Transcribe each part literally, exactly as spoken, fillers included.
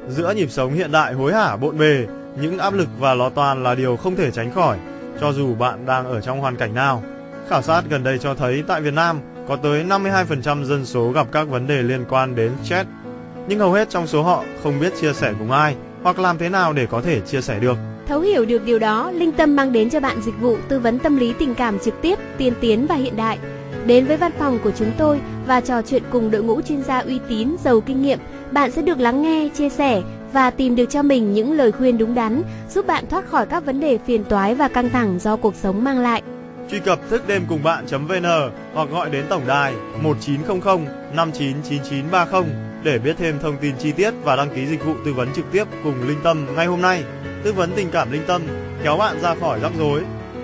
Giữa nhịp sống hiện đại hối hả bộn bề, những áp lực và lo toan là điều không thể tránh khỏi, cho dù bạn đang ở trong hoàn cảnh nào. Khảo sát gần đây cho thấy tại Việt Nam có tới năm mươi hai phần trăm dân số gặp các vấn đề liên quan đến stress, nhưng hầu hết trong số họ không biết chia sẻ cùng ai hoặc làm thế nào để có thể chia sẻ được. Thấu hiểu được điều đó, Linh Tâm mang đến cho bạn dịch vụ tư vấn tâm lý tình cảm trực tiếp, tiên tiến và hiện đại. Đến với văn phòng của chúng tôi và trò chuyện cùng đội ngũ chuyên gia uy tín, giàu kinh nghiệm, bạn sẽ được lắng nghe, chia sẻ và tìm được cho mình những lời khuyên đúng đắn, giúp bạn thoát khỏi các vấn đề phiền toái và căng thẳng do cuộc sống mang lại. Truy cập thức đêm cùng bạn chấm vn hoặc gọi đến tổng đài một chín không không năm chín chín chín ba không để biết thêm thông tin chi tiết và đăng ký dịch vụ tư vấn trực tiếp cùng Linh Tâm ngay hôm nay. Tư vấn tình cảm Linh Tâm, kéo bạn ra khỏi rắc rối.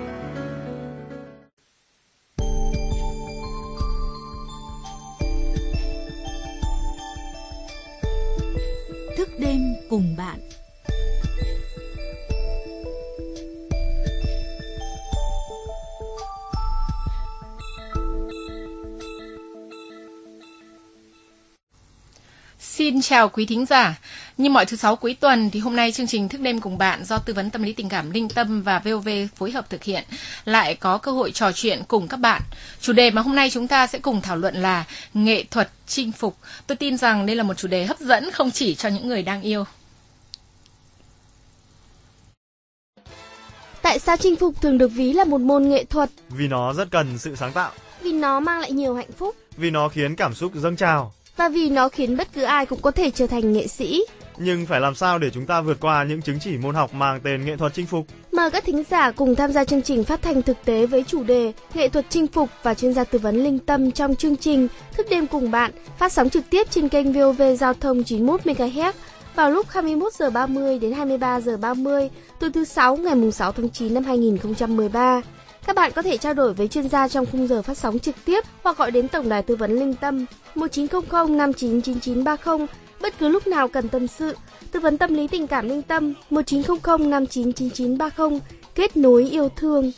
Thức đêm cùng bạn. Xin chào quý thính giả. Như mọi thứ sáu cuối tuần thì hôm nay chương trình Thức đêm cùng bạn do tư vấn tâm lý tình cảm Linh Tâm và vê o vê phối hợp thực hiện lại có cơ hội trò chuyện cùng các bạn. Chủ đề mà hôm nay chúng ta sẽ cùng thảo luận là nghệ thuật chinh phục. Tôi tin rằng đây là một chủ đề hấp dẫn không chỉ cho những người đang yêu. Tại sao chinh phục thường được ví là một môn nghệ thuật? Vì nó rất cần sự sáng tạo. Vì nó mang lại nhiều hạnh phúc. Vì nó khiến cảm xúc dâng trào. Và vì nó khiến bất cứ ai cũng có thể trở thành nghệ sĩ. Nhưng phải làm sao để chúng ta vượt qua những chứng chỉ môn học mang tên nghệ thuật chinh phục? Mời các thính giả cùng tham gia chương trình phát thanh thực tế với chủ đề nghệ thuật chinh phục và chuyên gia tư vấn Linh Tâm trong chương trình Thức đêm cùng bạn, phát sóng trực tiếp trên kênh vê o vê Giao thông chín mươi mốt mê ga héc vào lúc hai mươi mốt giờ ba mươi đến hai mươi ba giờ ba mươi từ thứ sáu ngày sáu tháng chín năm hai nghìn không trăm mười ba. Các bạn có thể trao đổi với chuyên gia trong khung giờ phát sóng trực tiếp hoặc gọi đến tổng đài tư vấn Linh Tâm một chín không không năm chín chín chín ba không bất cứ lúc nào cần tâm sự. Tư vấn tâm lý tình cảm Linh Tâm một chín không không năm chín chín chín ba không, kết nối yêu thương.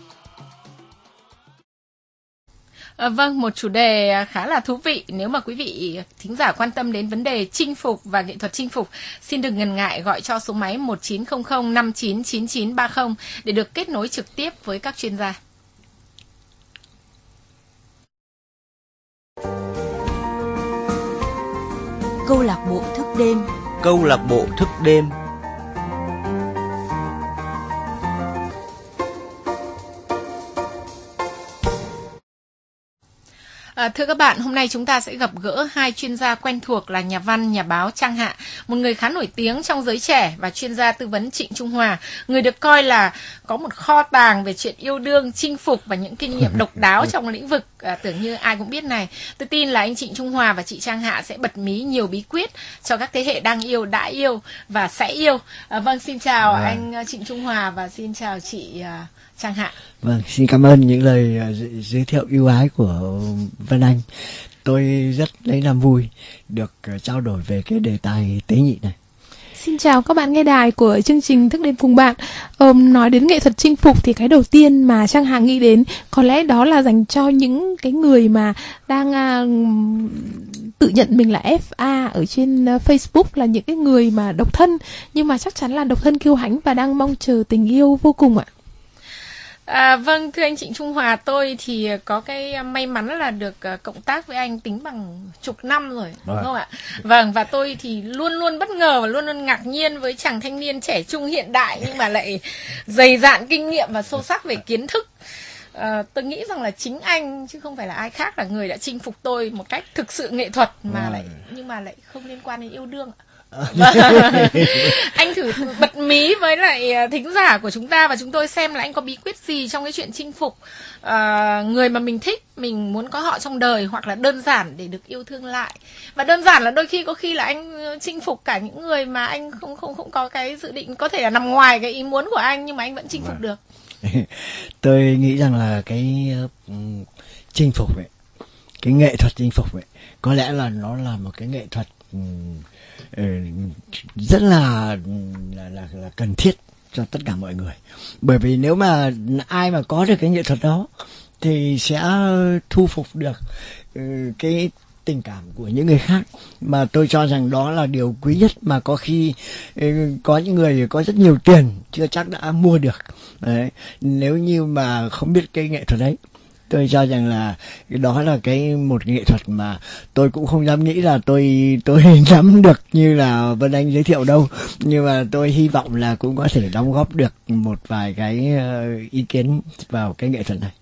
À, vâng, một chủ đề khá là thú vị. Nếu mà quý vị thính giả quan tâm đến vấn đề chinh phục và nghệ thuật chinh phục, xin đừng ngần ngại gọi cho số máy một chín không không năm chín chín chín ba không để được kết nối trực tiếp với các chuyên gia. Câu lạc bộ thức đêm. Câu lạc bộ thức đêm. À, thưa các bạn, hôm nay chúng ta sẽ gặp gỡ hai chuyên gia quen thuộc là nhà văn, nhà báo Trang Hạ, một người khá nổi tiếng trong giới trẻ, và chuyên gia tư vấn Trịnh Trung Hòa, người được coi là có một kho tàng về chuyện yêu đương, chinh phục và những kinh nghiệm độc đáo trong lĩnh vực à, tưởng như ai cũng biết này. Tôi tin là anh Trịnh Trung Hòa và chị Trang Hạ sẽ bật mí nhiều bí quyết cho các thế hệ đang yêu, đã yêu và sẽ yêu. À, vâng, xin chào à. anh Trịnh Trung Hòa và xin chào chị à, Trang Hạ. Vâng, xin cảm ơn những lời uh, giới thiệu ưu ái của Vân Anh. Tôi rất lấy làm vui được uh, trao đổi về cái đề tài tế nhị này. Xin chào các bạn nghe đài của chương trình Thức đêm cùng bạn. Um, nói đến nghệ thuật chinh phục thì cái đầu tiên mà Trang Hà nghĩ đến có lẽ đó là dành cho những cái người mà đang uh, tự nhận mình là ép a ở trên uh, Facebook, là những cái người mà độc thân nhưng mà chắc chắn là độc thân kiêu hãnh và đang mong chờ tình yêu vô cùng ạ. À, vâng, thưa anh Trịnh Trung Hòa, tôi thì có cái may mắn là được uh, cộng tác với anh tính bằng chục năm rồi, đúng không ạ? Vâng, và tôi thì luôn luôn bất ngờ và luôn luôn ngạc nhiên với chàng thanh niên trẻ trung hiện đại nhưng mà lại dày dạn kinh nghiệm và sâu sắc về kiến thức. À, tôi nghĩ rằng là chính anh chứ không phải là ai khác là người đã chinh phục tôi một cách thực sự nghệ thuật mà lại nhưng mà lại không liên quan đến yêu đương ạ. Anh thử bật mí với lại thính giả của chúng ta và chúng tôi xem là anh có bí quyết gì trong cái chuyện chinh phục uh, người mà mình thích, mình muốn có họ trong đời, hoặc là đơn giản để được yêu thương lại. Và đơn giản là đôi khi có khi là anh chinh phục cả những người mà anh không không không có cái dự định, có thể là nằm ngoài cái ý muốn của anh nhưng mà anh vẫn chinh phục được. Tôi nghĩ rằng là cái uh, chinh phục ấy, cái nghệ thuật chinh phục ấy, có lẽ là nó là một cái nghệ thuật um, rất là là, là là cần thiết cho tất cả mọi người, bởi vì nếu mà ai mà có được cái nghệ thuật đó thì sẽ thu phục được cái tình cảm của những người khác, mà tôi cho rằng đó là điều quý nhất mà có khi có những người có rất nhiều tiền chưa chắc đã mua được. Đấy, nếu như mà không biết cái nghệ thuật đấy, tôi cho rằng là đó là cái một nghệ thuật mà tôi cũng không dám nghĩ là tôi tôi nắm được như là Vân Anh giới thiệu đâu, nhưng mà tôi hy vọng là cũng có thể đóng góp được một vài cái ý kiến vào cái nghệ thuật này.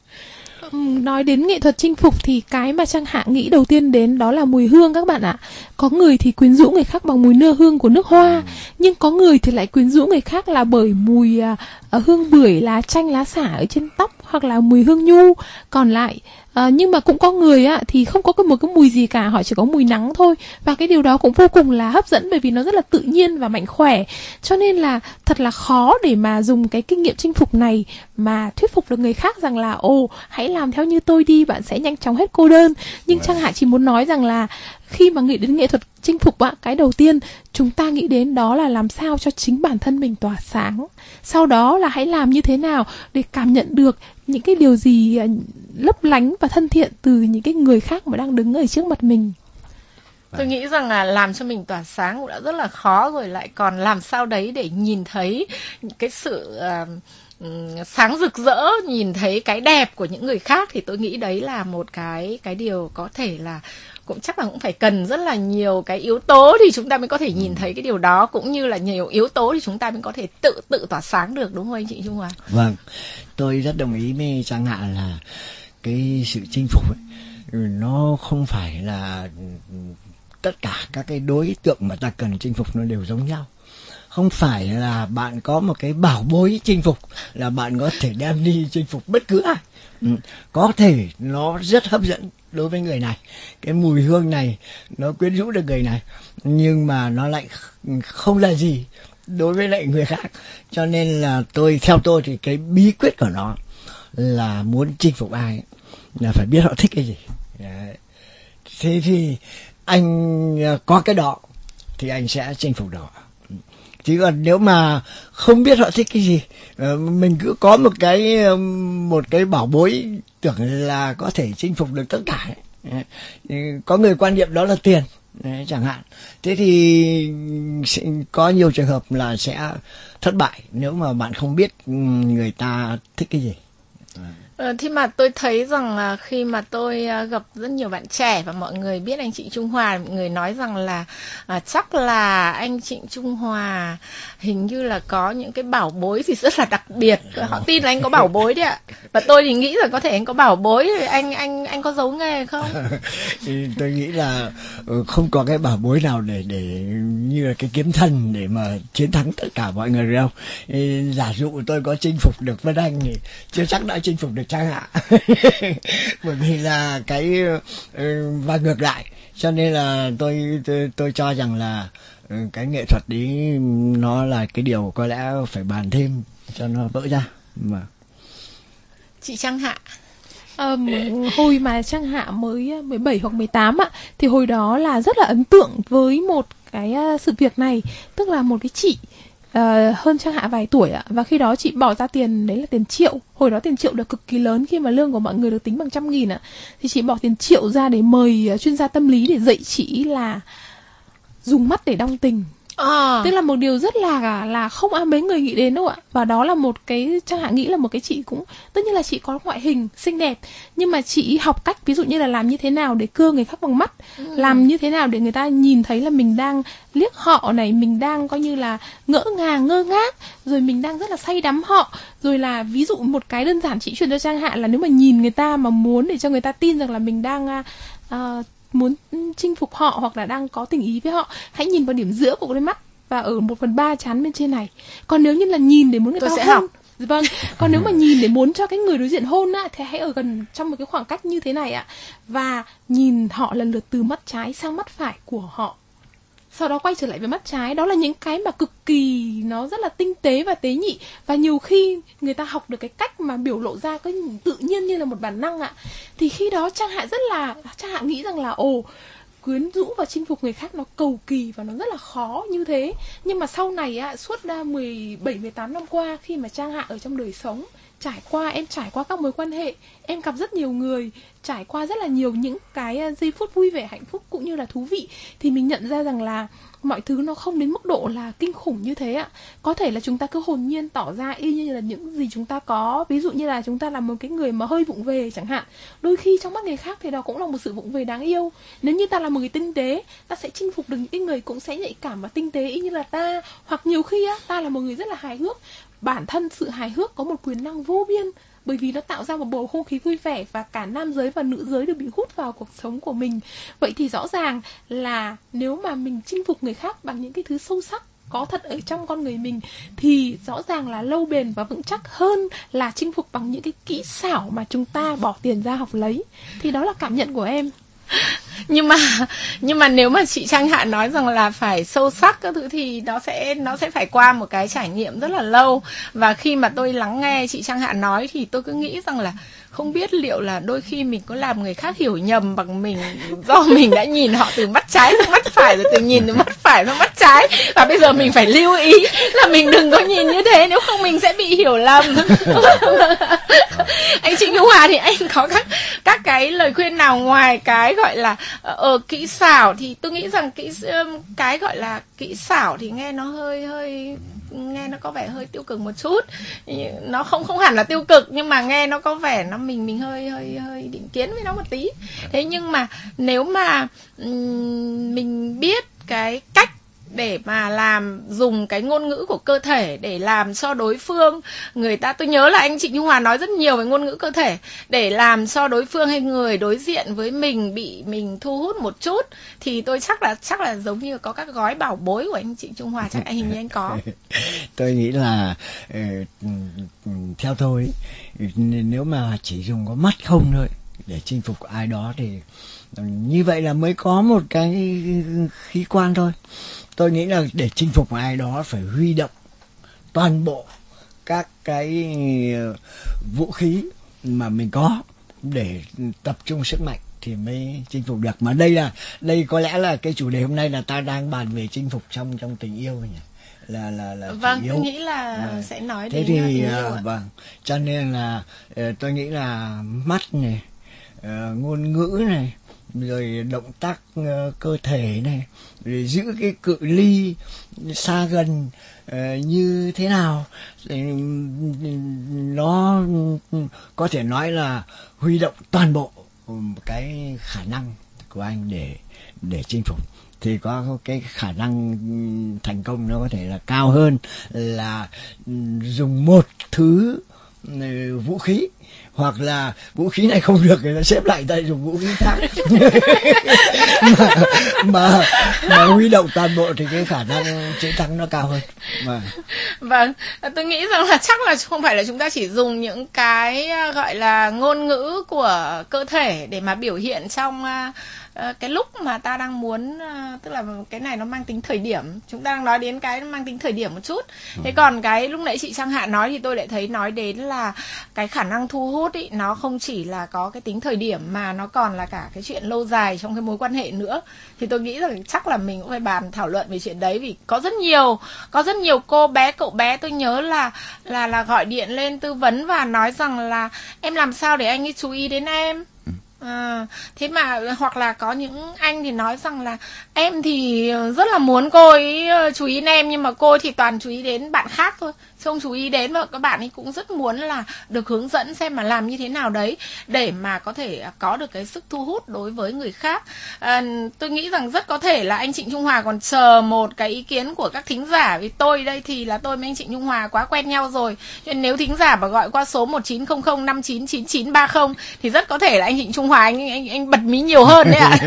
Nói đến nghệ thuật chinh phục thì cái mà Trang Hạ nghĩ đầu tiên đến đó là mùi hương các bạn ạ. Có người thì quyến rũ người khác bằng mùi nưa hương của nước hoa, nhưng có người thì lại quyến rũ người khác là bởi mùi uh, hương bưởi, lá chanh, lá xả ở trên tóc, hoặc là mùi hương nhu. Còn lại À, nhưng mà cũng có người á thì không có một cái mùi gì cả, họ chỉ có mùi nắng thôi, và cái điều đó cũng vô cùng là hấp dẫn bởi vì nó rất là tự nhiên và mạnh khỏe. Cho nên là thật là khó để mà dùng cái kinh nghiệm chinh phục này mà thuyết phục được người khác rằng là ồ, hãy làm theo như tôi đi, bạn sẽ nhanh chóng hết cô đơn. Nhưng Trang Hạ chỉ muốn nói rằng là khi mà nghĩ đến nghệ thuật chinh phục ạ, cái đầu tiên chúng ta nghĩ đến đó là làm sao cho chính bản thân mình tỏa sáng. Sau đó là hãy làm như thế nào để cảm nhận được những cái điều gì lấp lánh và thân thiện từ những cái người khác mà đang đứng ở trước mặt mình. Tôi nghĩ rằng là làm cho mình tỏa sáng cũng đã rất là khó rồi, lại còn làm sao đấy để nhìn thấy cái sự uh, sáng rực rỡ, nhìn thấy cái đẹp của những người khác, thì tôi nghĩ đấy là một cái cái điều có thể là cũng chắc là cũng phải cần rất là nhiều cái yếu tố thì chúng ta mới có thể nhìn thấy cái điều đó, cũng như là nhiều yếu tố thì chúng ta mới có thể tự tự tỏa sáng được, đúng không anh chị Trung Hòa? Vâng, tôi rất đồng ý với Trang Hạ là cái sự chinh phục ấy, nó không phải là tất cả các cái đối tượng mà ta cần chinh phục nó đều giống nhau. Không phải là bạn có một cái bảo bối chinh phục là bạn có thể đem đi chinh phục bất cứ ai. Ừ. Có thể nó rất hấp dẫn đối với người này, cái mùi hương này nó quyến rũ được người này, nhưng mà nó lại không là gì đối với lại người khác. Cho nên là tôi theo tôi thì cái bí quyết của nó là muốn chinh phục ai ấy, là phải biết họ thích cái gì. Đấy. Thế thì anh có cái đó thì anh sẽ chinh phục được họ. Chứ còn nếu mà không biết họ thích cái gì, mình cứ có một cái một cái bảo bối tưởng là có thể chinh phục được tất cả ấy. Có người quan niệm đó là tiền đấy, chẳng hạn. Thế thì có nhiều trường hợp là sẽ thất bại nếu mà bạn không biết người ta thích cái gì. Ờ, thì mà tôi thấy rằng là khi mà tôi uh, gặp rất nhiều bạn trẻ và mọi người biết anh Trịnh Trung Hòa, mọi người nói rằng là uh, chắc là anh Trịnh Trung Hòa hình như là có những cái bảo bối gì rất là đặc biệt. Họ tin là anh có bảo bối đấy ạ. Và tôi thì nghĩ rằng có thể anh có bảo bối, anh anh anh có giấu nghề không? Thì tôi nghĩ là không có cái bảo bối nào để để như là cái kiếm thần để mà chiến thắng tất cả mọi người đâu. Giả dụ tôi có chinh phục được Vân Anh thì chưa chắc đã chinh phục được Trang Hạ. Bởi vì là cái và ngược lại, cho nên là tôi tôi, tôi cho rằng là cái nghệ thuật đấy nó là cái điều có lẽ phải bàn thêm cho nó vỡ ra. Mà chị Trang Hạ, Um, hồi mà Trang Hạ mới mười bảy hoặc mười tám ạ, thì hồi đó là rất là ấn tượng với một cái uh, sự việc này. Tức là một cái chị uh, hơn Trang Hạ vài tuổi ạ, và khi đó chị bỏ ra tiền, đấy là tiền triệu. Hồi đó tiền triệu được cực kỳ lớn khi mà lương của mọi người được tính bằng trăm nghìn ạ. Thì chị bỏ tiền triệu ra để mời uh, chuyên gia tâm lý để dạy chị là dùng mắt để đong tình. À. Tức là một điều rất là là không ai mấy người nghĩ đến đâu ạ. Và đó là một cái, Trang Hạ nghĩ là một cái chị cũng, tất nhiên là chị có ngoại hình xinh đẹp, nhưng mà chị học cách ví dụ như là làm như thế nào để cưa người khác bằng mắt, ừ. làm như thế nào để người ta nhìn thấy là mình đang liếc họ này, mình đang coi như là ngỡ ngàng ngơ ngác, rồi mình đang rất là say đắm họ. Rồi là ví dụ một cái đơn giản chị truyền cho Trang Hạ là nếu mà nhìn người ta mà muốn để cho người ta tin rằng là mình đang uh, muốn chinh phục họ hoặc là đang có tình ý với họ, hãy nhìn vào điểm giữa của đôi mắt và ở một phần ba trán bên trên này. Còn nếu như là nhìn để muốn người tôi ta sẽ hôn, học. Vâng, còn nếu mà nhìn để muốn cho cái người đối diện hôn á, thì hãy ở gần trong một cái khoảng cách như thế này ạ, và nhìn họ lần lượt từ mắt trái sang mắt phải của họ, sau đó quay trở lại với mắt trái. Đó là những cái mà cực kỳ, nó rất là tinh tế và tế nhị, và nhiều khi người ta học được cái cách mà biểu lộ ra cái tự nhiên như là một bản năng ạ. Thì khi đó Trang Hạ rất là, Trang Hạ nghĩ rằng là ồ, quyến rũ và chinh phục người khác nó cầu kỳ và nó rất là khó như thế. Nhưng mà sau này á, suốt mười bảy mười tám năm qua, khi mà Trang Hạ ở trong đời sống, trải qua em trải qua các mối quan hệ, em gặp rất nhiều người, trải qua rất là nhiều những cái giây phút vui vẻ, hạnh phúc cũng như là thú vị, thì mình nhận ra rằng là mọi thứ nó không đến mức độ là kinh khủng như thế ạ. Có thể là chúng ta cứ hồn nhiên tỏ ra y như là những gì chúng ta có. Ví dụ như là chúng ta là một cái người mà hơi vụng về chẳng hạn. Đôi khi trong mắt người khác thì đó cũng là một sự vụng về đáng yêu. Nếu như ta là một người tinh tế, ta sẽ chinh phục được những cái người cũng sẽ nhạy cảm và tinh tế y như là ta. Hoặc nhiều khi á, ta là một người rất là hài hước. Bản thân sự hài hước có một quyền năng vô biên, bởi vì nó tạo ra một bầu không khí vui vẻ và cả nam giới và nữ giới đều bị hút vào cuộc sống của mình. Vậy thì rõ ràng là nếu mà mình chinh phục người khác bằng những cái thứ sâu sắc có thật ở trong con người mình thì rõ ràng là lâu bền và vững chắc hơn là chinh phục bằng những cái kỹ xảo mà chúng ta bỏ tiền ra học lấy. Thì đó là cảm nhận của em. Nhưng mà nhưng mà nếu mà chị Trang Hạ nói rằng là phải sâu sắc các thứ thì nó sẽ nó sẽ phải qua một cái trải nghiệm rất là lâu. Và khi mà tôi lắng nghe chị Trang Hạ nói thì tôi cứ nghĩ rằng là không biết liệu là đôi khi mình có làm người khác hiểu nhầm bằng mình, do mình đã nhìn họ từ mắt trái sang mắt phải, rồi từ nhìn từ mắt phải sang mắt trái, và bây giờ mình phải lưu ý là mình đừng có nhìn như thế, nếu không mình sẽ bị hiểu lầm. Anh Trịnh Trung Hòa thì anh có các các cái lời khuyên nào ngoài cái gọi là ờ uh, kỹ xảo? Thì tôi nghĩ rằng kỹ cái gọi là kỹ xảo thì nghe nó hơi hơi nghe nó có vẻ hơi tiêu cực một chút. Nó không không hẳn là tiêu cực, nhưng mà nghe nó có vẻ nó mình mình hơi hơi hơi định kiến với nó một tí. Thế nhưng mà nếu mà um, mình biết cái cách để mà làm, dùng cái ngôn ngữ của cơ thể để làm cho đối phương, người ta, tôi nhớ là anh Trịnh Trung Hòa nói rất nhiều về ngôn ngữ cơ thể, để làm cho đối phương hay người đối diện với mình bị mình thu hút một chút, thì tôi chắc là chắc là giống như có các gói bảo bối của anh Trịnh Trung Hòa, chắc hình như anh có. Tôi nghĩ là uh, theo tôi, nếu mà chỉ dùng có mắt không thôi để chinh phục ai đó thì như vậy là mới có một cái khí quan thôi. Tôi nghĩ là để chinh phục ai đó phải huy động toàn bộ các cái vũ khí mà mình có để tập trung sức mạnh thì mới chinh phục được. Mà đây là đây có lẽ là cái chủ đề hôm nay là ta đang bàn về chinh phục trong trong tình yêu nhỉ? Là là là vâng, tôi nghĩ là à, sẽ nói thế đến thì tình yêu à, vâng, cho nên là tôi nghĩ là mắt này, uh, ngôn ngữ này, rồi động tác uh, cơ thể này, rồi giữ cái cự ly xa gần uh, như thế nào, nó có thể nói là huy động toàn bộ cái khả năng của anh để để chinh phục, thì có cái khả năng thành công nó có thể là cao hơn là dùng một thứ vũ khí, hoặc là vũ khí này không được thì nó xếp lại tay dùng vũ khí khác. mà, mà mà huy động toàn bộ thì cái khả năng chiến thắng nó cao hơn. Mà vâng, tôi nghĩ rằng là chắc là không phải là chúng ta chỉ dùng những cái gọi là ngôn ngữ của cơ thể để mà biểu hiện trong uh, cái lúc mà ta đang muốn, uh, tức là cái này nó mang tính thời điểm, chúng ta đang nói đến cái mang tính thời điểm một chút. Thế ừ. Còn cái lúc nãy chị Trang Hạ nói thì tôi lại thấy nói đến là cái khả năng thu hút ý, nó không chỉ là có cái tính thời điểm mà nó còn là cả cái chuyện lâu dài trong cái mối quan hệ nữa. Thì tôi nghĩ rằng chắc là mình cũng phải bàn thảo luận về chuyện đấy, vì có rất nhiều có rất nhiều cô bé cậu bé tôi nhớ là là là gọi điện lên tư vấn và nói rằng là em làm sao để anh ấy chú ý đến em. À, thế mà hoặc là có những anh thì nói rằng là em thì rất là muốn cô ấy chú ý đến em, nhưng mà cô ấy thì toàn chú ý đến bạn khác thôi, không chú ý đến, và các bạn ấy cũng rất muốn là được hướng dẫn xem mà làm như thế nào đấy để mà có thể có được cái sức thu hút đối với người khác. À, tôi nghĩ rằng rất có thể là anh Trịnh Trung Hòa còn chờ một cái ý kiến của các thính giả, vì tôi đây thì là tôi với anh Trịnh Trung Hòa quá quen nhau rồi, cho nên nếu thính giả mà gọi qua số một chín không không năm chín chín chín ba không thì rất có thể là anh Trịnh Trung Hòa anh anh anh bật mí nhiều hơn đấy ạ.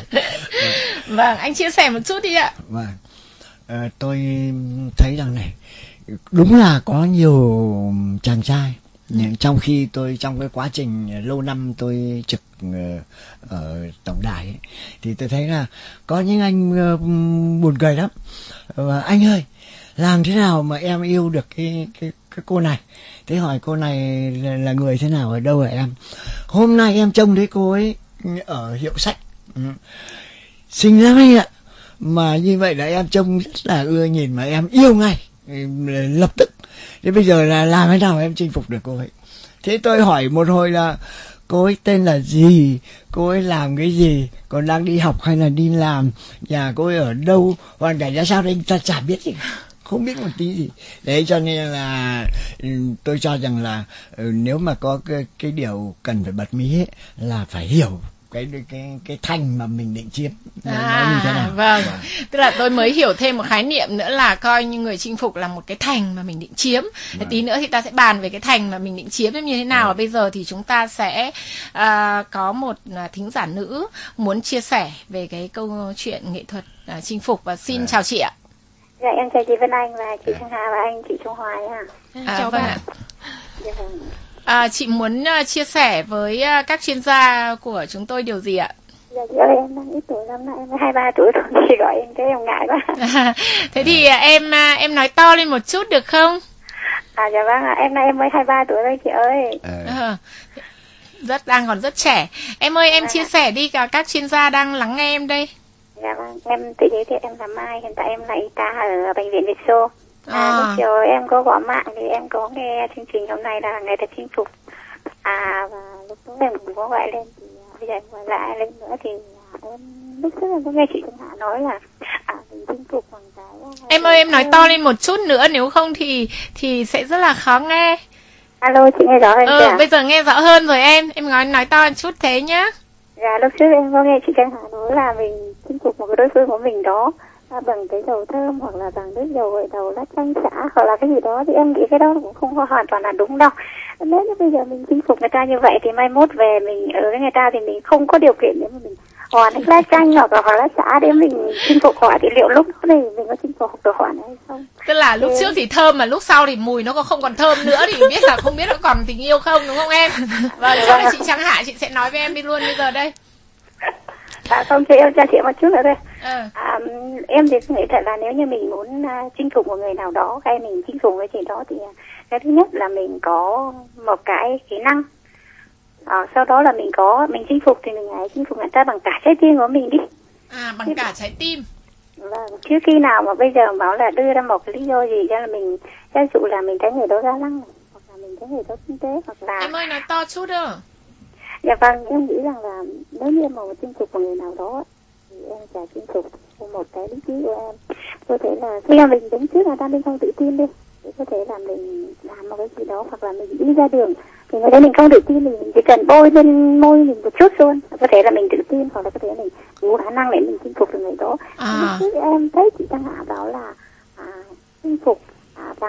Vâng, anh chia sẻ một chút đi ạ. Vâng, à, tôi thấy rằng này, đúng là có nhiều chàng trai, ừ. trong khi tôi trong cái quá trình lâu năm tôi trực ở tổng đài ấy, thì tôi thấy là có những anh uh, buồn cười lắm. Uh, anh ơi, làm thế nào mà em yêu được cái cái cái cô này? Thế hỏi cô này là, là người thế nào, ở đâu hả em? Hôm nay em trông thấy cô ấy ở hiệu sách, ừ. xinh lắm anh ạ, mà như vậy là em trông rất là ưa nhìn mà em yêu ngay lập tức. Thế bây giờ là làm thế nào em chinh phục được cô ấy? Thế tôi hỏi một hồi là cô ấy tên là gì, cô ấy làm cái gì, còn đang đi học hay là đi làm, nhà cô ấy ở đâu, hoàn cảnh ra sao đấy ta chả biết gì cả, không biết một tí gì. Đấy cho nên là tôi cho rằng là nếu mà có cái, cái điều cần phải bật mí ấy, là phải hiểu cái cái cái thành mà mình định chiếm nó à, như thế nào. Vâng, tức là tôi mới hiểu thêm một khái niệm nữa là coi như người chinh phục là một cái thành mà mình định chiếm. Vâng. Tí nữa thì ta sẽ bàn về cái thành mà mình định chiếm như thế nào. Vâng. Bây giờ thì chúng ta sẽ uh, có một uh, thính giả nữ muốn chia sẻ về cái câu chuyện nghệ thuật uh, chinh phục, và xin vâng. chào chị ạ. Dạ em chào chị Vân Anh và chị Thanh Hà và anh chị Trung Hoài ha. À, chào vâng bạn. Dạ vâng. À, chị muốn uh, chia sẻ với uh, các chuyên gia của chúng tôi điều gì ạ? Dạ chị ơi, em đang ít tuổi lắm, em hai ba tuổi rồi, chị gọi em cái em ngại quá. À, thế thì uh, em uh, em nói to lên một chút được không? À dạ vâng, em nay em mới hai ba tuổi thôi chị ơi. À, rất đang còn rất trẻ. Em ơi, em à. chia sẻ đi, cả các chuyên gia đang lắng nghe em đây. Dạ vâng, em tự giới thiệu em là Mai, hiện tại em là y tá ở bệnh viện Việt Xô. À, à. lúc chiều em có gõ mạng thì em có nghe chương trình hôm nay là nghệ thuật chinh phục. À và lúc đó em cũng có gọi lên, thì bây giờ em gọi lại lên nữa thì em lúc trước em có nghe chị Trung Hạ nói là à mình chinh phục bằng cái. Em ơi em nói to lên một chút nữa, nếu không thì thì sẽ rất là khó nghe. Alo, chị nghe rõ hơn ừ, chưa? Bây giờ nghe rõ hơn rồi em, em nói nói to một chút thế nhá. Dạ lúc trước em có nghe chị Trang Hạ nói là mình chinh phục một cái đối phương của mình đó bằng cái dầu thơm hoặc là bằng nước dầu gội đầu lá chanh xả hoặc là cái gì đó, thì em nghĩ cái đó cũng không có hoàn toàn là đúng đâu. Nếu như bây giờ mình chinh phục người ta như vậy thì mai mốt về mình ở với người ta thì mình không có điều kiện để mà mình hòa nước lá chanh hoặc là lá xả để mình chinh phục họ, thì liệu lúc đó thì mình có chinh phục được họ hay không? Tức là lúc ừ. trước thì thơm mà lúc sau thì mùi nó còn không còn thơm nữa thì biết là không biết nó còn tình yêu không, đúng không em? Và sau này chị Trang Hạ chị sẽ nói với em đi luôn bây giờ đây. À, không, cho em cho chị một chút nữa thôi. Ừ. À, em thì nghĩ thật là nếu như mình muốn uh, chinh phục một người nào đó hay mình chinh phục với chị đó thì uh, cái thứ nhất là mình có một cái kỹ năng. À, sau đó là mình có mình chinh phục thì mình hãy chinh phục người ta bằng cả trái tim của mình đi. À, bằng cả trái tim. Vâng, chứ khi nào mà bây giờ bảo là đưa ra một cái lý do gì cho là mình, ví dụ là mình thấy người đó ga lăng này, hoặc là mình thấy người đó kinh tế, hoặc là em ơi nói to chút đâu. Dạ vâng, em nghĩ rằng là nếu như mà chinh phục một người nào đó thì em sẽ chinh phục một cái lý trí của em. Có thể là khi mà mình đứng trước người ta mình không tự tin đi, thì có thể là mình làm một cái gì đó, hoặc là mình đi ra đường thì người ta mình không tự tin, mình chỉ cần bôi lên môi mình một chút luôn, có thể là mình tự tin, hoặc là có thể mình đủ khả năng để mình chinh phục được người đó. À. Chứ em thấy chị Trang Hạ bảo là à, chinh phục à, bằng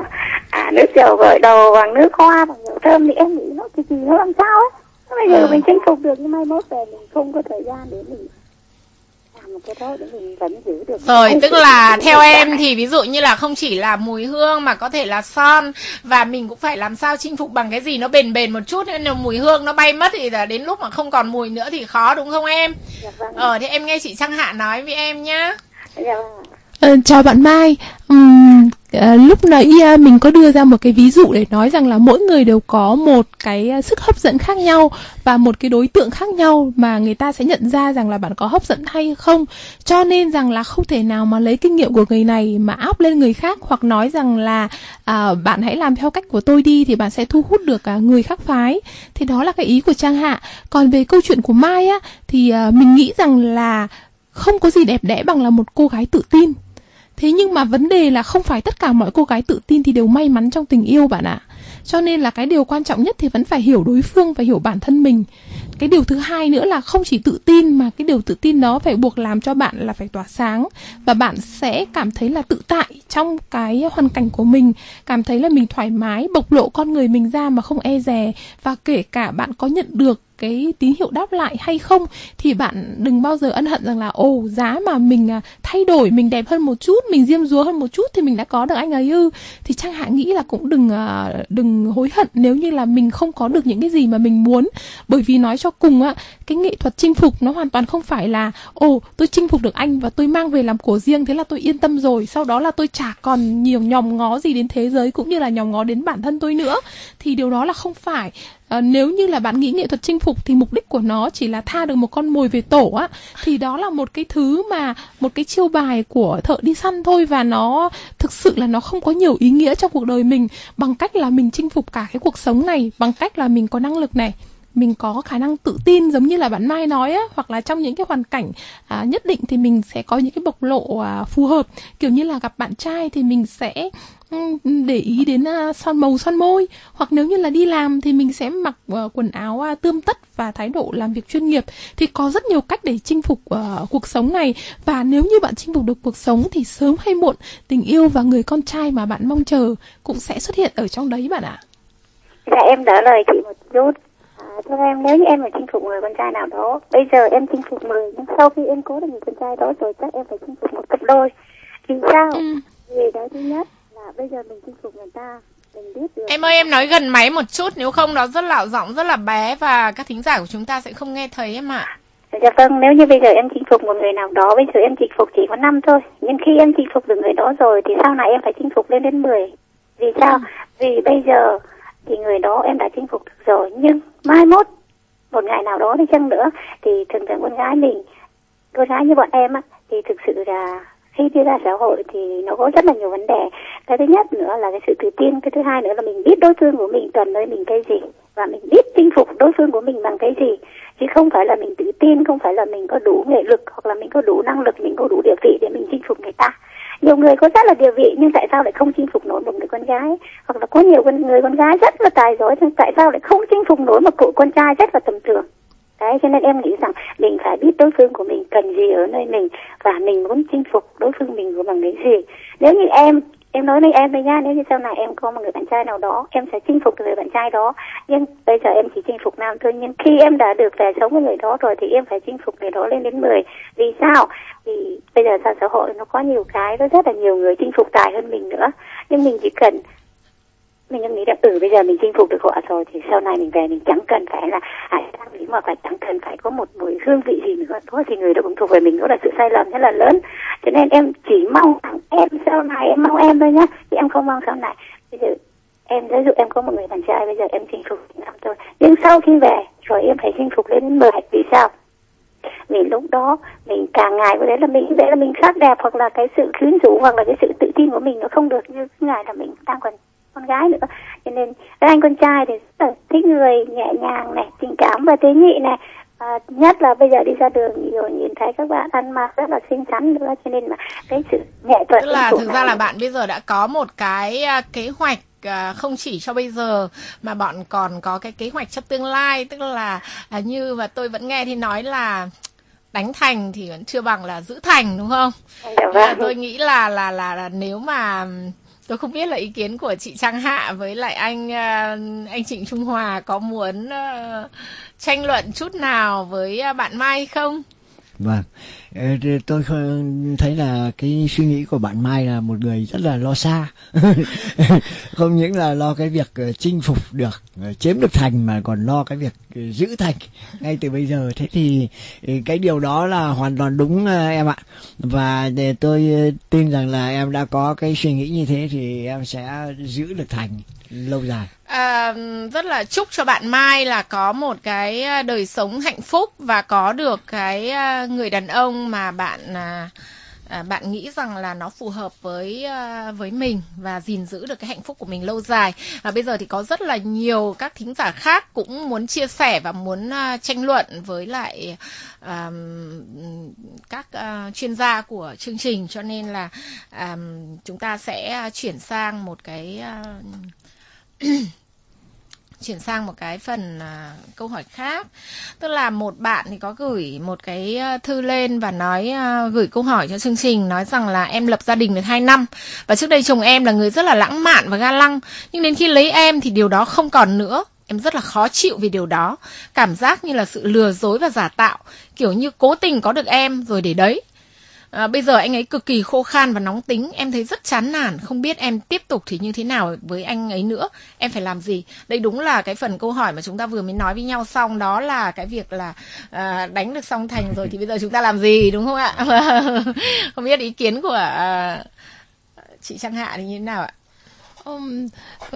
à, nước dầu gội đầu, bằng nước hoa, bằng dầu thơm, thì em nghĩ nó thì gì nó làm sao ấy. Bây giờ à. mình chinh phục được, nhưng mai mốt về mình không có thời gian để mình làm một cái đó để mình vẫn giữ được. Rồi, tức là theo em thì ví dụ như là không chỉ là mùi hương mà có thể là son, và mình cũng phải làm sao chinh phục bằng cái gì nó bền bền một chút, nên là mùi hương nó bay mất thì là đến lúc mà không còn mùi nữa thì khó, đúng không em? Dạ vâng. Ờ, thì em nghe chị Trang Hạ nói với em nhá. Dạ vâng. Ờ, chào bạn Mai. Uhm, à, lúc nãy à, mình có đưa ra một cái ví dụ để nói rằng là mỗi người đều có một cái sức hấp dẫn khác nhau và một cái đối tượng khác nhau mà người ta sẽ nhận ra rằng là bạn có hấp dẫn hay không. Cho nên rằng là không thể nào mà lấy kinh nghiệm của người này mà áp lên người khác, hoặc nói rằng là à, bạn hãy làm theo cách của tôi đi thì bạn sẽ thu hút được à, người khác phái. Thì đó là cái ý của Trang Hạ. Còn về câu chuyện của Mai á, thì à, mình nghĩ rằng là không có gì đẹp đẽ bằng là một cô gái tự tin. Thế nhưng mà vấn đề là không phải tất cả mọi cô gái tự tin thì đều may mắn trong tình yêu bạn ạ. Cho nên là cái điều quan trọng nhất thì vẫn phải hiểu đối phương và hiểu bản thân mình. Cái điều thứ hai nữa là không chỉ tự tin, mà cái điều tự tin đó phải buộc làm cho bạn là phải tỏa sáng. Và bạn sẽ cảm thấy là tự tại trong cái hoàn cảnh của mình, cảm thấy là mình thoải mái, bộc lộ con người mình ra mà không e dè. Và kể cả bạn có nhận được cái tín hiệu đáp lại hay không thì bạn đừng bao giờ ân hận rằng là ồ, giá mà mình thay đổi, mình đẹp hơn một chút, mình diêm dúa hơn một chút thì mình đã có được anh ấy ư. Thì Trang Hạ nghĩ là cũng đừng đừng hối hận nếu như là mình không có được những cái gì mà mình muốn. Bởi vì nói cho cùng á, cái nghệ thuật chinh phục nó hoàn toàn không phải là ồ, tôi chinh phục được anh và tôi mang về làm của riêng, thế là tôi yên tâm rồi, sau đó là tôi chả còn nhiều nhòm ngó gì đến thế giới cũng như là nhòm ngó đến bản thân tôi nữa. Thì điều đó là không phải. À, nếu như là bạn nghĩ nghệ thuật chinh phục thì mục đích của nó chỉ là tha được một con mồi về tổ á, thì đó là một cái thứ mà một cái chiêu bài của thợ đi săn thôi, và nó thực sự là nó không có nhiều ý nghĩa trong cuộc đời mình, bằng cách là mình chinh phục cả cái cuộc sống này, bằng cách là mình có năng lực này, mình có khả năng tự tin giống như là bạn Mai nói á, hoặc là trong những cái hoàn cảnh à, nhất định thì mình sẽ có những cái bộc lộ à, phù hợp, kiểu như là gặp bạn trai thì mình sẽ um, để ý đến uh, son màu son môi, hoặc nếu như là đi làm thì mình sẽ mặc uh, quần áo uh, tươm tất và thái độ làm việc chuyên nghiệp. Thì có rất nhiều cách để chinh phục uh, cuộc sống này, và nếu như bạn chinh phục được cuộc sống thì sớm hay muộn tình yêu và người con trai mà bạn mong chờ cũng sẽ xuất hiện ở trong đấy bạn ạ. Dạ em đỡ lời chị một chút. À, thưa em, nếu như em phải chinh phục người con trai nào đó, bây giờ em chinh phục mười, nhưng sau khi em cố được người con trai đó rồi chắc em phải chinh phục một cặp đôi. Vì sao? Ừ. Vì cái thứ nhất là bây giờ mình chinh phục người ta, mình biết được. Em ơi, em nói gần máy một chút, nếu không nó rất là giọng rất là bé và các thính giả của chúng ta sẽ không nghe thấy em ạ. Dạ vâng, nếu như bây giờ em chinh phục một người nào đó, bây giờ em chinh phục chỉ có năm thôi, nhưng khi em chinh phục được người đó rồi thì sau này em phải chinh phục lên đến mười. Vì sao? Ừ. Vì bây giờ thì người đó em đã chinh phục được rồi, nhưng mai mốt một ngày nào đó đi chăng nữa thì thường thường con gái mình, con gái như bọn em á, thì thực sự là khi đi ra xã hội thì nó có rất là nhiều vấn đề. Cái thứ nhất nữa là cái sự tự tin, cái thứ hai nữa là mình biết đối phương của mình cần nơi mình cái gì, và mình biết chinh phục đối phương của mình bằng cái gì, chứ không phải là mình tự tin, không phải là mình có đủ nghệ lực hoặc là mình có đủ năng lực, mình có đủ địa vị để mình chinh phục người ta. Nhiều người có rất là địa vị nhưng tại sao lại không chinh phục nổi một người con gái, hoặc là có nhiều người con gái rất là tài giỏi nhưng tại sao lại không chinh phục nổi một cậu con trai rất là tầm thường. Đấy, cho nên em nghĩ rằng mình phải biết đối phương của mình cần gì ở nơi mình, và mình muốn chinh phục đối phương mình của bằng cái gì. Nếu như em em nói với em đây nha, nếu như sau này em có một người bạn trai nào đó, em sẽ chinh phục được người bạn trai đó, nhưng bây giờ em chỉ chinh phục nam thôi, nhưng khi em đã được về sống với người đó rồi thì em phải chinh phục người đó lên đến mười. Vì sao? Vì bây giờ xã xã hội nó có nhiều cái, có rất là nhiều người chinh phục tài hơn mình nữa, nhưng mình chỉ cần mình em nghĩ là ừ bây giờ mình chinh phục được họ rồi thì sau này mình về mình chẳng cần phải là ai sang lý mà phải chẳng cần phải có một mùi hương vị gì nữa, đó thì người đó cũng thuộc về mình, đó là sự sai lầm rất là lớn. Cho nên em chỉ mong em sau này, em mong em thôi nhá, chứ em không mong sau này. Bây giờ em ví dụ em có một người bạn trai, bây giờ em chinh phục năm thôi, nhưng sau khi về rồi em phải chinh phục lên đến mười. Vì sao? Vì lúc đó mình càng ngày với đấy là mình đấy là mình sắc đẹp, hoặc là cái sự quyến rũ hoặc là cái sự tự tin của mình nó không được như ngày là mình đang còn con gái nữa. Cho nên các anh con trai thì rất là thích người nhẹ nhàng này, tình cảm và tế nhị này, à, nhất là bây giờ đi ra đường nhiều nhìn thấy các bạn ăn mặc rất là xinh xắn nữa, cho nên mà cái sự nghệ thuật. Tức là thực ra là bạn bây giờ đã có một cái kế hoạch không chỉ cho bây giờ mà bọn còn có cái kế hoạch cho tương lai, tức là à, như mà tôi vẫn nghe thì nói là đánh thành thì vẫn chưa bằng là giữ thành, đúng không? Dạ vâng. Tôi nghĩ là, là là là nếu mà tôi không biết là ý kiến của chị Trang Hạ với lại anh anh Trịnh Trung Hòa có muốn uh, tranh luận chút nào với bạn Mai không? Vâng, tôi thấy là cái suy nghĩ của bạn Mai là một người rất là lo xa. Không những là lo cái việc chinh phục được, chiếm được thành, mà còn lo cái việc giữ thành ngay từ bây giờ. Thế thì cái điều đó là hoàn toàn đúng em ạ. Và tôi tin rằng là em đã có cái suy nghĩ như thế thì em sẽ giữ được thành lâu dài. À, rất là chúc cho bạn Mai là có một cái đời sống hạnh phúc và có được cái người đàn ông mà bạn à, bạn nghĩ rằng là nó phù hợp với với mình và gìn giữ được cái hạnh phúc của mình lâu dài. Và bây giờ thì có rất là nhiều các thính giả khác cũng muốn chia sẻ và muốn uh, tranh luận với lại uh, các uh, chuyên gia của chương trình, cho nên là uh, chúng ta sẽ chuyển sang một cái uh, chuyển sang một cái phần uh, câu hỏi khác. Tức là một bạn thì có gửi một cái uh, thư lên và nói uh, gửi câu hỏi cho chương trình, nói rằng là em lập gia đình được hai năm và trước đây chồng em là người rất là lãng mạn và ga lăng, nhưng đến khi lấy em thì điều đó không còn nữa. Em rất là khó chịu vì điều đó, cảm giác như là sự lừa dối và giả tạo, kiểu như cố tình có được em rồi để đấy. À, bây giờ anh ấy cực kỳ khô khan và nóng tính, em thấy rất chán nản, không biết em tiếp tục thì như thế nào với anh ấy nữa, em phải làm gì? Đây đúng là cái phần câu hỏi mà chúng ta vừa mới nói với nhau xong, đó là cái việc là à, đánh được song thành rồi thì bây giờ chúng ta làm gì, đúng không ạ? Không biết ý kiến của à, chị Trang Hạ thì như thế nào ạ? Um,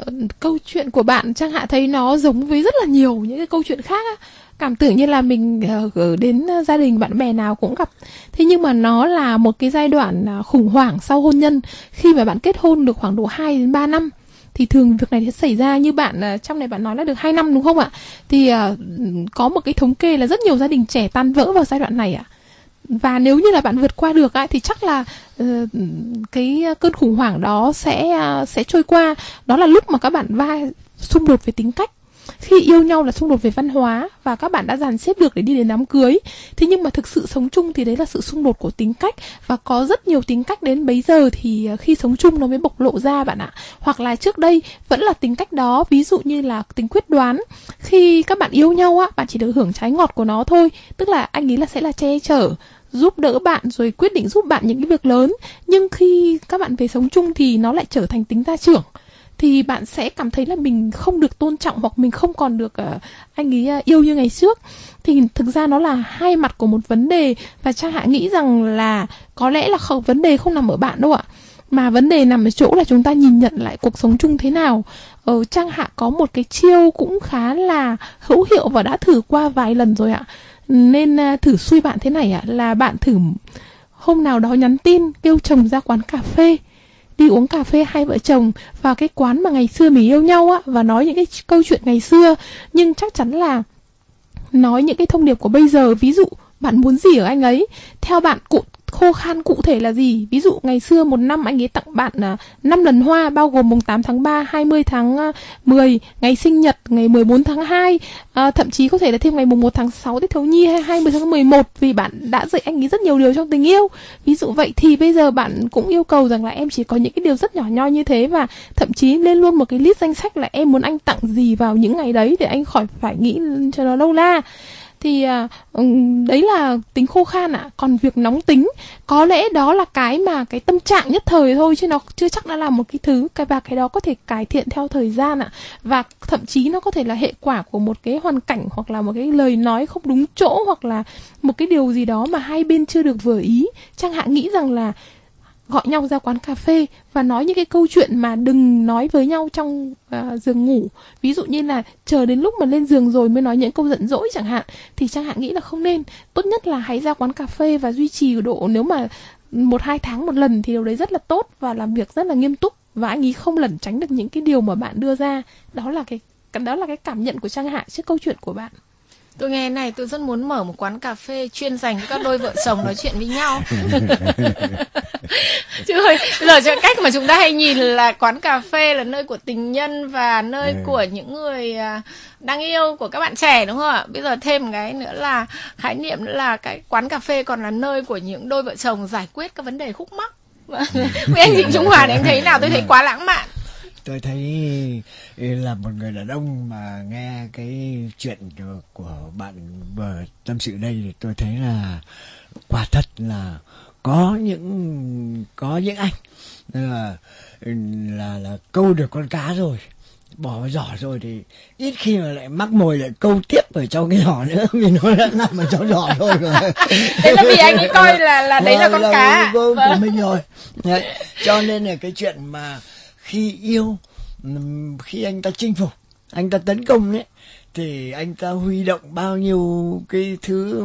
câu chuyện của bạn Trang Hạ thấy nó giống với rất là nhiều những cái câu chuyện khác á. Cảm tưởng như là mình uh, đến gia đình bạn bè nào cũng gặp. Thế nhưng mà nó là một cái giai đoạn khủng hoảng sau hôn nhân. Khi mà bạn kết hôn được khoảng độ hai đến ba năm thì thường việc này sẽ xảy ra. Như bạn uh, trong này bạn nói là được hai năm đúng không ạ? Thì uh, có một cái thống kê là rất nhiều gia đình trẻ tan vỡ vào giai đoạn này ạ. Và nếu như là bạn vượt qua được ấy, thì chắc là uh, cái cơn khủng hoảng đó sẽ uh, sẽ trôi qua. Đó là lúc mà các bạn va xung đột về tính cách. Khi yêu nhau là xung đột về văn hóa và các bạn đã dàn xếp được để đi đến đám cưới. Thế nhưng mà thực sự sống chung thì đấy là sự xung đột của tính cách. Và có rất nhiều tính cách đến bấy giờ thì khi sống chung nó mới bộc lộ ra bạn ạ. Hoặc là trước đây vẫn là tính cách đó. Ví dụ như là tính quyết đoán. Khi các bạn yêu nhau á, bạn chỉ được hưởng trái ngọt của nó thôi. Tức là anh ấy là sẽ là che chở, giúp đỡ bạn, rồi quyết định giúp bạn những cái việc lớn. Nhưng khi các bạn về sống chung thì nó lại trở thành tính gia trưởng. Thì bạn sẽ cảm thấy là mình không được tôn trọng hoặc mình không còn được uh, anh ấy uh, yêu như ngày trước. Thì thực ra nó là hai mặt của một vấn đề. Và Trang Hạ nghĩ rằng là có lẽ là không, vấn đề không nằm ở bạn đâu ạ, mà vấn đề nằm ở chỗ là chúng ta nhìn nhận lại cuộc sống chung thế nào. Ờ, Trang Hạ có một cái chiêu cũng khá là hữu hiệu và đã thử qua vài lần rồi ạ. Nên uh, thử xui bạn thế này ạ, là bạn thử hôm nào đó nhắn tin kêu chồng ra quán cà phê, đi uống cà phê hai vợ chồng vào cái quán mà ngày xưa mình yêu nhau á, và nói những cái câu chuyện ngày xưa. Nhưng chắc chắn là nói những cái thông điệp của bây giờ. Ví dụ bạn muốn gì ở anh ấy, theo bạn cụ khô khan cụ thể là gì. Ví dụ ngày xưa một năm anh ấy tặng bạn uh, năm lần hoa, bao gồm mùng tám tháng ba, hai mươi tháng mười, ngày sinh nhật, ngày mười bốn tháng hai, uh, thậm chí có thể là thêm ngày mùng một tháng sáu Tết thiếu nhi hay hai mươi tháng mười một, vì bạn đã dạy anh ấy rất nhiều điều trong tình yêu. Ví dụ vậy thì bây giờ bạn cũng yêu cầu rằng là em chỉ có những cái điều rất nhỏ nhoi như thế, và thậm chí lên luôn một cái list danh sách là em muốn anh tặng gì vào những ngày đấy để anh khỏi phải nghĩ cho nó lâu la. Thì uh, đấy là tính khô khan ạ. À. Còn việc nóng tính, có lẽ đó là cái mà cái tâm trạng nhất thời thôi, chứ nó chưa chắc đã là một cái thứ. Cái và cái đó có thể cải thiện theo thời gian ạ. À. Và thậm chí nó có thể là hệ quả của một cái hoàn cảnh, hoặc là một cái lời nói không đúng chỗ, hoặc là một cái điều gì đó mà hai bên chưa được vừa ý. Trang Hạ nghĩ rằng là gọi nhau ra quán cà phê và nói những cái câu chuyện mà đừng nói với nhau trong uh, giường ngủ. Ví dụ như là chờ đến lúc mà lên giường rồi mới nói những câu giận dỗi chẳng hạn, thì Trang Hạ nghĩ là không nên. Tốt nhất là hãy ra quán cà phê và duy trì độ, nếu mà một hai tháng một lần thì điều đấy rất là tốt và làm việc rất là nghiêm túc, và anh ấy không lẩn tránh được những cái điều mà bạn đưa ra. Đó là cái đó là cái cảm nhận của Trang Hạ trước câu chuyện của bạn. Tôi nghe này, tôi rất muốn mở một quán cà phê chuyên dành cho các đôi vợ chồng nói chuyện với nhau. Chứ ơi, bây giờ cho cách mà chúng ta hay nhìn là quán cà phê là nơi của tình nhân và nơi ừ. của những người đang yêu, của các bạn trẻ, đúng không ạ? Bây giờ thêm một cái nữa là khái niệm nữa là cái quán cà phê còn là nơi của những đôi vợ chồng giải quyết các vấn đề khúc mắc. Với anh Trịnh Trung Hòa thì anh thấy nào? Tôi thấy quá lãng mạn. Tôi thấy là một người đàn ông mà nghe cái chuyện của, của bạn vừa tâm sự đây thì tôi thấy là quả thật là có những có những anh là là là câu được con cá rồi, bỏ vào giỏ rồi thì ít khi mà lại mắc mồi lại câu tiếp ở trong cái giỏ nữa, vì nó đã nằm ở trong giỏ thôi rồi. Thế là vì anh ấy coi là là đấy là con là cá của vâng. mình rồi. Đấy. Cho nên là cái chuyện mà khi yêu, khi anh ta chinh phục, anh ta tấn công ấy, thì anh ta huy động bao nhiêu cái thứ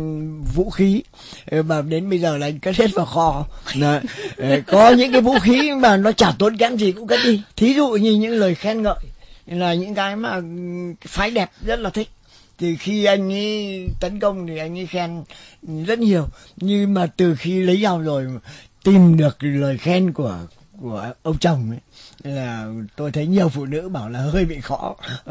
vũ khí mà đến bây giờ là anh cất hết vào kho. Đấy. Có những cái vũ khí mà nó chả tốn kém gì cũng cất đi. Thí dụ như những lời khen ngợi là những cái mà phái đẹp rất là thích, thì khi anh ấy tấn công thì anh ấy khen rất nhiều. Nhưng mà từ khi lấy nhau rồi tìm được lời khen của của ông chồng ấy, là tôi thấy nhiều phụ nữ bảo là hơi bị khó.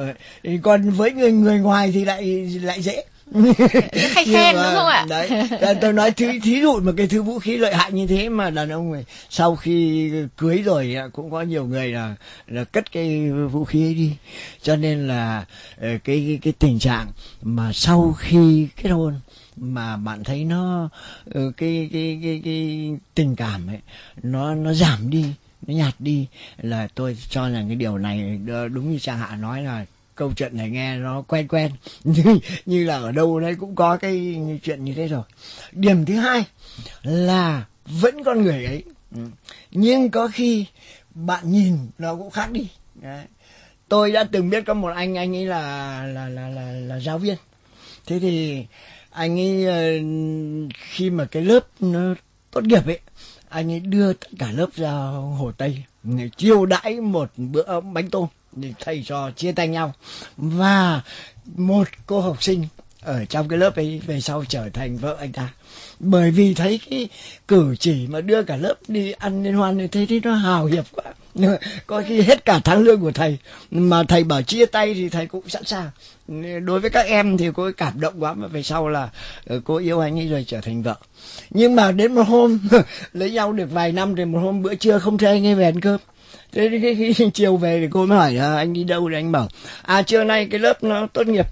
Còn với người người ngoài thì lại lại dễ. Hay khen đúng không ạ? Đấy, tôi nói thí, thí dụ một cái thứ vũ khí lợi hại như thế mà đàn ông này sau khi cưới rồi cũng có nhiều người là là cất cái vũ khí ấy đi. Cho nên là cái cái cái tình trạng mà sau khi kết hôn mà bạn thấy nó cái cái cái cái tình cảm ấy nó nó giảm đi, nó nhạt đi, là tôi cho rằng cái điều này đúng như Trang Hạ nói là câu chuyện này nghe nó quen quen như, như là ở đâu đấy cũng có cái chuyện như thế rồi. Điểm thứ hai là vẫn con người ấy, nhưng có khi bạn nhìn nó cũng khác đi. Đấy. Tôi đã từng biết có một anh anh ấy là là là là, là giáo viên. Thế thì anh ấy khi mà cái lớp nó tốt nghiệp ấy, anh ấy đưa tất cả lớp ra Hồ Tây chiêu đãi một bữa bánh tôm để thầy trò chia tay nhau. Và một cô học sinh ở trong cái lớp ấy về sau trở thành vợ anh ta, bởi vì thấy cái cử chỉ mà đưa cả lớp đi ăn liên hoan như thế thì nó hào hiệp quá, có khi hết cả tháng lương của thầy, mà thầy bảo chia tay thì thầy cũng sẵn sàng. Đối với các em thì cô ấy cảm động quá, mà về sau là cô yêu anh ấy rồi trở thành vợ. Nhưng mà đến một hôm lấy nhau được vài năm thì một hôm bữa trưa không thấy anh ấy về ăn cơm. Thế thì khi, khi chiều về thì cô mới hỏi à, anh đi đâu, thì anh bảo à trưa nay cái lớp nó tốt nghiệp.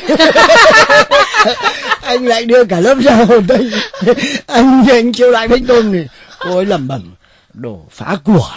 Anh lại đưa cả lớp ra Hồ Tây. Anh anh chiêu lại bánh tôm thì cô ấy lẩm bẩm đồ phá của.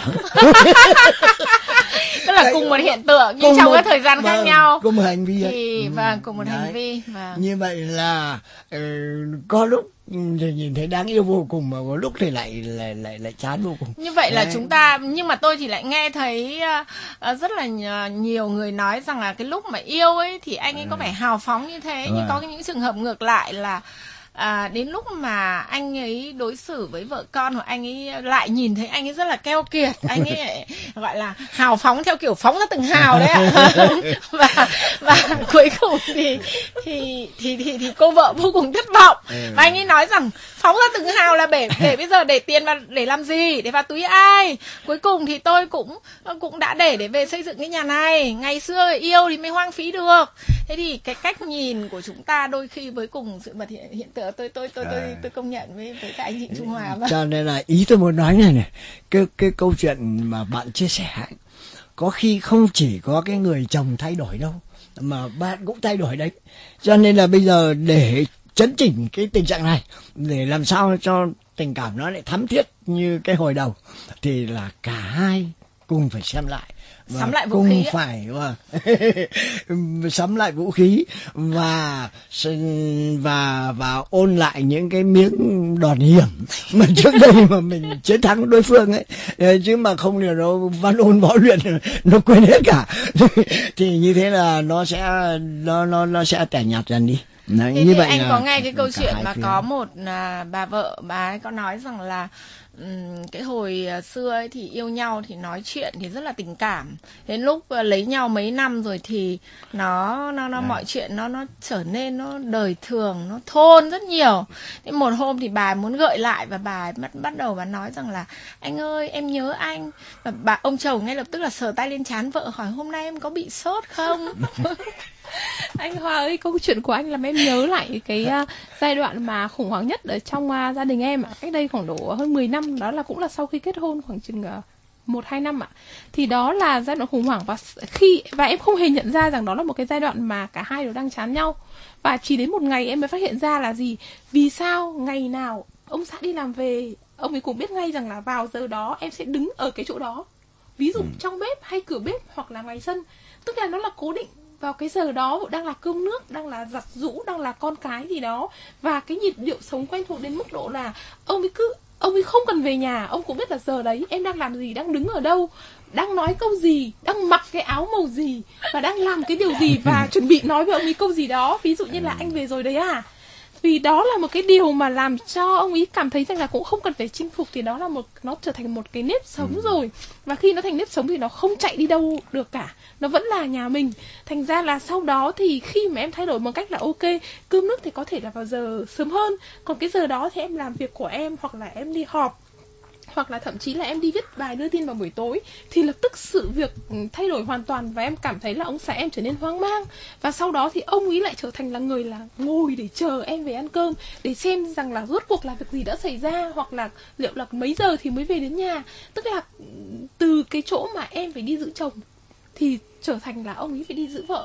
Tức là cùng một hiện tượng nhưng trong các thời gian khác nhau, cùng một hành vi thì ừ. Vâng, cùng một Đấy. hành vi vâng. Như vậy là uh, có lúc thì nhìn thấy đáng yêu vô cùng, mà có lúc thì lại lại lại lại chán vô cùng. Như vậy là Đấy. chúng ta, nhưng mà tôi thì lại nghe thấy uh, rất là nhiều người nói rằng là cái lúc mà yêu ấy thì anh ấy ừ. có vẻ hào phóng như thế, ừ. nhưng có những trường hợp ngược lại là À, đến lúc mà anh ấy đối xử với vợ con của anh ấy lại nhìn thấy anh ấy rất là keo kiệt, anh ấy gọi là hào phóng theo kiểu phóng ra từng hào đấy ạ. và và cuối cùng thì thì thì thì, thì cô vợ vô cùng thất vọng. Và anh ấy nói rằng phóng ra từng hào là để để bây giờ để tiền vào để làm gì, để vào túi ai? Cuối cùng thì tôi cũng cũng đã để để về xây dựng cái nhà này. Ngày xưa yêu thì mới hoang phí được. Thế thì cái cách nhìn của chúng ta đôi khi với cùng sự vật hiện, hiện tượng tôi tôi tôi tôi tôi công nhận với với các anh chị Trung Hòa. Mà. Cho nên là ý tôi muốn nói này này, cái cái câu chuyện mà bạn chia sẻ ấy, có khi không chỉ có cái người chồng thay đổi đâu, mà bạn cũng thay đổi đấy. Cho nên là bây giờ để chấn chỉnh cái tình trạng này, để làm sao cho tình cảm nó lại thắm thiết như cái hồi đầu, thì là cả hai cùng phải xem lại. Sắm lại vũ cùng khí phải sắm lại vũ khí và và và ôn lại những cái miếng đòn hiểm mà trước đây mà mình chiến thắng đối phương ấy, chứ mà không thì nó văn ôn võ luyện nó quên hết cả. Thì như thế là nó sẽ nó nó nó sẽ tẻ nhạt dần đi. Đấy, thế như thì vậy anh có nghe cái câu chuyện mà phía. có một à, bà vợ, bà ấy có nói rằng là um, cái hồi xưa ấy thì yêu nhau thì nói chuyện thì rất là tình cảm, đến lúc uh, lấy nhau mấy năm rồi thì nó nó nó à. mọi chuyện nó nó trở nên nó đời thường, nó thôn rất nhiều. Thế một hôm thì bà ấy muốn gợi lại và bà ấy bắt bắt đầu bà nói rằng là anh ơi em nhớ anh, và bà ông chồng ngay lập tức là sờ tay lên trán vợ hỏi hôm nay em có bị sốt không. Anh Hòa ơi, câu chuyện của anh làm em nhớ lại cái uh, giai đoạn mà khủng hoảng nhất ở trong uh, gia đình em ạ. Cách đây khoảng độ hơn mười năm, đó là cũng là sau khi kết hôn khoảng chừng uh, một hai năm ạ. Thì đó là giai đoạn khủng hoảng, và khi và em không hề nhận ra rằng đó là một cái giai đoạn mà cả hai đều đang chán nhau. Và chỉ đến một ngày em mới phát hiện ra là gì? Vì sao ngày nào ông xã đi làm về, ông ấy cũng biết ngay rằng là vào giờ đó em sẽ đứng ở cái chỗ đó. Ví dụ ừ. trong bếp hay cửa bếp hoặc là ngoài sân. Tức là nó là cố định vào cái giờ đó, đang là cơm nước, đang là giặt giũ, đang là con cái gì đó. Và cái nhịp điệu sống quen thuộc đến mức độ là ông ấy cứ ông ấy không cần về nhà, ông cũng biết là giờ đấy em đang làm gì, đang đứng ở đâu, đang nói câu gì, đang mặc cái áo màu gì, và đang làm cái điều gì, và chuẩn bị nói với ông ấy câu gì đó. Ví dụ như là anh về rồi đấy à. Vì đó là một cái điều mà làm cho ông ấy cảm thấy rằng là cũng không cần phải chinh phục, thì đó là một, nó trở thành một cái nếp sống ừ. rồi. Và khi nó thành nếp sống thì nó không chạy đi đâu được cả, nó vẫn là nhà mình. Thành ra là sau đó thì khi mà em thay đổi một cách là ok, cơm nước thì có thể là vào giờ sớm hơn, còn cái giờ đó thì em làm việc của em, hoặc là em đi họp, hoặc là thậm chí là em đi viết bài đưa tin vào buổi tối, thì lập tức sự việc thay đổi hoàn toàn. Và em cảm thấy là ông xã em trở nên hoang mang. Và sau đó thì ông ấy lại trở thành là người là ngồi để chờ em về ăn cơm, để xem rằng là rốt cuộc là việc gì đã xảy ra, hoặc là liệu là mấy giờ thì mới về đến nhà. Tức là từ cái chỗ mà em phải đi giữ chồng thì trở thành là ông ấy phải đi giữ vợ.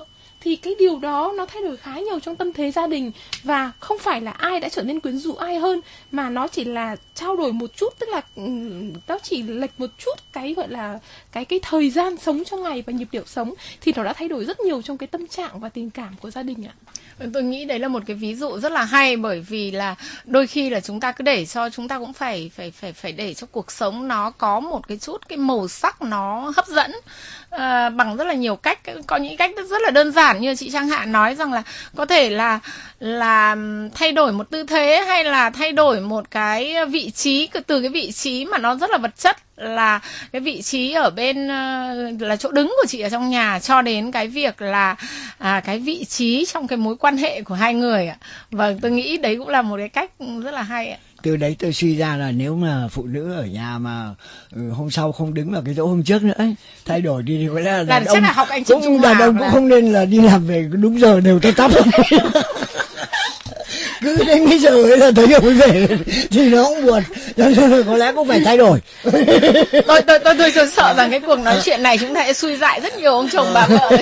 thì cái điều đó nó thay đổi khá nhiều trong tâm thế gia đình. Và không phải là ai đã trở nên quyến rũ ai hơn, mà nó chỉ là trao đổi một chút, tức là nó chỉ lệch một chút cái gọi là cái cái thời gian sống trong ngày và nhịp điệu sống, thì nó đã thay đổi rất nhiều trong cái tâm trạng và tình cảm của gia đình ạ. Tôi nghĩ đấy là một cái ví dụ rất là hay, bởi vì là đôi khi là chúng ta cứ để cho chúng ta cũng phải phải phải phải để cho cuộc sống nó có một cái chút cái màu sắc nó hấp dẫn à, bằng rất là nhiều cách. Có những cách rất là đơn giản như chị Trang Hạ nói rằng là có thể là là thay đổi một tư thế, hay là thay đổi một cái vị trí, từ cái vị trí mà nó rất là vật chất, là cái vị trí ở bên là chỗ đứng của chị ở trong nhà, cho đến cái việc là à, cái vị trí trong cái mối quan hệ của hai người ạ. Vâng, tôi nghĩ đấy cũng là một cái cách rất là hay ạ. Từ đấy tôi suy ra là nếu mà phụ nữ ở nhà mà ừ, hôm sau không đứng vào cái chỗ hôm trước nữa ấy, thay đổi đi thì có lẽ là đàn ông, là học anh chị cũng đàn ông cũng là... không nên là đi làm về đúng giờ đều tắt tắp. Cứ đến cái giờ ấy là thấy ông về thì nó cũng buồn, cho nên có lẽ cũng phải thay đổi. tôi, tôi tôi tôi tôi sợ rằng cái cuộc nói chuyện này chúng ta sẽ xui dại rất nhiều ông chồng bà vợ.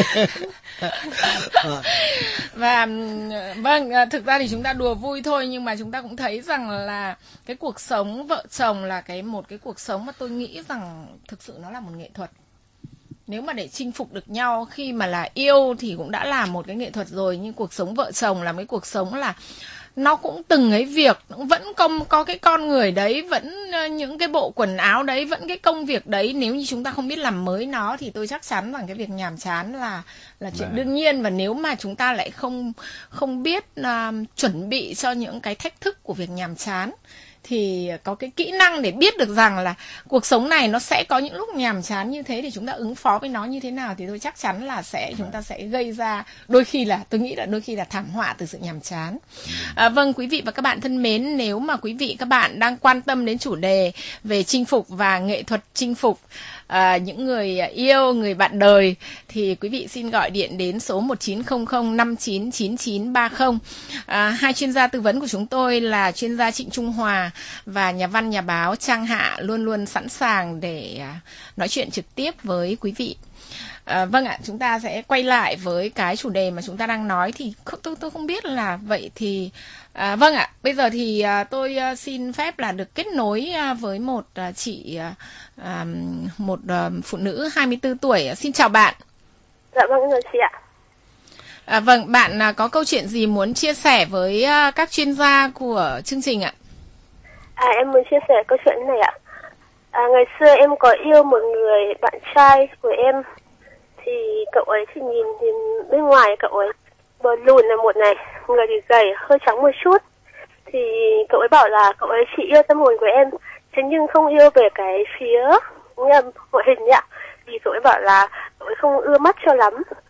Và vâng, thực ra thì chúng ta đùa vui thôi, nhưng mà chúng ta cũng thấy rằng là cái cuộc sống vợ chồng là cái một cái cuộc sống mà tôi nghĩ rằng thực sự nó là một nghệ thuật. Nếu mà để chinh phục được nhau khi mà là yêu thì cũng đã là một cái nghệ thuật rồi, nhưng cuộc sống vợ chồng là cái cuộc sống là nó cũng từng ấy việc, vẫn công có cái con người đấy, vẫn những cái bộ quần áo đấy, vẫn cái công việc đấy. Nếu như chúng ta không biết làm mới nó thì tôi chắc chắn rằng cái việc nhàm chán là là chuyện Đấy. đương nhiên. Và nếu mà chúng ta lại không không biết uh, chuẩn bị cho những cái thách thức của việc nhàm chán, thì có cái kỹ năng để biết được rằng là cuộc sống này nó sẽ có những lúc nhàm chán như thế, thì chúng ta ứng phó với nó như thế nào, thì tôi chắc chắn là sẽ chúng ta sẽ gây ra đôi khi là tôi nghĩ là đôi khi là thảm họa từ sự nhàm chán. À, vâng, quý vị và các bạn thân mến, nếu mà quý vị các bạn đang quan tâm đến chủ đề về chinh phục và nghệ thuật chinh phục à, những người yêu, người bạn đời, thì quý vị xin gọi điện đến số một chín không không năm chín chín chín ba không. À, hai chuyên gia tư vấn của chúng tôi là chuyên gia Trịnh Trung Hòa và nhà văn nhà báo Trang Hạ luôn luôn sẵn sàng để à, nói chuyện trực tiếp với quý vị. À, vâng ạ, chúng ta sẽ quay lại với cái chủ đề mà chúng ta đang nói. Thì tôi tôi không biết là vậy thì à, vâng ạ, bây giờ thì à, tôi à, xin phép là được kết nối à, với một à, chị à, một à, phụ nữ hai mươi tư tuổi. Xin chào bạn. Dạ vâng, chào chị ạ. À, vâng, bạn à, có câu chuyện gì muốn chia sẻ với à, các chuyên gia của chương trình ạ? À, em muốn chia sẻ câu chuyện này ạ. À, ngày xưa em có yêu một người bạn trai của em. Thì cậu ấy thì nhìn thì bên ngoài cậu ấy bờ lùn là một này, người thì gầy, hơi trắng một chút. Thì cậu ấy bảo là cậu ấy chỉ yêu tâm hồn của em, thế nhưng không yêu về cái phía ngoại hình ạ. Vì cậu ấy bảo là cậu ấy không ưa mắt cho lắm.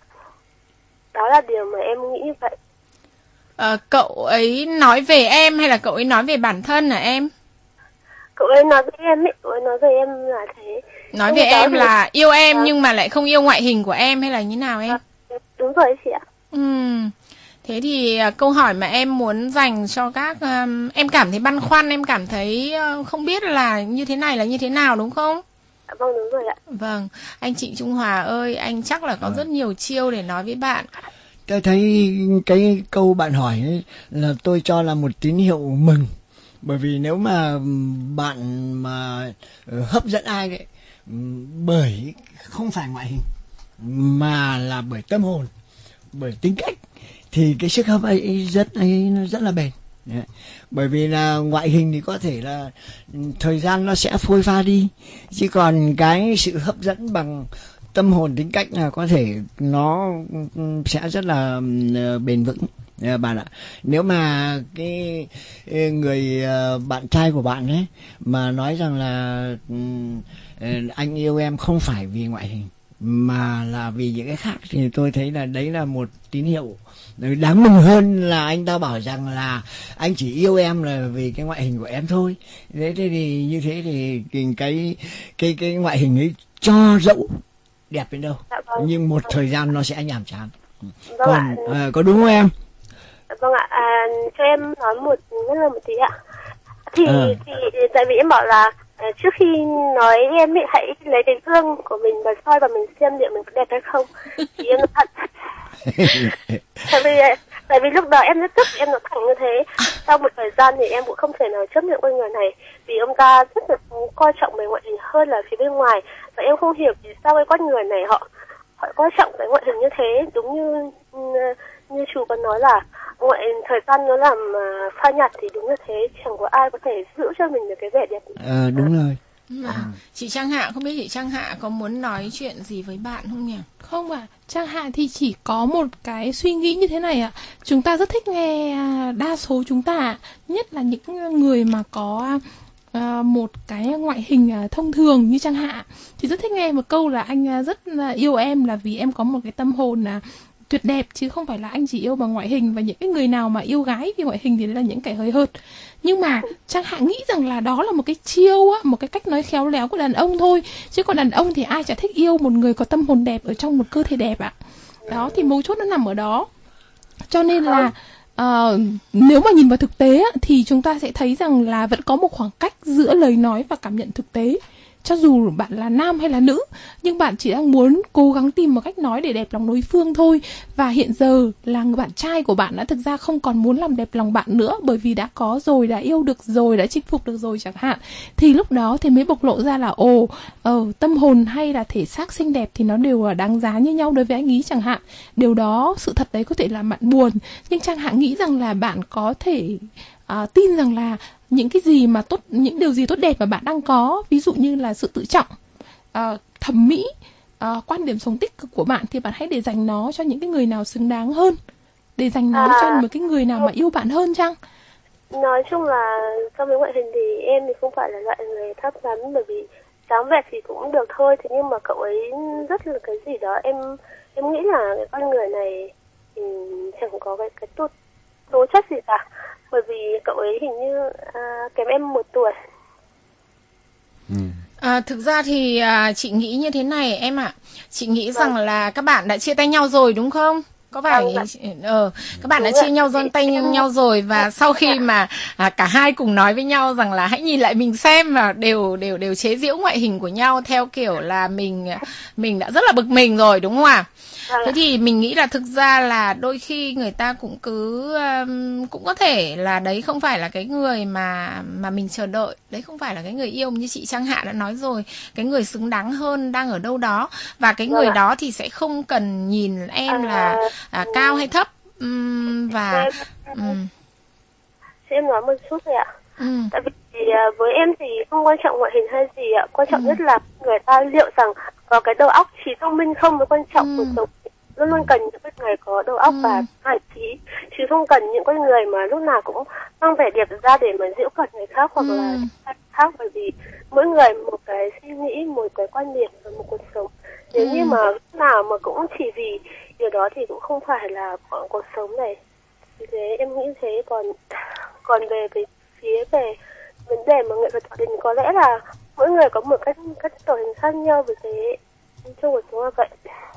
Đó là điều mà em nghĩ như vậy. À, cậu ấy nói về em hay là cậu ấy nói về bản thân hả em? Cậu ấy nói với em ấy, cậu ấy nói về em là thế. Nói về em thì... là yêu em à. Nhưng mà lại không yêu ngoại hình của em hay là như nào em? À, đúng rồi chị ạ. Ừ. Thế thì uh, câu hỏi mà em muốn dành cho các um, em cảm thấy băn khoăn, em cảm thấy uh, không biết là như thế này là như thế nào đúng không? À, vâng đúng rồi ạ. Vâng, anh Trịnh Trung Hòa ơi, anh chắc là có à. rất nhiều chiêu để nói với bạn. Tôi thấy cái câu bạn hỏi ấy là tôi cho là một tín hiệu mừng. Bởi vì nếu mà bạn mà hấp dẫn ai đấy bởi không phải ngoại hình mà là bởi tâm hồn, bởi tính cách, thì cái sức hấp ấy rất ấy rất là bền. Bởi vì là ngoại hình thì có thể là thời gian nó sẽ phôi pha đi, chứ còn cái sự hấp dẫn bằng tâm hồn tính cách là có thể nó sẽ rất là bền vững. Bạn ạ, nếu mà cái người bạn trai của bạn ấy mà nói rằng là anh yêu em không phải vì ngoại hình mà là vì những cái khác, thì tôi thấy là đấy là một tín hiệu đáng mừng hơn là anh ta bảo rằng là anh chỉ yêu em là vì cái ngoại hình của em thôi. Thế thì như thế thì cái cái cái ngoại hình ấy cho dẫu đẹp đến đâu nhưng một thời gian nó sẽ nhàm chán. Còn à, có đúng không em? Vâng ạ, à, cho em nói một rất là một tí ạ. Thì, à. thì tại vì em bảo là trước khi nói em ấy, hãy lấy cái gương của mình và soi vào mình xem liệu mình có đẹp hay không. Thì em thật. Tại vì tại vì lúc đó em rất tức, em nói thẳng như thế. Sau một thời gian thì em cũng không thể nào chấp nhận con người này, vì ông ta rất là coi trọng về ngoại hình hơn là phía bên ngoài, và em không hiểu vì sao cái con người này họ họ coi trọng cái ngoại hình như thế. Đúng như như chú có nói là ngoại thời gian nó làm uh, pha nhạt thì đúng như thế, chẳng có ai có thể giữ cho mình được cái vẻ đẹp. Ờ, đúng rồi. À, chị Trang Hạ, không biết chị Trang Hạ có muốn nói chuyện gì với bạn không nhỉ? Không ạ, à, Trang Hạ thì chỉ có một cái suy nghĩ như thế này ạ. Chúng ta rất thích nghe, đa số chúng ta, nhất là những người mà có uh, một cái ngoại hình uh, thông thường như Trang Hạ, thì rất thích nghe một câu là anh uh, rất uh, yêu em là vì em có một cái tâm hồn uh, tuyệt đẹp, chứ không phải là anh chỉ yêu bằng ngoại hình. Và những cái người nào mà yêu gái vì ngoại hình thì đấy là những kẻ hời hợt. Nhưng mà Trang Hạ nghĩ rằng là đó là một cái chiêu á, một cái cách nói khéo léo của đàn ông thôi. Chứ còn đàn ông thì ai chả thích yêu một người có tâm hồn đẹp ở trong một cơ thể đẹp ạ. Đó, thì mấu chốt nó nằm ở đó. Cho nên là uh, nếu mà nhìn vào thực tế á, thì chúng ta sẽ thấy rằng là vẫn có một khoảng cách giữa lời nói và cảm nhận thực tế. Cho dù bạn là nam hay là nữ, nhưng bạn chỉ đang muốn cố gắng tìm một cách nói để đẹp lòng đối phương thôi. Và hiện giờ là người bạn trai của bạn đã thực ra không còn muốn làm đẹp lòng bạn nữa, bởi vì đã có rồi, đã yêu được rồi, đã chinh phục được rồi chẳng hạn. Thì lúc đó thì mới bộc lộ ra là ồ, ờ, tâm hồn hay là thể xác xinh đẹp thì nó đều đáng giá như nhau đối với anh ý chẳng hạn. Điều đó, sự thật đấy có thể làm bạn buồn, nhưng Trang Hạ nghĩ rằng là bạn có thể uh, tin rằng là những cái gì mà tốt, những điều gì tốt đẹp mà bạn đang có, ví dụ như là sự tự trọng, uh, thẩm mỹ, uh, quan điểm sống tích cực của bạn, thì bạn hãy để dành nó cho những cái người nào xứng đáng hơn, để dành nó à, cho một cái người nào mà yêu bạn hơn chăng? Nói chung là trong cái ngoại hình thì em thì không phải là loại người thấp lắm, bởi vì dáng vẻ thì cũng được thôi. Thế nhưng mà cậu ấy rất là cái gì đó, em em nghĩ là cái con người này thì chẳng có cái cái tốt tố chất gì cả. Bởi vì cậu ấy hình như à, kém em một tuổi. Ừ. À, thực ra thì à, chị nghĩ như thế này em ạ. À. Chị nghĩ vâng. rằng là các bạn đã chia tay nhau rồi đúng không? Có phải vâng, ờ các bạn đúng đã chia nhau rồi, tay nhau rồi, và sau khi mà à, cả hai cùng nói với nhau rằng là hãy nhìn lại mình xem, và đều đều đều chế giễu ngoại hình của nhau theo kiểu là mình mình đã rất là bực mình rồi đúng không ạ? À? Thế thì mình nghĩ là thực ra là đôi khi người ta cũng cứ um, cũng có thể là đấy không phải là cái người mà mà mình chờ đợi, đấy không phải là cái người yêu như chị Trang Hạ đã nói rồi, cái người xứng đáng hơn đang ở đâu đó, và cái người vâng đó thì sẽ không cần nhìn em là à, cao hay thấp, um, và um. em nói một chút thôi ạ. Ừ. Tại vì với em thì không quan trọng ngoại hình hay gì ạ, quan trọng ừ. nhất là người ta liệu rằng có cái đầu óc trí thông minh không, mới quan trọng. Cuộc sống luôn luôn cần những người có đầu óc ừ. và tài trí, chứ không cần những con người mà lúc nào cũng mang vẻ đẹp ra để mà giễu cợt người khác hoặc ừ. là khác. Bởi vì mỗi người một cái suy nghĩ, một cái quan điểm và một cuộc sống. Nếu ừ. như mà lúc nào mà cũng chỉ vì điều đó thì cũng không phải là cuộc sống này. Vì thế em nghĩ thế. Còn còn về cái phía về vấn đề mà nghệ thuật tạo hình, có lẽ là mỗi người có một cách cách tạo hình khác nhau, vì thế trong cuộc sống là vậy.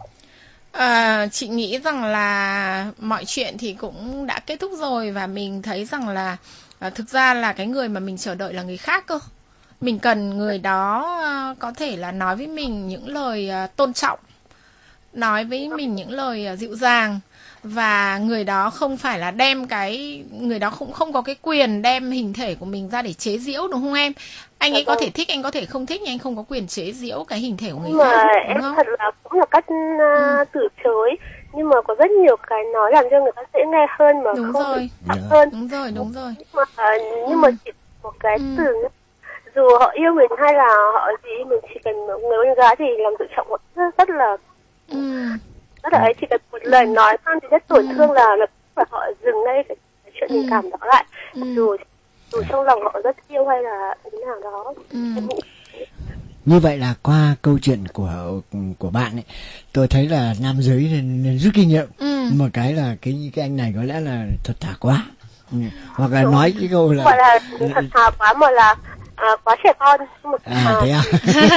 À, chị nghĩ rằng là mọi chuyện thì cũng đã kết thúc rồi, và mình thấy rằng là à, thực ra là cái người mà mình chờ đợi là người khác cơ. Mình cần người đó à, có thể là nói với mình những lời à, tôn trọng, nói với mình những lời à, dịu dàng, và người đó không phải là đem cái người đó cũng không có cái quyền đem hình thể của mình ra để chế giễu, đúng không em? Anh ấy có thể thích, anh có thể không thích, nhưng anh không có quyền chế giễu cái hình thể của người khác, đúng em không? Thật là cũng là cách uh, ừ. từ chối, nhưng mà có rất nhiều cái nói làm cho người ta dễ nghe hơn mà đúng không rồi. Yeah. hơn. Đúng rồi, đúng rồi. Nhưng mà, uh, nhưng ừ. mà chỉ một cái ừ. từ, dù họ yêu mình hay là họ gì, mình chỉ cần người con gái thì lòng tự trọng họ rất, rất là ừ. rất là ấy, chỉ cần một lời nói xong thì rất tổn ừ. thương là lập tức là họ dừng ngay cái, cái chuyện tình ừ. cảm đó lại, ừ. dù dù trong lòng họ rất yêu hay là thế nào đó. Ừ. Như vậy là qua câu chuyện của của bạn ấy, tôi thấy là nam giới nên, nên rút kinh nghiệm. Ừ. Một cái là cái cái anh này có lẽ là thật thà quá, ừ. hoặc là đúng. Nói cái câu là gọi là thật thà quá, mà là à, quá trẻ con. À thế à?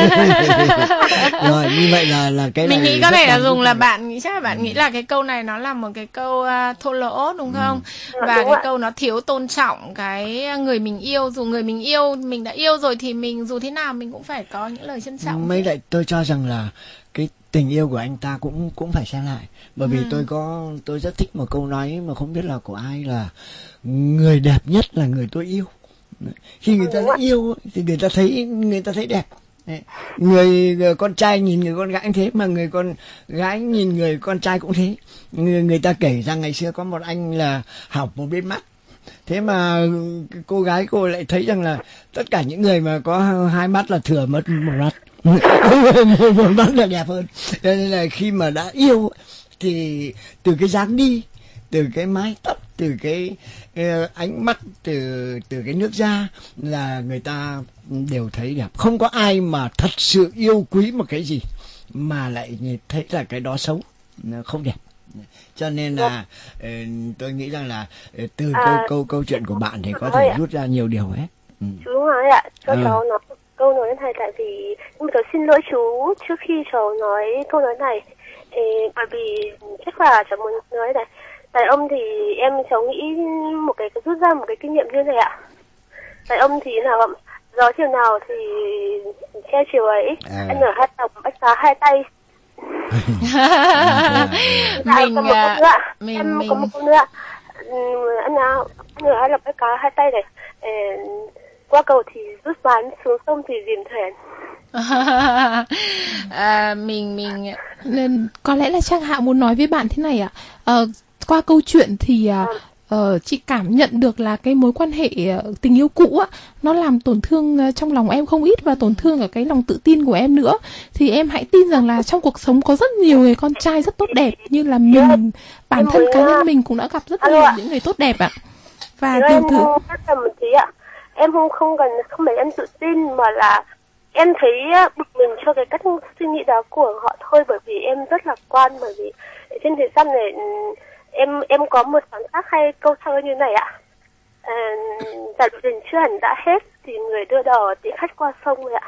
Rồi như vậy là là cái mình nghĩ có thể là dùng là bạn nghĩ chắc là bạn ừ. nghĩ là cái câu này nó là một cái câu uh, thô lỗ đúng không? Ừ. Và đúng cái ạ. Câu nó thiếu tôn trọng cái người mình yêu. Dù người mình yêu mình đã yêu rồi thì mình dù thế nào mình cũng phải có những lời trân trọng. Mấy lại tôi cho rằng là cái tình yêu của anh ta cũng cũng phải xem lại. Bởi vì Ừ. tôi có tôi rất thích một câu nói mà không biết là của ai, là người đẹp nhất là người tôi yêu. Khi người ta đã yêu thì người ta thấy người ta thấy đẹp. Đấy. Người, người con trai nhìn người con gái cũng thế, mà người con gái nhìn người con trai cũng thế. Người, người ta kể rằng ngày xưa có một anh là học một bên mắt, thế mà cô gái cô lại thấy rằng là tất cả những người mà có hai mắt là thừa mất một mắt. một, một mắt là đẹp hơn. Cho nên là khi mà đã yêu thì từ cái dáng đi, từ cái mái tóc, từ cái, cái ánh mắt, từ từ cái nước da là người ta đều thấy đẹp. Không có ai mà thật sự yêu quý một cái gì mà lại thấy là cái đó xấu, không đẹp. Cho nên là uh, tôi nghĩ rằng là uh, từ À, câu câu câu chuyện của bạn thì có thôi thể ạ. rút ra nhiều điều hết. Ừ. Chú nói ạ, cho Ừ. cháu nói câu nói này, tại vì nhưng mà cháu xin lỗi chú trước khi cháu nói câu nói này. Ê, bởi vì chắc là cháu muốn nói này, tại ông thì em cháu nghĩ một cái rút ra một cái kinh nghiệm như này ạ. Tại ông thì nào ạ, gió chiều nào thì che chiều ấy, À. anh ở hai lòng bách phá hai tay. Dạ, Mình, còn một à, câu nữa ạ. mình- Em mình- có một câu nữa ạ. Ừ, anh nào anh ở hai lòng bách phá hai tay này. Ê, qua cầu thì rút ván, xuống sông thì dìm thuyền. à, mình mình Nên có lẽ là Trang Hạ muốn nói với bạn thế này ạ. Ờ, qua câu chuyện thì à, ờ, chị cảm nhận được là cái mối quan hệ ờ, tình yêu cũ á, nó làm tổn thương ờ, trong lòng em không ít, và tổn thương ở cái lòng tự tin của em nữa. Thì em hãy tin rằng là trong cuộc sống có rất nhiều người con trai rất tốt đẹp, như là mình, bản thân cá nhân mình cũng đã gặp rất nhiều những người tốt đẹp ạ. Và Thì điều em thứ rất là một tí ạ. Em không không cần không phải em tự tin, mà là em thấy á, bực mình cho cái cách suy nghĩ đó của họ thôi. Bởi vì em rất lạc quan, bởi vì trên thế gian này ừ, em em có một cảm giác hay câu thơ như này ạ. À, giả dụ tình chưa hẳn đã hết thì người đưa đò tiễn khách qua sông rồi ạ.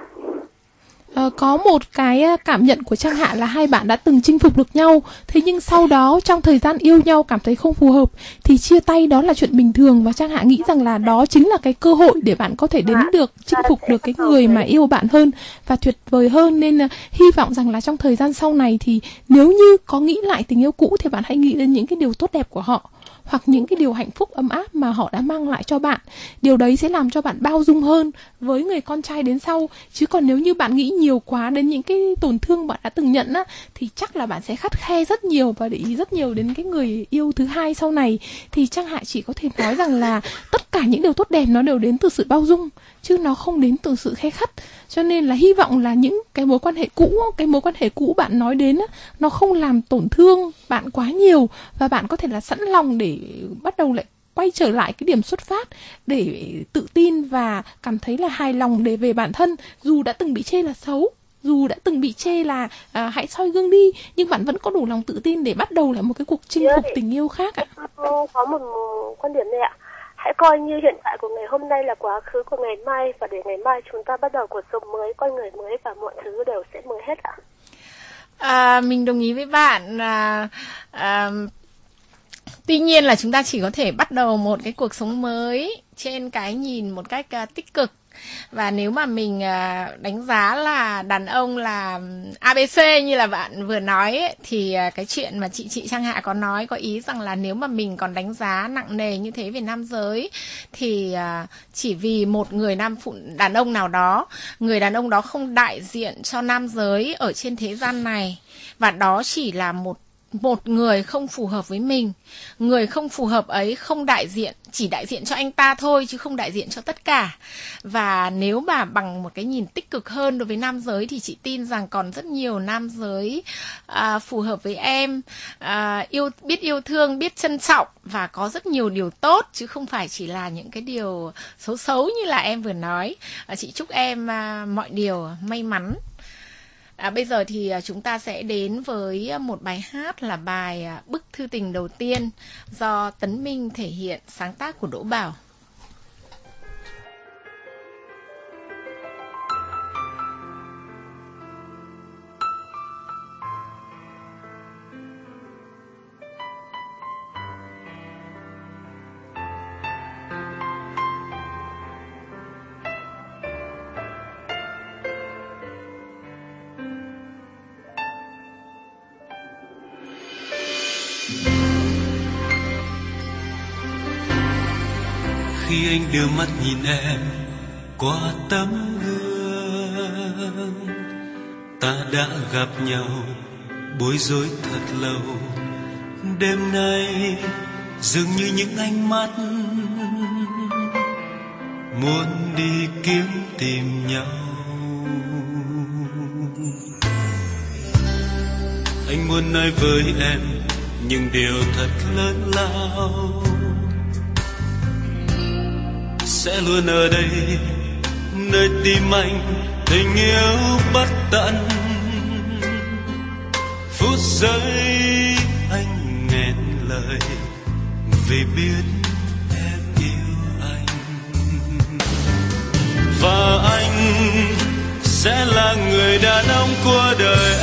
Ờ, có một cái ờ, cảm nhận của Trang Hạ là hai bạn đã từng chinh phục được nhau, thế nhưng sau đó trong thời gian yêu nhau cảm thấy không phù hợp thì chia tay, đó là chuyện bình thường. Và Trang Hạ nghĩ rằng là đó chính là cái cơ hội để bạn có thể đến được, chinh phục được cái người mà yêu bạn hơn và tuyệt vời hơn. Nên ờ, hy vọng rằng là trong thời gian sau này thì nếu như có nghĩ lại tình yêu cũ thì bạn hãy nghĩ đến những cái điều tốt đẹp của họ, hoặc những cái điều hạnh phúc ấm áp mà họ đã mang lại cho bạn. Điều đấy sẽ làm cho bạn bao dung hơn với người con trai đến sau. Chứ còn nếu như bạn nghĩ nhiều quá đến những cái tổn thương bạn đã từng nhận á, thì chắc là bạn sẽ khắt khe rất nhiều và để ý rất nhiều đến cái người yêu thứ hai sau này. Thì Trang Hạ chỉ có thể nói rằng là tất cả những điều tốt đẹp nó đều đến từ sự bao dung, chứ nó không đến từ sự khe khắt. Cho nên là hy vọng là những cái mối quan hệ cũ, cái mối quan hệ cũ bạn nói đến á, nó không làm tổn thương bạn quá nhiều, và bạn có thể là sẵn lòng để bắt đầu lại quay trở lại cái điểm xuất phát, để tự tin và cảm thấy là hài lòng để về bản thân. Dù đã từng bị chê là xấu, dù đã từng bị chê là à, hãy soi gương đi, nhưng bạn vẫn có đủ lòng tự tin để bắt đầu lại một cái cuộc chinh phục tình yêu khác ạ. Em có một quan điểm này ạ. Hãy coi như hiện tại của ngày hôm nay là quá khứ của ngày mai, và để ngày mai chúng ta bắt đầu cuộc sống mới, con người mới, và mọi thứ đều sẽ mới hết ạ. à, mình đồng ý với bạn. à, à, Tuy nhiên là chúng ta chỉ có thể bắt đầu một cái cuộc sống mới trên cái nhìn một cách uh, tích cực. Và nếu mà mình uh, đánh giá là đàn ông là a bê xê như là bạn vừa nói ấy, thì uh, cái chuyện mà chị chị Trang Hạ có nói có ý rằng là nếu mà mình còn đánh giá nặng nề như thế về nam giới thì uh, chỉ vì một người nam phụ đàn ông nào đó, người đàn ông đó không đại diện cho nam giới ở trên thế gian này, và đó chỉ là một một người không phù hợp với mình. Người không phù hợp ấy không đại diện, chỉ đại diện cho anh ta thôi chứ không đại diện cho tất cả. Và nếu mà bằng một cái nhìn tích cực hơn đối với nam giới thì chị tin rằng còn rất nhiều nam giới à, phù hợp với em, à, yêu biết yêu thương, biết trân trọng và có rất nhiều điều tốt, chứ không phải chỉ là những cái điều xấu xấu như là em vừa nói. à, Chị chúc em à, mọi điều may mắn. À, bây giờ thì chúng ta sẽ đến với một bài hát là bài Bức thư tình đầu tiên do Tấn Minh thể hiện, sáng tác của Đỗ Bảo. khi anh đưa mắt nhìn em qua tấm gương. Ta đã gặp nhau bối rối thật lâu, đêm nay dường như những ánh mắt muốn đi kiếm tìm nhau. Anh muốn nói với em những điều thật lớn lao, sẽ luôn ở đây nơi tim anh tình yêu bất tận. Phút giây anh nghẹn lời vì biết em yêu anh, và anh sẽ là người đàn ông của đời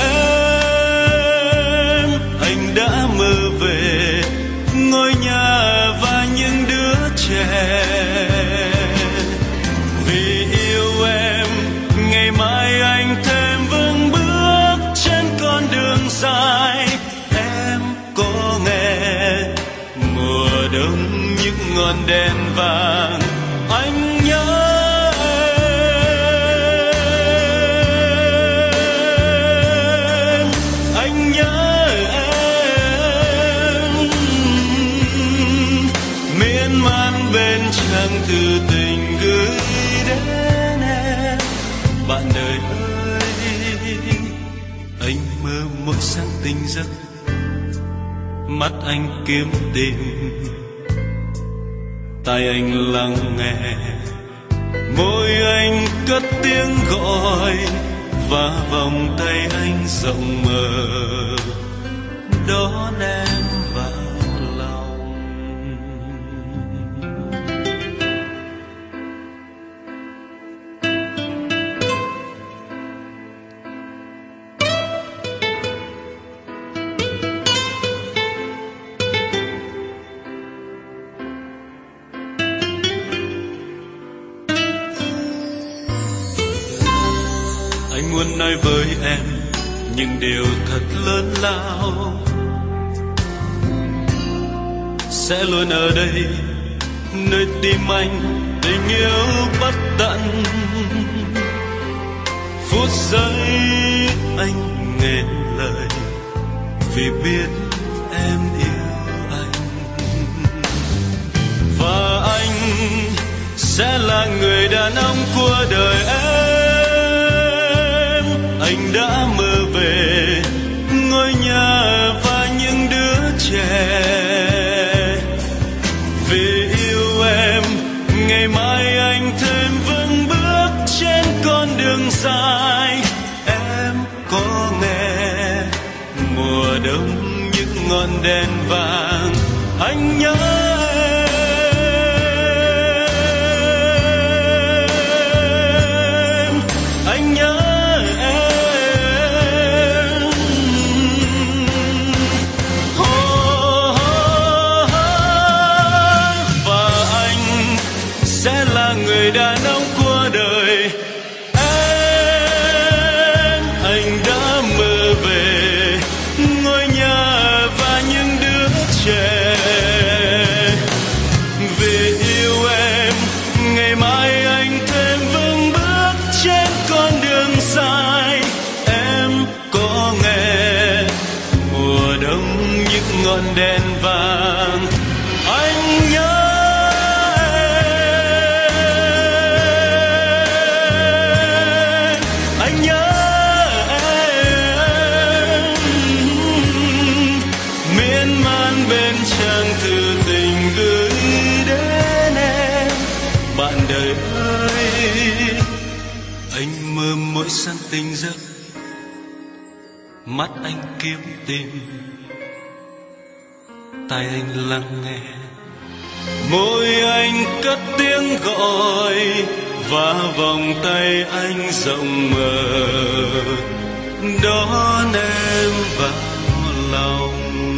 em. Anh đã mơ về ngôi nhà và những đứa trẻ, vì yêu em ngày mai anh thêm vững bước trên con đường dài. Em có nghe mùa đông những ngọn đèn vàng, anh nhớ em, anh nhớ em, miên man bên trang thư tình gửi đến em. Bạn đời ơi, anh mơ mỗi sáng tỉnh giấc, mắt anh kiếm tìm, tai anh lắng nghe, môi anh cất tiếng gọi, và vòng tay anh rộng mở đón em vào lòng. Anh muốn nói với em những điều thật lớn lao, sẽ luôn ở đây nơi tim anh tình yêu bất tận. Phút giây anh nghẹn lời vì biết em yêu anh, và anh sẽ là người đàn ông của đời em. Anh đã mơ về ngôi nhà và những đứa trẻ, vì yêu em ngày mai anh thêm vững bước trên con đường dài. Em có nghe mùa đông những ngọn đèn vàng, anh nhớ em, anh nhớ người đàn ông của đời em. Anh đã mơ về ngôi nhà và những đứa trẻ, vì yêu em ngày mai anh thêm vững bước trên con đường dài. Em có nghe mùa đông những ngọn đèn vàng, anh nhớ mỗi sáng tỉnh giấc, mắt anh kiếm tìm, tai anh lắng nghe, môi anh cất tiếng gọi, và vòng tay anh rộng mở đón em vào lòng.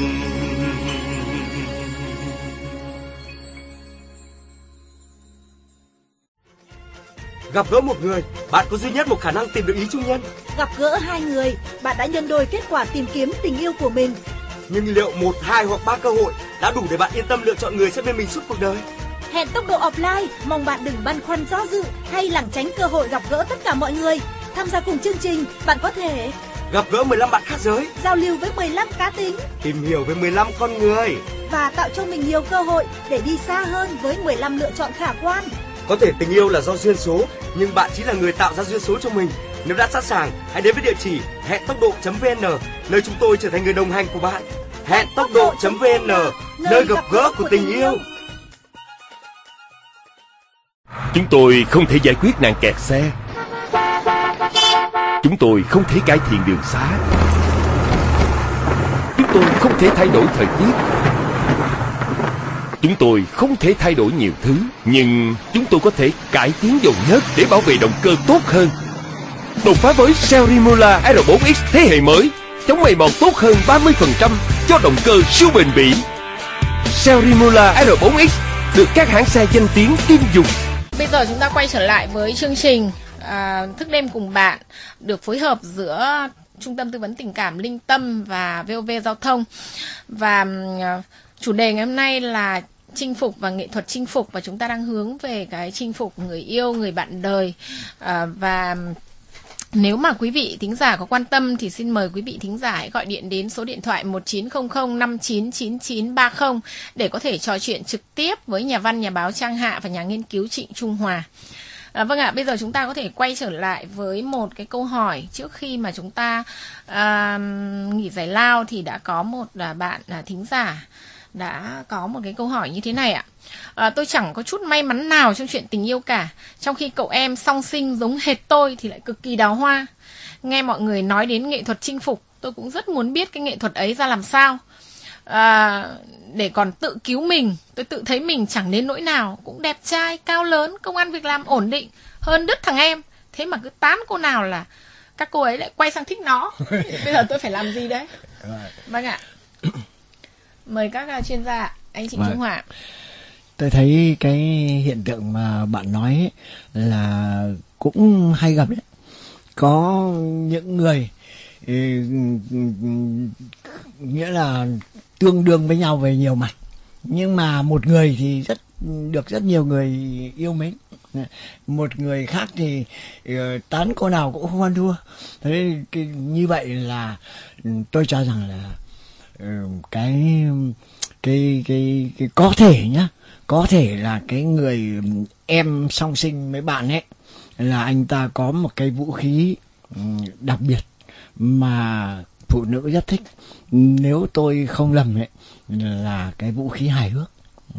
Gặp gỡ một người, bạn có duy nhất một khả năng tìm được ý chung nhân. Gặp gỡ hai người, bạn đã nhân đôi kết quả tìm kiếm tình yêu của mình. Nhưng liệu một, hai hoặc ba cơ hội đã đủ để bạn yên tâm lựa chọn người sẽ bên mình suốt cuộc đời? Hẹn tốc độ offline, mong bạn đừng băn khoăn do dự hay lảng tránh cơ hội gặp gỡ tất cả mọi người. Tham gia cùng chương trình, bạn có thể gặp gỡ mười lăm bạn khác giới, giao lưu với mười lăm cá tính, tìm hiểu về mười lăm con người và tạo cho mình nhiều cơ hội để đi xa hơn với mười lăm lựa chọn khả quan. Có thể tình yêu là do duyên số, nhưng bạn chính là người tạo ra duyên số cho mình. Nếu đã sẵn sàng, hãy đến với địa chỉ hẹn tốc độ chấm vn, nơi chúng tôi trở thành người đồng hành của bạn. Hẹn tốc độ chấm vn, nơi gặp gỡ của tình yêu. Chúng tôi không thể giải quyết nạn kẹt xe. Chúng tôi không thể cải thiện đường xá. Chúng tôi không thể thay đổi thời tiết. Chúng tôi không thể thay đổi nhiều thứ, nhưng chúng tôi có thể cải tiến dầu nhớt để bảo vệ động cơ tốt hơn. Đột phá với Serimola R bốn X thế hệ mới, chống mài mòn tốt hơn ba mươi phần trăm cho động cơ siêu bền bỉ. Serimola R bốn X được các hãng xe danh tiếng tin dùng. Bây giờ chúng ta quay trở lại với chương trình à, Thức đêm cùng bạn, được phối hợp giữa Trung tâm Tư vấn Tình cảm Linh Tâm và vê o vê Giao thông. Và à, chủ đề ngày hôm nay là chinh phục và nghệ thuật chinh phục, và chúng ta đang hướng về cái chinh phục người yêu, người bạn đời. à, Và nếu mà quý vị thính giả có quan tâm thì xin mời quý vị thính giả hãy gọi điện đến số điện thoại một chín không không năm chín chín chín ba không để có thể trò chuyện trực tiếp với nhà văn, nhà báo Trang Hạ và nhà nghiên cứu Trịnh Trung Hòa. À, vâng ạ, bây giờ chúng ta có thể quay trở lại với một cái câu hỏi. Trước khi mà chúng ta à, nghỉ giải lao thì đã có một à, bạn à, thính giả đã có một cái câu hỏi như thế này ạ. À, tôi chẳng có chút may mắn nào trong chuyện tình yêu cả, trong khi cậu em song sinh giống hệt tôi thì lại cực kỳ đào hoa. Nghe mọi người nói đến nghệ thuật chinh phục, tôi cũng rất muốn biết cái nghệ thuật ấy ra làm sao, à, để còn tự cứu mình. Tôi tự thấy mình chẳng đến nỗi nào, cũng đẹp trai, cao lớn, công ăn việc làm ổn định hơn đứt thằng em. Thế mà cứ tán cô nào là các cô ấy lại quay sang thích nó. Bây giờ tôi phải làm gì đấy? Vâng ạ. Mời các chuyên gia, anh Trịnh Trung Hòa. Tôi thấy cái hiện tượng mà bạn nói ấy là cũng hay gặp đấy. Có những người ừ, nghĩa là tương đương với nhau về nhiều mặt, nhưng mà một người thì rất được rất nhiều người yêu mến, một người khác thì uh, tán cô nào cũng không ăn thua. Thế cái, như vậy là tôi cho rằng là uh, cái cái cái cái có thể nhá, có thể là cái người em song sinh với bạn ấy là anh ta có một cái vũ khí đặc biệt mà phụ nữ rất thích. Nếu tôi không lầm ấy là cái vũ khí hài hước.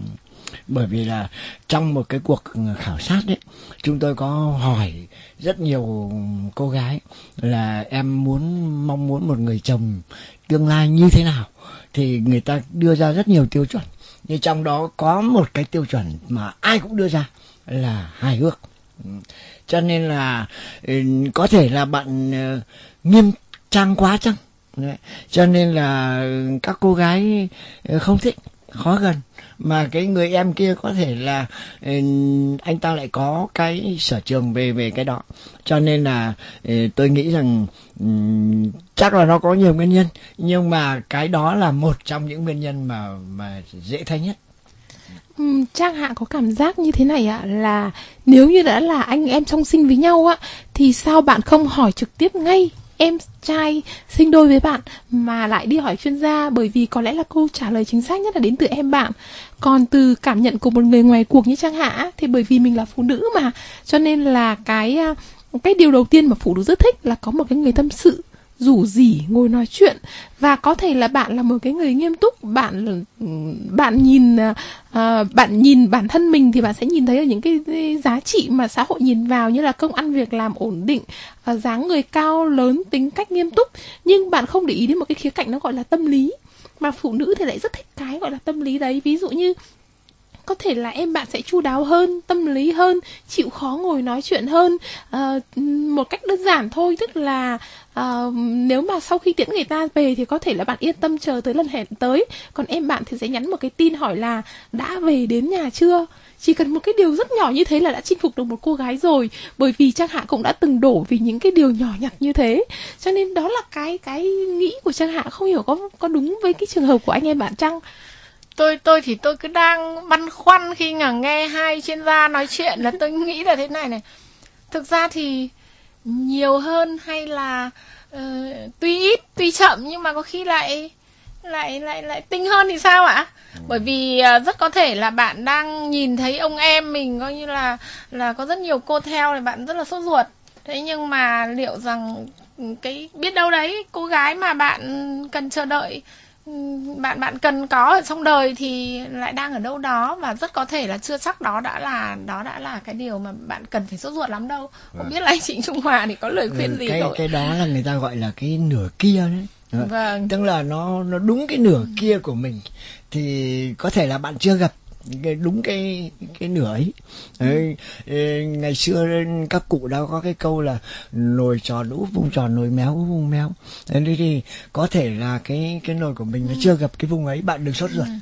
Bởi vì là trong một cái cuộc khảo sát ấy, chúng tôi có hỏi rất nhiều cô gái là em muốn mong muốn một người chồng tương lai như thế nào, thì người ta đưa ra rất nhiều tiêu chuẩn, nhưng trong đó có một cái tiêu chuẩn mà ai cũng đưa ra là hài hước. Cho nên là có thể là bạn nghiêm trang quá chăng, cho nên là các cô gái không thích, khó gần. Mà cái người em kia có thể là anh ta lại có cái sở trường về về cái đó. Cho nên là tôi nghĩ rằng chắc là nó có nhiều nguyên nhân, nhưng mà cái đó là một trong những nguyên nhân mà mà dễ thấy nhất. Uhm, Trang Hạ có cảm giác như thế này ạ, là nếu như đã là anh em song sinh với nhau ạ, thì sao bạn không hỏi trực tiếp ngay em trai sinh đôi với bạn mà lại đi hỏi chuyên gia? Bởi vì có lẽ là câu trả lời chính xác nhất là đến từ em bạn. Còn từ cảm nhận của một người ngoài cuộc như Trang Hạ thì bởi vì mình là phụ nữ mà, cho nên là cái cái điều đầu tiên mà phụ nữ rất thích là có một cái người tâm sự, rủ rỉ, ngồi nói chuyện. Và có thể là bạn là một cái người nghiêm túc, bạn bạn nhìn uh, bạn nhìn bản thân mình thì bạn sẽ nhìn thấy ở những cái, cái giá trị mà xã hội nhìn vào, như là công ăn việc làm ổn định, uh, dáng người cao lớn, tính cách nghiêm túc. Nhưng bạn không để ý đến một cái khía cạnh nó gọi là tâm lý, mà phụ nữ thì lại rất thích cái gọi là tâm lý đấy. Ví dụ như có thể là em bạn sẽ chu đáo hơn, tâm lý hơn, chịu khó ngồi nói chuyện hơn. À, một cách đơn giản thôi, tức là à, nếu mà sau khi tiễn người ta về thì có thể là bạn yên tâm chờ tới lần hẹn tới. Còn em bạn thì sẽ nhắn một cái tin hỏi là đã về đến nhà chưa. Chỉ cần một cái điều rất nhỏ như thế là đã chinh phục được một cô gái rồi. Bởi vì Trang Hạ cũng đã từng đổ vì những cái điều nhỏ nhặt như thế. Cho nên đó là cái cái nghĩ của Trang Hạ, không hiểu có có đúng với cái trường hợp của anh em bạn chăng? tôi tôi thì tôi cứ đang băn khoăn khi mà nghe hai chuyên gia nói chuyện, là tôi nghĩ là thế này này. Thực ra thì nhiều hơn hay là uh, tuy ít tuy chậm nhưng mà có khi lại lại lại lại tinh hơn thì sao ạ? Bởi vì uh, rất có thể là bạn đang nhìn thấy ông em mình coi như là là có rất nhiều cô theo, thì bạn rất là sốt ruột. Thế nhưng mà liệu rằng cái biết đâu đấy cô gái mà bạn cần chờ đợi, bạn bạn cần có ở trong đời thì lại đang ở đâu đó, và rất có thể là chưa chắc đó đã là đó đã là cái điều mà bạn cần phải sốt ruột lắm đâu. Không vâng. biết là anh Trịnh Trung Hòa thì có lời khuyên ừ, gì cái, rồi? Cái đó là người ta gọi là cái nửa kia đấy. Vâng. Tức là nó nó đúng cái nửa kia của mình thì có thể là bạn chưa gặp cái đúng cái cái nửa ấy. Đấy, ngày xưa các cụ đã có cái câu là nồi tròn úp vùng tròn, nồi méo úp vùng méo. Thế thì có thể là cái cái nồi của mình nó chưa gặp cái vùng ấy, bạn đừng sốt ruột.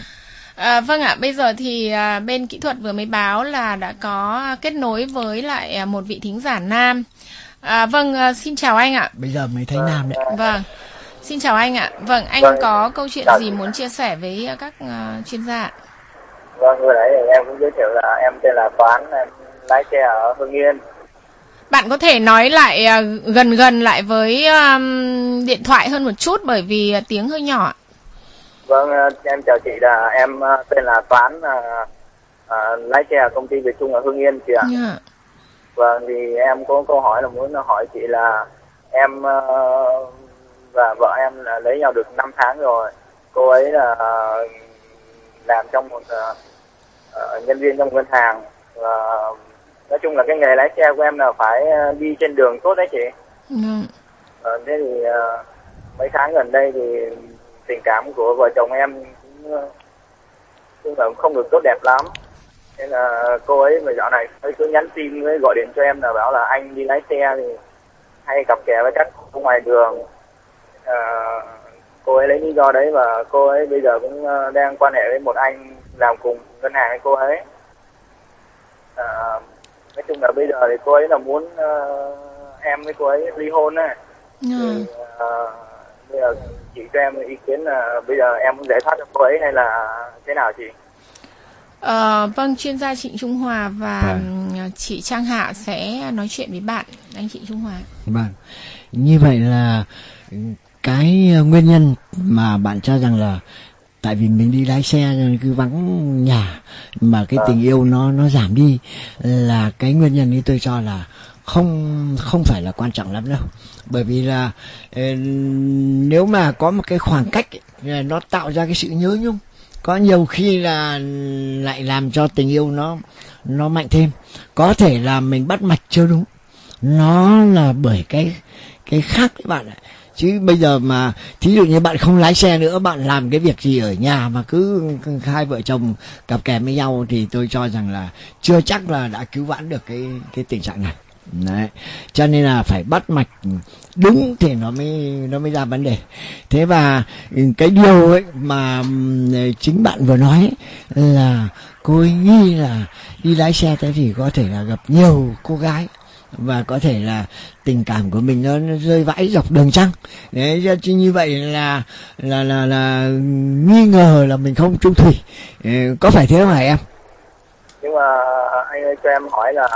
À, vâng ạ, bây giờ thì à, bên kỹ thuật vừa mới báo là đã có kết nối với lại à, một vị thính giả nam. À, vâng, à, xin chào anh ạ. Bây giờ mới thấy nam đấy. Vâng, xin chào anh ạ. Vâng, anh vâng. có câu chuyện gì muốn chia sẻ với các uh, chuyên gia ạ? Vâng, vừa nãy thì em cũng giới thiệu là em tên là Toán, em lái xe ở Hưng Yên. Bạn có thể nói lại uh, gần gần lại với um, điện thoại hơn một chút bởi vì uh, tiếng hơi nhỏ. Vâng, uh, em chào chị, là em uh, tên là Toán, uh, uh, lái xe ở công ty Việt Trung ở Hưng Yên chị ạ. Yeah. Vâng, thì em có câu hỏi là muốn hỏi chị là em uh, và vợ em là lấy nhau được năm tháng rồi. Cô ấy là uh, làm trong một uh, uh, nhân viên trong ngân hàng, và uh, nói chung là cái nghề lái xe của em là phải uh, đi trên đường tốt đấy chị. Mm. Uh, thế thì uh, mấy tháng gần đây thì tình cảm của vợ chồng em cũng, uh, cũng là không được tốt đẹp lắm. Thế là cô ấy mà dạo này cứ nhắn tin với gọi điện cho em là bảo là anh đi lái xe thì hay cặp kè với các cô ngoài đường. Uh, cô ấy lấy lý do đấy, và cô ấy bây giờ cũng uh, đang quan hệ với một anh làm cùng ngân hàng với cô ấy. Uh, nói chung là bây giờ thì cô ấy là muốn uh, em với cô ấy ly hôn ấy. Ừ. Thì uh, bây giờ chị cho em ý kiến là bây giờ em muốn giải thoát cho cô ấy hay là thế nào chị? Uh, vâng, chuyên gia Trịnh Trung Hòa và à. chị Trang Hạ sẽ nói chuyện với bạn, anh Trịnh Trung Hòa. Vâng, như vậy là cái nguyên nhân mà bạn cho rằng là tại vì mình đi lái xe cứ vắng nhà mà cái tình yêu nó nó giảm đi, là cái nguyên nhân ấy tôi cho là không không phải là quan trọng lắm đâu. Bởi vì là nếu mà có một cái khoảng cách ấy, nó tạo ra cái sự nhớ nhung, có nhiều khi là lại làm cho tình yêu nó nó mạnh thêm. Có thể là mình bắt mạch chưa đúng, nó là bởi cái cái khác đấy bạn ạ. Chứ bây giờ mà thí dụ như bạn không lái xe nữa, bạn làm cái việc gì ở nhà mà cứ hai vợ chồng cặp kè với nhau thì tôi cho rằng là chưa chắc là đã cứu vãn được cái cái tình trạng này. Đấy. Cho nên là phải bắt mạch đúng thì nó mới nó mới ra vấn đề. Thế và cái điều ấy mà chính bạn vừa nói ấy, là cô ấy nghi là đi lái xe thế thì có thể là gặp nhiều cô gái và có thể là tình cảm của mình nó, nó rơi vãi dọc đường chăng. Đấy, chứ như vậy là là là là nghi ngờ là mình không trung thủy. Có phải thế không hả em? Nhưng mà anh ơi cho em hỏi là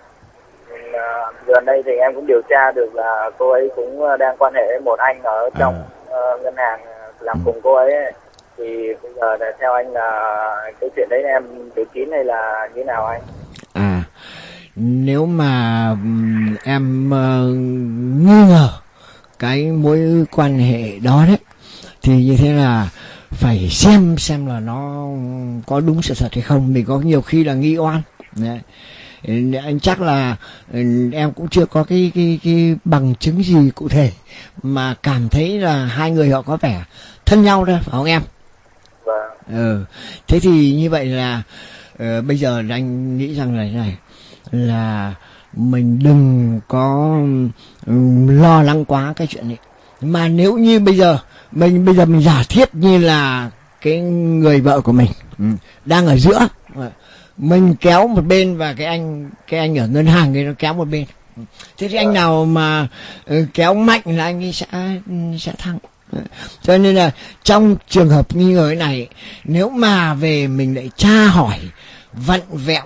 gần đây thì em cũng điều tra được là cô ấy cũng đang quan hệ với một anh ở trong à. uh, ngân hàng làm ừ. cùng cô ấy, ấy. Thì bây giờ là theo anh là cái chuyện đấy em tự kín hay là như nào anh? À, nếu mà em uh, nghi ngờ cái mối quan hệ đó đấy thì như thế là phải xem xem là nó có đúng sự thật hay không. Mình có nhiều khi là nghi oan đấy. Anh chắc là em cũng chưa có cái cái cái bằng chứng gì cụ thể mà cảm thấy là hai người họ có vẻ thân nhau đâu, phải không em? Vâng. Ừ. Thế thì như vậy là uh, bây giờ anh nghĩ rằng là thế này, là mình đừng có um, lo lắng quá cái chuyện này. Mà nếu như bây giờ mình bây giờ mình giả thiết như là cái người vợ của mình um, đang ở giữa, mình kéo một bên và cái anh cái anh ở ngân hàng ấy nó kéo một bên. Thế thì anh nào mà uh, kéo mạnh là anh ấy sẽ sẽ thắng. Cho nên là trong trường hợp nghi ngờ này, nếu mà về mình lại tra hỏi vặn vẹo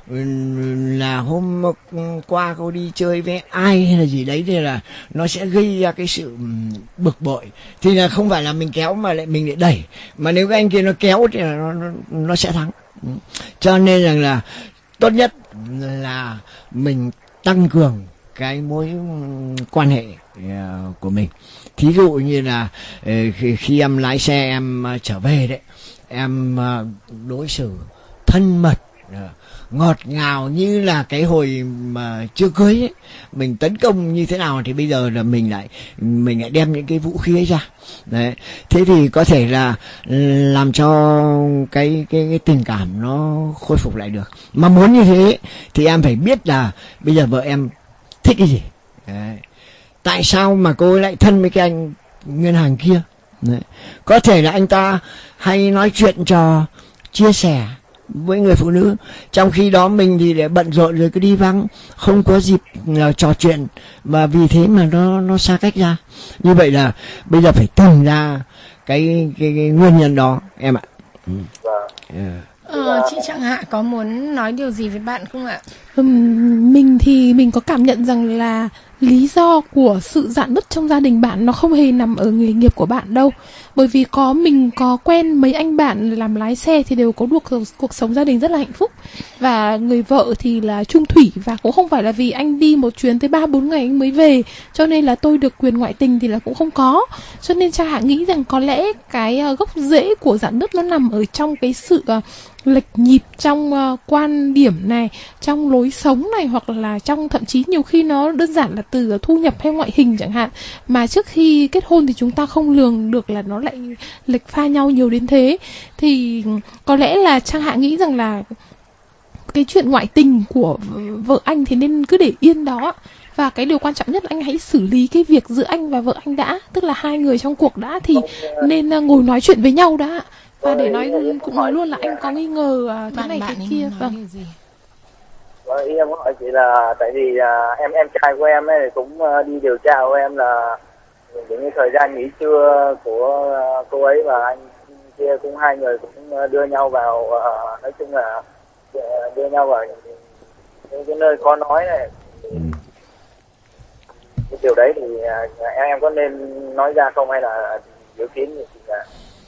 là hôm qua cô đi chơi với ai hay là gì đấy, thì là nó sẽ gây ra cái sự bực bội. Thì là không phải là mình kéo mà lại mình lại đẩy, mà nếu cái anh kia nó kéo thì là nó, nó, nó sẽ thắng. Cho nên rằng là tốt nhất là mình tăng cường cái mối quan hệ của mình. Thí dụ như là khi, khi em lái xe em trở về đấy, em đối xử thân mật, ngọt ngào như là cái hồi mà chưa cưới ấy. Mình tấn công như thế nào thì bây giờ là mình lại mình lại đem những cái vũ khí ấy ra. Đấy. Thế thì có thể là làm cho cái cái cái tình cảm nó khôi phục lại được. Mà muốn như thế thì em phải biết là bây giờ vợ em thích cái gì. Đấy. Tại sao mà cô ấy lại thân với cái anh ngân hàng kia? Đấy. Có thể là anh ta hay nói chuyện trò chia sẻ với người phụ nữ, trong khi đó mình thì để bận rộn rồi cứ đi vắng, không có dịp uh, trò chuyện, và vì thế mà nó nó xa cách ra. Như vậy là bây giờ phải tìm ra cái cái, cái nguyên nhân đó em ạ. Ừ. Yeah. Ờ, chị Trang Hạ có muốn nói điều gì với bạn không ạ? Uhm, mình thì mình có cảm nhận rằng là lý do của sự rạn nứt trong gia đình bạn nó không hề nằm ở nghề nghiệp của bạn đâu. Bởi vì có mình có quen mấy anh bạn làm lái xe thì đều có được cuộc sống gia đình rất là hạnh phúc. Và người vợ thì là trung thủy, và cũng không phải là vì anh đi một chuyến tới ba bốn ngày anh mới về cho nên là tôi được quyền ngoại tình, thì là cũng không có. Cho nên Trang Hạ nghĩ rằng có lẽ cái gốc rễ của rạn nứt nó nằm ở trong cái sự uh, lệch nhịp trong uh, quan điểm này, trong lối sống này, hoặc là trong thậm chí nhiều khi nó đơn giản là từ thu nhập hay ngoại hình chẳng hạn, mà trước khi kết hôn thì chúng ta không lường được là nó lại lệch pha nhau nhiều đến thế. Thì có lẽ là Trang Hạ nghĩ rằng là cái chuyện ngoại tình của vợ anh thì nên cứ để yên đó. Và cái điều quan trọng nhất là anh hãy xử lý cái việc giữa anh và vợ anh đã, tức là hai người trong cuộc đã, thì nên ngồi nói chuyện với nhau đã. Và để nói cũng nói luôn là anh có nghi ngờ thế bạn, này bạn thế kia. Vâng. Vâng, ý em có hỏi chị là tại vì uh, em em trai của em ấy cũng uh, đi điều tra của em là những thời gian nghỉ trưa của uh, cô ấy và anh kia cũng hai người cũng đưa nhau vào uh, nói chung là uh, đưa nhau vào những cái nơi có nói này. Cái điều đấy thì uh, em em có nên nói ra không, hay là dự kiến như chị là?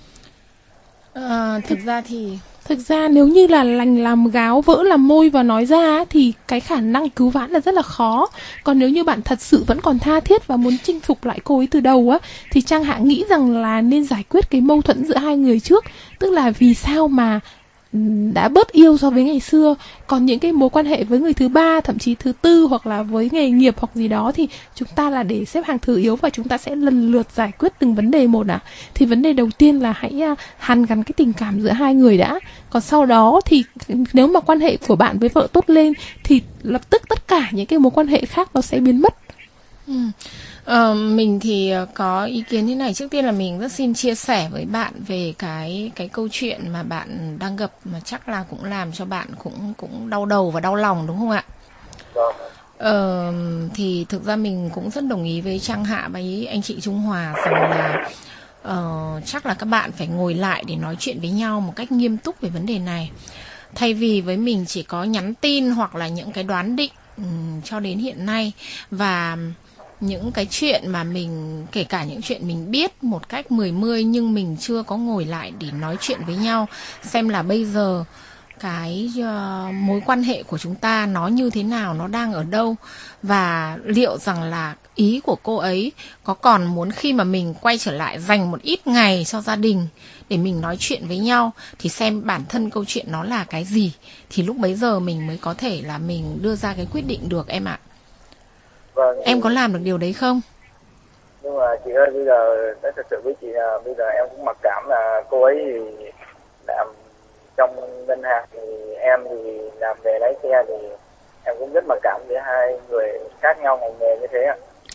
À, thực ra thì thực ra nếu như là lành làm gáo vỡ làm môi và nói ra thì cái khả năng cứu vãn là rất là khó. Còn nếu như bạn thật sự vẫn còn tha thiết và muốn chinh phục lại cô ấy từ đầu á, thì Trang Hạ nghĩ rằng là nên giải quyết cái mâu thuẫn giữa hai người trước. Tức là vì sao mà đã bớt yêu so với ngày xưa. Còn những cái mối quan hệ với người thứ ba, thậm chí thứ tư, hoặc là với nghề nghiệp hoặc gì đó, thì chúng ta là để xếp hàng thứ yếu và chúng ta sẽ lần lượt giải quyết từng vấn đề một ạ. À. Thì vấn đề đầu tiên là hãy hàn gắn cái tình cảm giữa hai người đã. Còn sau đó thì nếu mà quan hệ của bạn với vợ tốt lên thì lập tức tất cả những cái mối quan hệ khác nó sẽ biến mất. Ừ. Ờ, mình thì có ý kiến thế này. Trước tiên là mình rất xin chia sẻ với bạn về cái cái câu chuyện mà bạn đang gặp, mà chắc là cũng làm cho bạn cũng cũng đau đầu và đau lòng, đúng không ạ? Ờ, thì thực ra mình cũng rất đồng ý với Trang Hạ và ý anh chị Trung Hòa rằng là uh, chắc là các bạn phải ngồi lại để nói chuyện với nhau một cách nghiêm túc về vấn đề này. Thay vì với mình chỉ có nhắn tin hoặc là những cái đoán định um, cho đến hiện nay, và những cái chuyện mà mình, kể cả những chuyện mình biết một cách mười mươi nhưng mình chưa có ngồi lại để nói chuyện với nhau, xem là bây giờ cái uh, mối quan hệ của chúng ta nó như thế nào, nó đang ở đâu, và liệu rằng là ý của cô ấy có còn muốn khi mà mình quay trở lại dành một ít ngày cho gia đình để mình nói chuyện với nhau, thì xem bản thân câu chuyện nó là cái gì, thì lúc bấy giờ mình mới có thể là mình đưa ra cái quyết định được em ạ. Vâng, em có làm được điều đấy không? Nhưng mà chị ơi, bây giờ nói thật sự với chị là bây giờ em cũng mặc cảm là cô ấy thì làm trong ngân hàng, thì em thì làm về lái xe, thì em cũng rất mặc cảm với hai người khác nhau ngành nghề như thế ạ.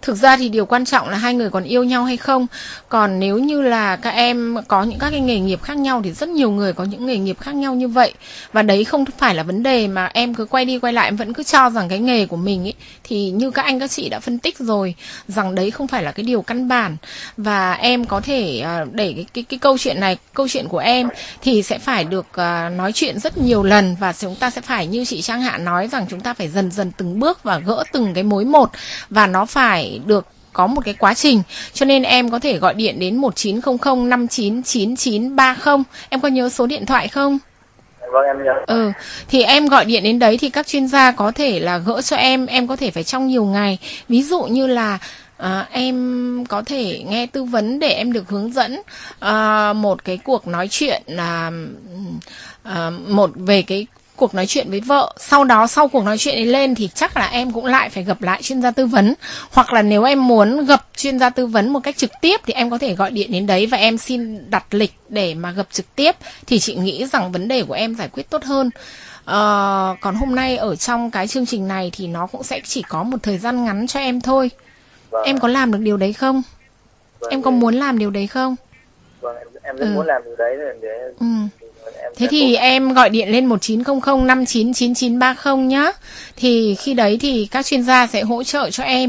Thực ra thì điều quan trọng là hai người còn yêu nhau hay không. Còn nếu như là các em có những các cái nghề nghiệp khác nhau thì rất nhiều người có những nghề nghiệp khác nhau như vậy. Và đấy không phải là vấn đề mà em cứ quay đi quay lại em vẫn cứ cho rằng cái nghề của mình ấy, thì như các anh các chị đã phân tích rồi, rằng đấy không phải là cái điều căn bản. Và em có thể đẩy cái, cái, cái câu chuyện này, câu chuyện của em thì sẽ phải được uh, nói chuyện rất nhiều lần. Và chúng ta sẽ phải như chị Trang Hạ nói rằng chúng ta phải dần dần từng bước và gỡ từng cái mối một. Và nó phải được có một cái quá trình. Cho nên em có thể gọi điện đến một chín không không năm chín chín chín ba không. Em có nhớ số điện thoại không? Vâng, em nhớ. Ừ, thì em gọi điện đến đấy thì các chuyên gia có thể là gỡ cho em. Em có thể phải trong nhiều ngày. Ví dụ như là À, em có thể nghe tư vấn để em được hướng dẫn à, một cái cuộc nói chuyện là à, một về cái cuộc nói chuyện với vợ. Sau đó sau cuộc nói chuyện ấy lên thì chắc là em cũng lại phải gặp lại chuyên gia tư vấn. Hoặc là nếu em muốn gặp chuyên gia tư vấn một cách trực tiếp thì em có thể gọi điện đến đấy và em xin đặt lịch để mà gặp trực tiếp. Thì chị nghĩ rằng vấn đề của em giải quyết tốt hơn. À, còn hôm nay ở trong cái chương trình này thì nó cũng sẽ chỉ có một thời gian ngắn cho em thôi. Vâng. Em có làm được điều đấy không? Vâng, em có em... muốn làm điều đấy không? Vâng, em, em rất ừ. muốn làm điều đấy để... Ừ. Em Thế thì em gọi điện lên một chín không không năm chín chín chín ba không nhá. Thì khi đấy thì các chuyên gia sẽ hỗ trợ cho em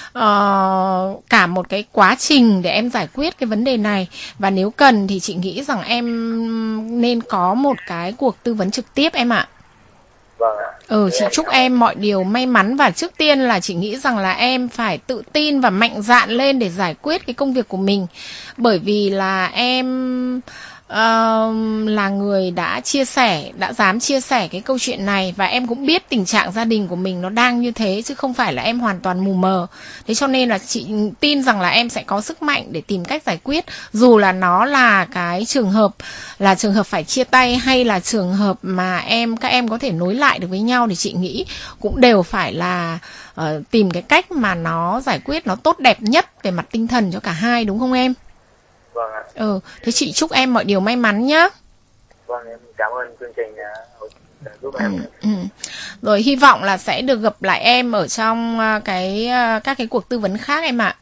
uh, cả một cái quá trình để em giải quyết cái vấn đề này. Và nếu cần thì chị nghĩ rằng em nên có một cái cuộc tư vấn trực tiếp em ạ. Vâng ạ. Ừ, chị chúc em mọi điều may mắn. Và trước tiên là chị nghĩ rằng là em phải tự tin và mạnh dạn lên để giải quyết cái công việc của mình. Bởi vì là em uh, là người đã chia sẻ, đã dám chia sẻ cái câu chuyện này. Và em cũng biết tình trạng gia đình của mình nó đang như thế, chứ không phải là em hoàn toàn mù mờ. Thế cho nên là chị tin rằng là em sẽ có sức mạnh để tìm cách giải quyết. Dù là nó là cái trường hợp là trường hợp phải chia tay, hay là trường hợp mà em các em có thể nối lại được với nhau, thì chị nghĩ cũng đều phải là uh, tìm cái cách mà nó giải quyết nó tốt đẹp nhất về mặt tinh thần cho cả hai, đúng không em? Vâng ạ. Ừ, thế chị chúc em mọi điều may mắn nhá. Vâng, em cảm ơn chương trình đã giúp em. Ừ, ừ. Rồi hy vọng là sẽ được gặp lại em ở trong cái các cái cuộc tư vấn khác em ạ.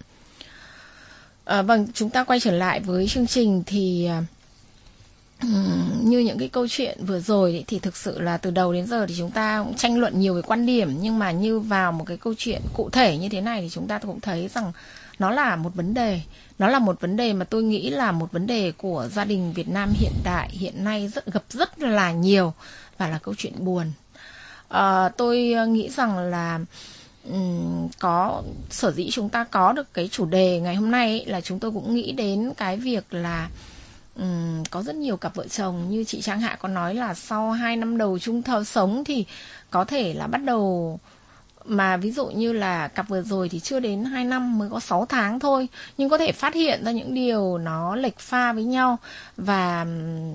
À, vâng, chúng ta quay trở lại với chương trình thì um, như những cái câu chuyện vừa rồi ấy, thì thực sự là từ đầu đến giờ thì chúng ta cũng tranh luận nhiều về quan điểm, nhưng mà như vào một cái câu chuyện cụ thể như thế này thì chúng ta cũng thấy rằng nó là một vấn đề. Nó là một vấn đề mà tôi nghĩ là một vấn đề của gia đình Việt Nam hiện đại, hiện nay rất gặp rất là nhiều, và là câu chuyện buồn. À, tôi nghĩ rằng là um, có sở dĩ chúng ta có được cái chủ đề ngày hôm nay ấy, là chúng tôi cũng nghĩ đến cái việc là um, có rất nhiều cặp vợ chồng như chị Trang Hạ có nói là sau hai năm đầu chung thờ sống thì có thể là bắt đầu, mà ví dụ như là cặp vừa rồi thì chưa đến hai năm, mới có sáu tháng thôi, nhưng có thể phát hiện ra những điều nó lệch pha với nhau. Và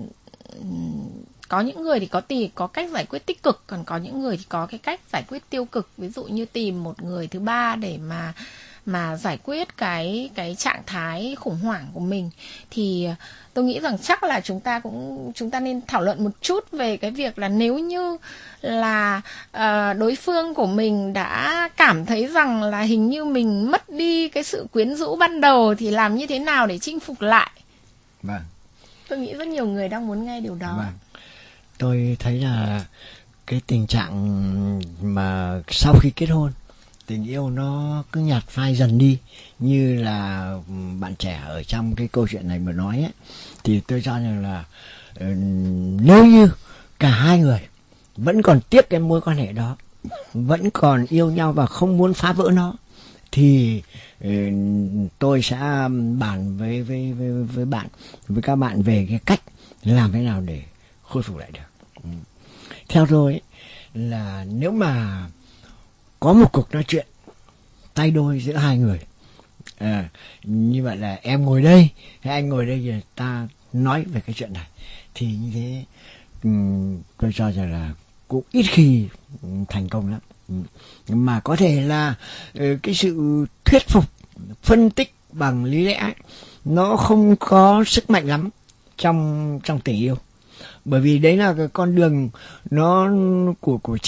có những người thì có tì có cách giải quyết tích cực, còn có những người thì có cái cách giải quyết tiêu cực, ví dụ như tìm một người thứ ba để mà mà giải quyết cái cái trạng thái khủng hoảng của mình. Thì tôi nghĩ rằng chắc là chúng ta cũng chúng ta nên thảo luận một chút về cái việc là nếu như là uh, đối phương của mình đã cảm thấy rằng là hình như mình mất đi cái sự quyến rũ ban đầu thì làm như thế nào để chinh phục lại. Vâng. Tôi nghĩ rất nhiều người đang muốn nghe điều đó. Vâng. Tôi thấy là cái tình trạng mà sau khi kết hôn tình yêu nó cứ nhạt phai dần đi, như là bạn trẻ ở trong cái câu chuyện này mà nói ấy, thì tôi cho rằng là uh, nếu như cả hai người vẫn còn tiếc cái mối quan hệ đó, vẫn còn yêu nhau và không muốn phá vỡ nó, thì uh, tôi sẽ bàn với với với với bạn với các bạn về cái cách làm thế nào để khôi phục lại được. Ừ. Theo tôi ấy, là nếu mà có một cuộc nói chuyện tay đôi giữa hai người, à, như vậy là em ngồi đây hay anh ngồi đây thì ta nói về cái chuyện này, thì như thế um, tôi cho rằng là cũng ít khi thành công lắm. Um, mà có thể là uh, cái sự thuyết phục, phân tích bằng lý lẽ nó không có sức mạnh lắm trong trong tình yêu, bởi vì đấy là cái con đường nó của của chị á,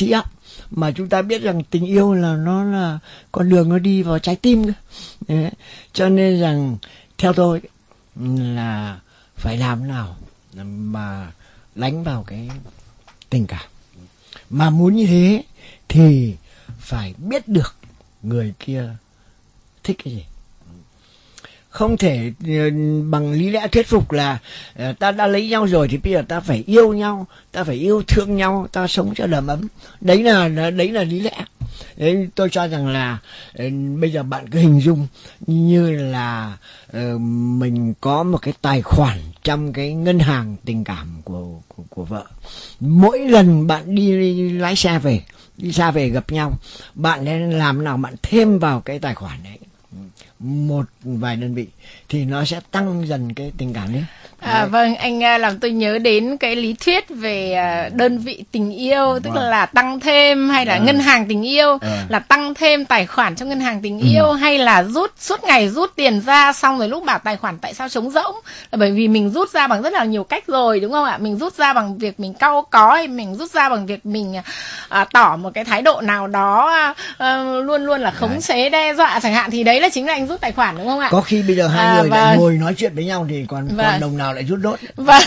mà chúng ta biết rằng tình yêu là nó là con đường nó đi vào trái tim cơ. Đấy. Cho nên rằng theo tôi là phải làm nào mà đánh vào cái tình cảm, mà muốn như thế thì phải biết được người kia thích cái gì. Không thể bằng lý lẽ thuyết phục là ta đã lấy nhau rồi thì bây giờ ta phải yêu nhau, ta phải yêu thương nhau, ta sống cho đầm ấm. Đấy là đấy là lý lẽ. Đấy, tôi cho rằng là bây giờ bạn cứ hình dung như là uh, mình có một cái tài khoản trong cái ngân hàng tình cảm của của, của vợ. Mỗi lần bạn đi, đi lái xe về, đi xa về gặp nhau, bạn nên làm nào bạn thêm vào cái tài khoản đấy một vài đơn vị thì nó sẽ tăng dần cái tình cảm đấy. À, vâng, anh làm tôi nhớ đến cái lý thuyết về đơn vị tình yêu, tức vâng. là tăng thêm, hay là à. ngân hàng tình yêu, à. là tăng thêm tài khoản trong ngân hàng tình yêu, ừ. hay là rút suốt ngày rút tiền ra, xong rồi lúc bảo tài khoản tại sao trống rỗng, là bởi vì mình rút ra bằng rất là nhiều cách rồi, đúng không ạ? Mình rút ra bằng việc mình cau có, hay mình rút ra bằng việc mình à, tỏ một cái thái độ nào đó à, luôn luôn là khống chế đe dọa chẳng hạn, thì đấy là chính là anh rút tài khoản, đúng không ạ? Có khi bây giờ hai à, người vâng. lại ngồi nói chuyện với nhau thì còn, vâng. còn đồng nào lại rút đốt. Vâng.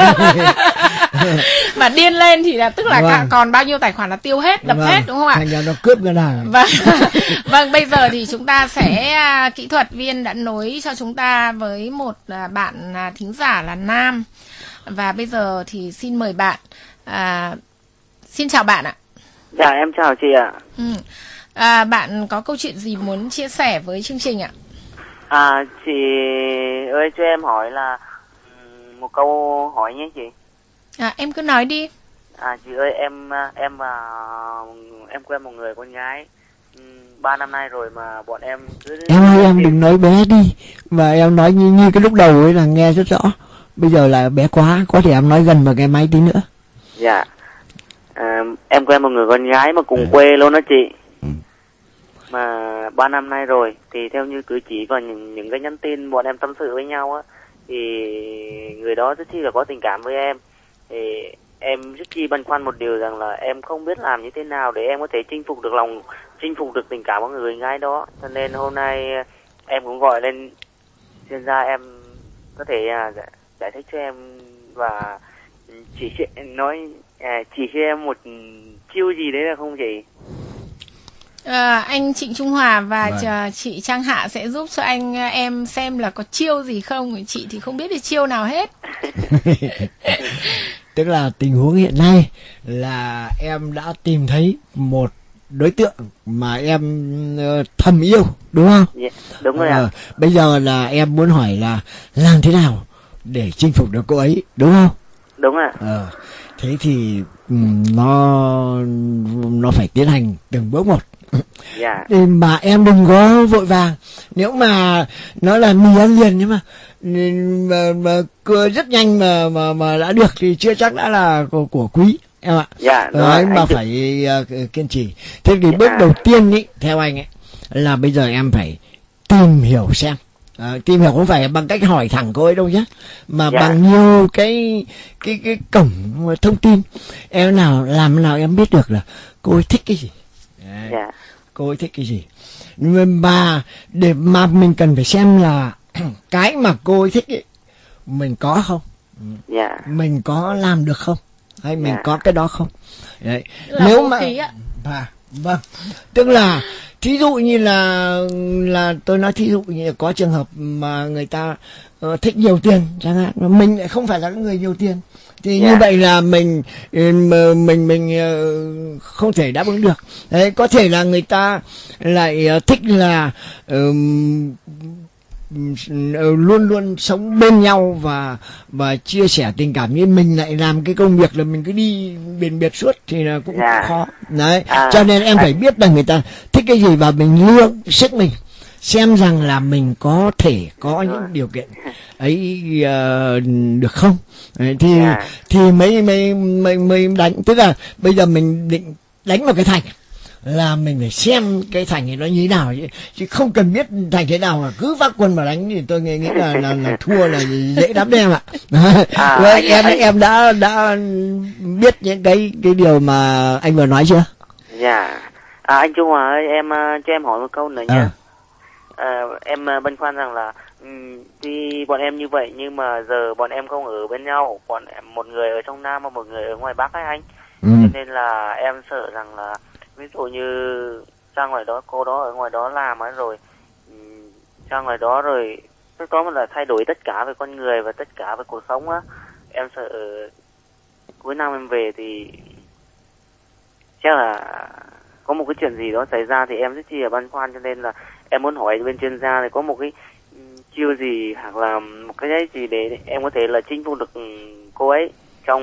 Mà điên lên thì là tức là vâng. còn bao nhiêu tài khoản là tiêu hết, đập vâng. hết, đúng không ạ? Thành ra nó cướp ngân hàng. Vâng. Vâng, bây giờ thì chúng ta sẽ kỹ thuật viên đã nối cho chúng ta với một bạn thính giả là Nam, và bây giờ thì xin mời bạn. À, xin chào bạn ạ. Dạ em chào chị ạ. Ừ. À, bạn có câu chuyện gì muốn chia sẻ với chương trình ạ? À, chị ơi cho em hỏi là một câu hỏi nhé chị. À, em cứ nói đi. À, chị ơi em em và em quen một người con gái ba năm nay rồi mà bọn em cứ... Em ơi em đừng nói bé đi, mà em nói như, như cái lúc đầu ấy là nghe rất rõ. Bây giờ là bé quá, có thể em nói gần vào cái máy tí nữa. Dạ. À, em quen một người con gái mà cùng ừ. quê luôn đó chị. Ừ. Mà ba năm nay rồi thì theo như cử chỉ và những những cái nhắn tin bọn em tâm sự với nhau á, thì người đó rất chi là có tình cảm với em. Thì em rất chi băn khoăn một điều rằng là em không biết làm như thế nào để em có thể chinh phục được lòng, chinh phục được tình cảm của người gái đó. Cho nên hôm nay em cũng gọi lên chuyên gia, em có thể uh, giải thích cho em và chỉ nói à, chỉ cho em một chiêu gì đấy là không chị? À, anh Trịnh Trung Hòa và vâng. chị Trang Hạ sẽ giúp cho anh em xem là có chiêu gì không. Chị thì không biết được chiêu nào hết. Tức là tình huống hiện nay là em đã tìm thấy một đối tượng mà em uh, thầm yêu, đúng không? Yeah, đúng rồi ạ. Uh, bây giờ là em muốn hỏi là làm thế nào để chinh phục được cô ấy, đúng không? Đúng ạ. Uh, thế thì um, nó nó phải tiến hành từng bước một. Dạ. Thì mà em đừng có vội vàng. Nếu mà nó là mì ăn liền nhưng mà, mà, mà rất nhanh mà mà mà đã được thì chưa chắc đã là của, của quý em ạ. Dạ. Đấy, mà tự... phải uh, kiên trì. Thế thì dạ. bước đầu tiên ý, theo anh ấy là bây giờ em phải tìm hiểu xem. À, tìm hiểu không phải bằng cách hỏi thẳng cô ấy đâu nhé, mà dạ. bằng nhiều cái cái cái cổng thông tin. Em nào làm nào em biết được là cô ấy thích cái gì. Đấy. Dạ. Cô ấy thích cái gì. Mà để mà mình cần phải xem là cái mà cô ấy thích ấy, mình có không? Dạ. Mình có làm được không? Hay mình dạ. có cái đó không? Đấy. Là nếu mà à, vâng, tức là thí dụ như là là tôi nói thí dụ như là có trường hợp mà người ta uh, thích nhiều tiền chẳng hạn, mình lại không phải là người nhiều tiền thì yeah. như vậy là mình mình mình, mình uh, không thể đáp ứng được. Đấy, có thể là người ta lại uh, thích là uh, luôn luôn sống bên nhau và và chia sẻ tình cảm, như mình lại làm cái công việc là mình cứ đi biển biệt suốt thì là cũng yeah. khó. Đấy, à, cho nên em à. phải biết là người ta thích cái gì và mình lượng sức mình xem rằng là mình có thể có những điều kiện ấy uh, được không. Đấy, thì yeah. thì mấy mấy mấy mấy đánh, tức là bây giờ mình định đánh vào cái thành là mình phải xem cái thành này nó như thế nào chứ, chứ không cần biết thành thế nào mà cứ vác quân mà đánh thì tôi nghĩ là là, là thua là dễ lắm đấy em ạ. À, Vậy, em anh... em đã đã biết những cái cái điều mà anh vừa nói chưa? Dạ. À, anh Trung Hòa ơi, em uh, cho em hỏi một câu nữa nhé. À. À, em uh, băn khoăn rằng là um, thì bọn em như vậy nhưng mà giờ bọn em không ở bên nhau, bọn em một người ở trong Nam và một người ở ngoài Bắc ấy anh. Ừ. Cho nên là em sợ rằng là ví dụ như ra ngoài đó, cô đó ở ngoài đó làm ấy rồi um, ra ngoài đó rồi tất có một là thay đổi tất cả về con người và tất cả về cuộc sống á. Em sợ cuối năm em về thì chắc là có một cái chuyện gì đó xảy ra thì em rất chi là băn khoăn, cho nên là em muốn hỏi bên chuyên gia này có một cái chiêu gì hoặc là một cái gì để em có thể là chinh phục được cô ấy trong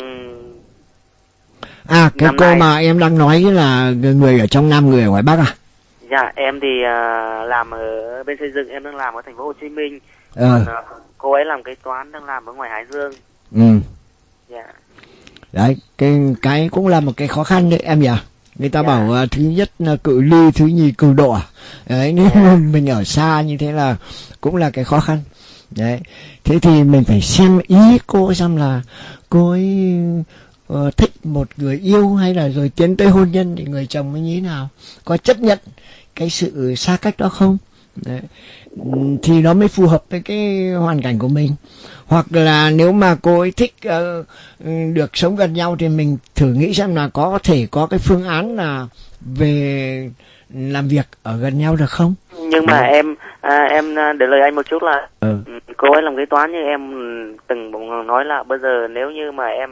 à cái cô này. Mà em đang nói là người ở trong Nam, người ở ngoài Bắc à? Dạ, em thì uh, làm ở bên xây dựng, em đang làm ở thành phố Hồ Chí Minh. Ờ. Còn, uh, cô ấy làm kế toán đang làm ở ngoài Hải Dương. Ừ. Dạ. Đấy, cái cái cũng là một cái khó khăn đấy em nhỉ. Người ta yeah. bảo uh, thứ nhất là cự ly, thứ nhì cự độ. Đấy, nếu yeah. mà mình ở xa như thế là cũng là cái khó khăn. Đấy. Thế thì mình phải xem ý cô xem là cô ấy uh, thích một người yêu hay là rồi tiến tới hôn nhân thì người chồng mới như thế nào, có chấp nhận cái sự xa cách đó không. Đấy. Thì nó mới phù hợp với cái hoàn cảnh của mình. Hoặc là nếu mà cô ấy thích uh, được sống gần nhau thì mình thử nghĩ xem là có thể có cái phương án là về làm việc ở gần nhau được không. Nhưng mà em à, em để lời anh một chút là ừ. cô ấy làm kế toán như em từng nói là bây giờ nếu như mà em